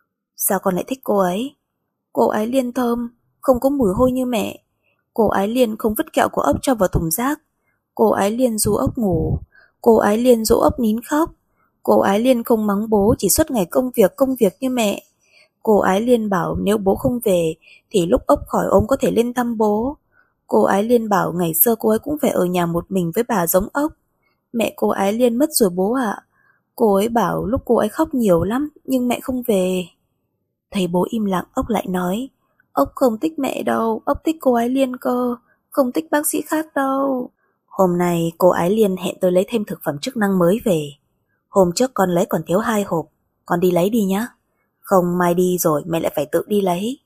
Sao con lại thích cô ấy? Cô Ái Liên thơm, không có mùi hôi như mẹ. Cô Ái Liên không vứt kẹo của ốc cho vào thùng rác. Cô Ái Liên ru ốc ngủ. Cô Ái Liên dỗ ốc nín khóc. Cô Ái Liên không mắng bố chỉ suốt ngày công việc công việc như mẹ. Cô Ái Liên bảo nếu bố không về thì lúc ốc khỏi ốm có thể lên thăm bố. Cô Ái Liên bảo ngày xưa cô ấy cũng phải ở nhà một mình với bà giống ốc. Mẹ cô Ái Liên mất rồi bố ạ. Cô ấy bảo lúc cô ấy khóc nhiều lắm nhưng mẹ không về. Thấy bố im lặng, ốc lại nói, ốc không thích mẹ đâu, ốc thích cô Ái Liên cơ, không thích bác sĩ khác đâu. Hôm nay cô Ái Liên hẹn tôi lấy thêm thực phẩm chức năng mới về. Hôm trước con lấy còn thiếu hai hộp, con đi lấy đi nhá. Không mai đi rồi mẹ lại phải tự đi lấy.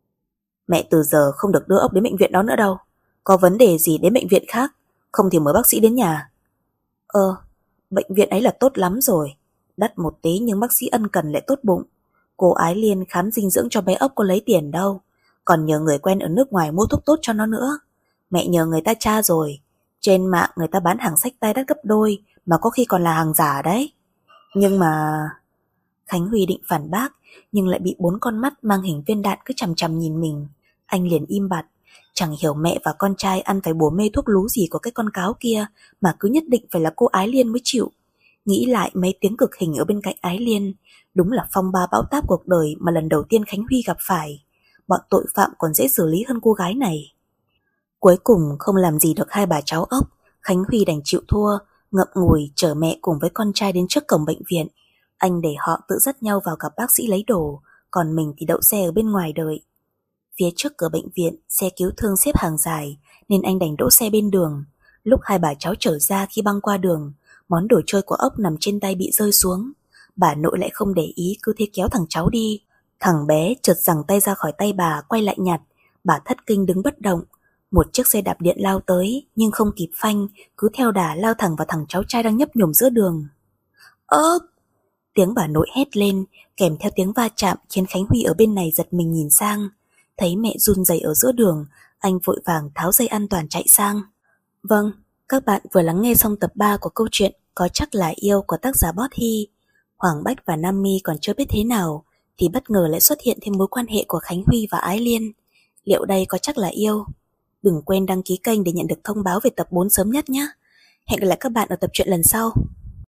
Mẹ từ giờ không được đưa ốc đến bệnh viện đó nữa đâu. Có vấn đề gì đến bệnh viện khác, không thì mời bác sĩ đến nhà. Ờ, bệnh viện ấy là tốt lắm rồi. Đắt một tí nhưng bác sĩ ân cần lại tốt bụng. Cô Ái Liên khám dinh dưỡng cho bé ốc có lấy tiền đâu, còn nhờ người quen ở nước ngoài mua thuốc tốt cho nó nữa. Mẹ nhờ người ta tra rồi, trên mạng người ta bán hàng xách tay đắt gấp đôi, mà có khi còn là hàng giả đấy. Nhưng mà... Khánh Huy định phản bác, nhưng lại bị bốn con mắt mang hình viên đạn cứ chằm chằm nhìn mình. Anh liền im bặt, chẳng hiểu mẹ và con trai ăn phải bùa mê thuốc lú gì của cái con cáo kia mà cứ nhất định phải là cô Ái Liên mới chịu. Nghĩ lại mấy tiếng cực hình ở bên cạnh Ái Liên, đúng là phong ba bão táp cuộc đời mà lần đầu tiên Khánh Huy gặp phải. Bọn tội phạm còn dễ xử lý hơn cô gái này. Cuối cùng không làm gì được hai bà cháu ốc, Khánh Huy đành chịu thua, ngậm ngùi chở mẹ cùng với con trai đến trước cổng bệnh viện. Anh để họ tự dắt nhau vào gặp bác sĩ lấy đồ, còn mình thì đậu xe ở bên ngoài đợi. Phía trước cửa bệnh viện, xe cứu thương xếp hàng dài, nên anh đành đỗ xe bên đường. Lúc hai bà cháu trở ra khi băng qua đường, món đồ chơi của ốc nằm trên tay bị rơi xuống. Bà nội lại không để ý, cứ thế kéo thằng cháu đi. Thằng bé chợt giằng tay ra khỏi tay bà, quay lại nhặt. Bà thất kinh đứng bất động. Một chiếc xe đạp điện lao tới, nhưng không kịp phanh, cứ theo đà lao thẳng vào thằng cháu trai đang nhấp nhổm giữa đường. Ốc! Tiếng bà nội hét lên, kèm theo tiếng va chạm khiến Khánh Huy ở bên này giật mình nhìn sang. Thấy mẹ run rẩy ở giữa đường, anh vội vàng tháo dây an toàn chạy sang. Vâng, các bạn vừa lắng nghe xong tập ba của câu chuyện Có Chắc Là Yêu của tác giả Bót Hy. Hoàng Bách và Nam My còn chưa biết thế nào, thì bất ngờ lại xuất hiện thêm mối quan hệ của Khánh Huy và Ái Liên. Liệu đây có chắc là yêu? Đừng quên đăng ký kênh để nhận được thông báo về tập bốn sớm nhất nhé. Hẹn gặp lại các bạn ở tập truyện lần sau.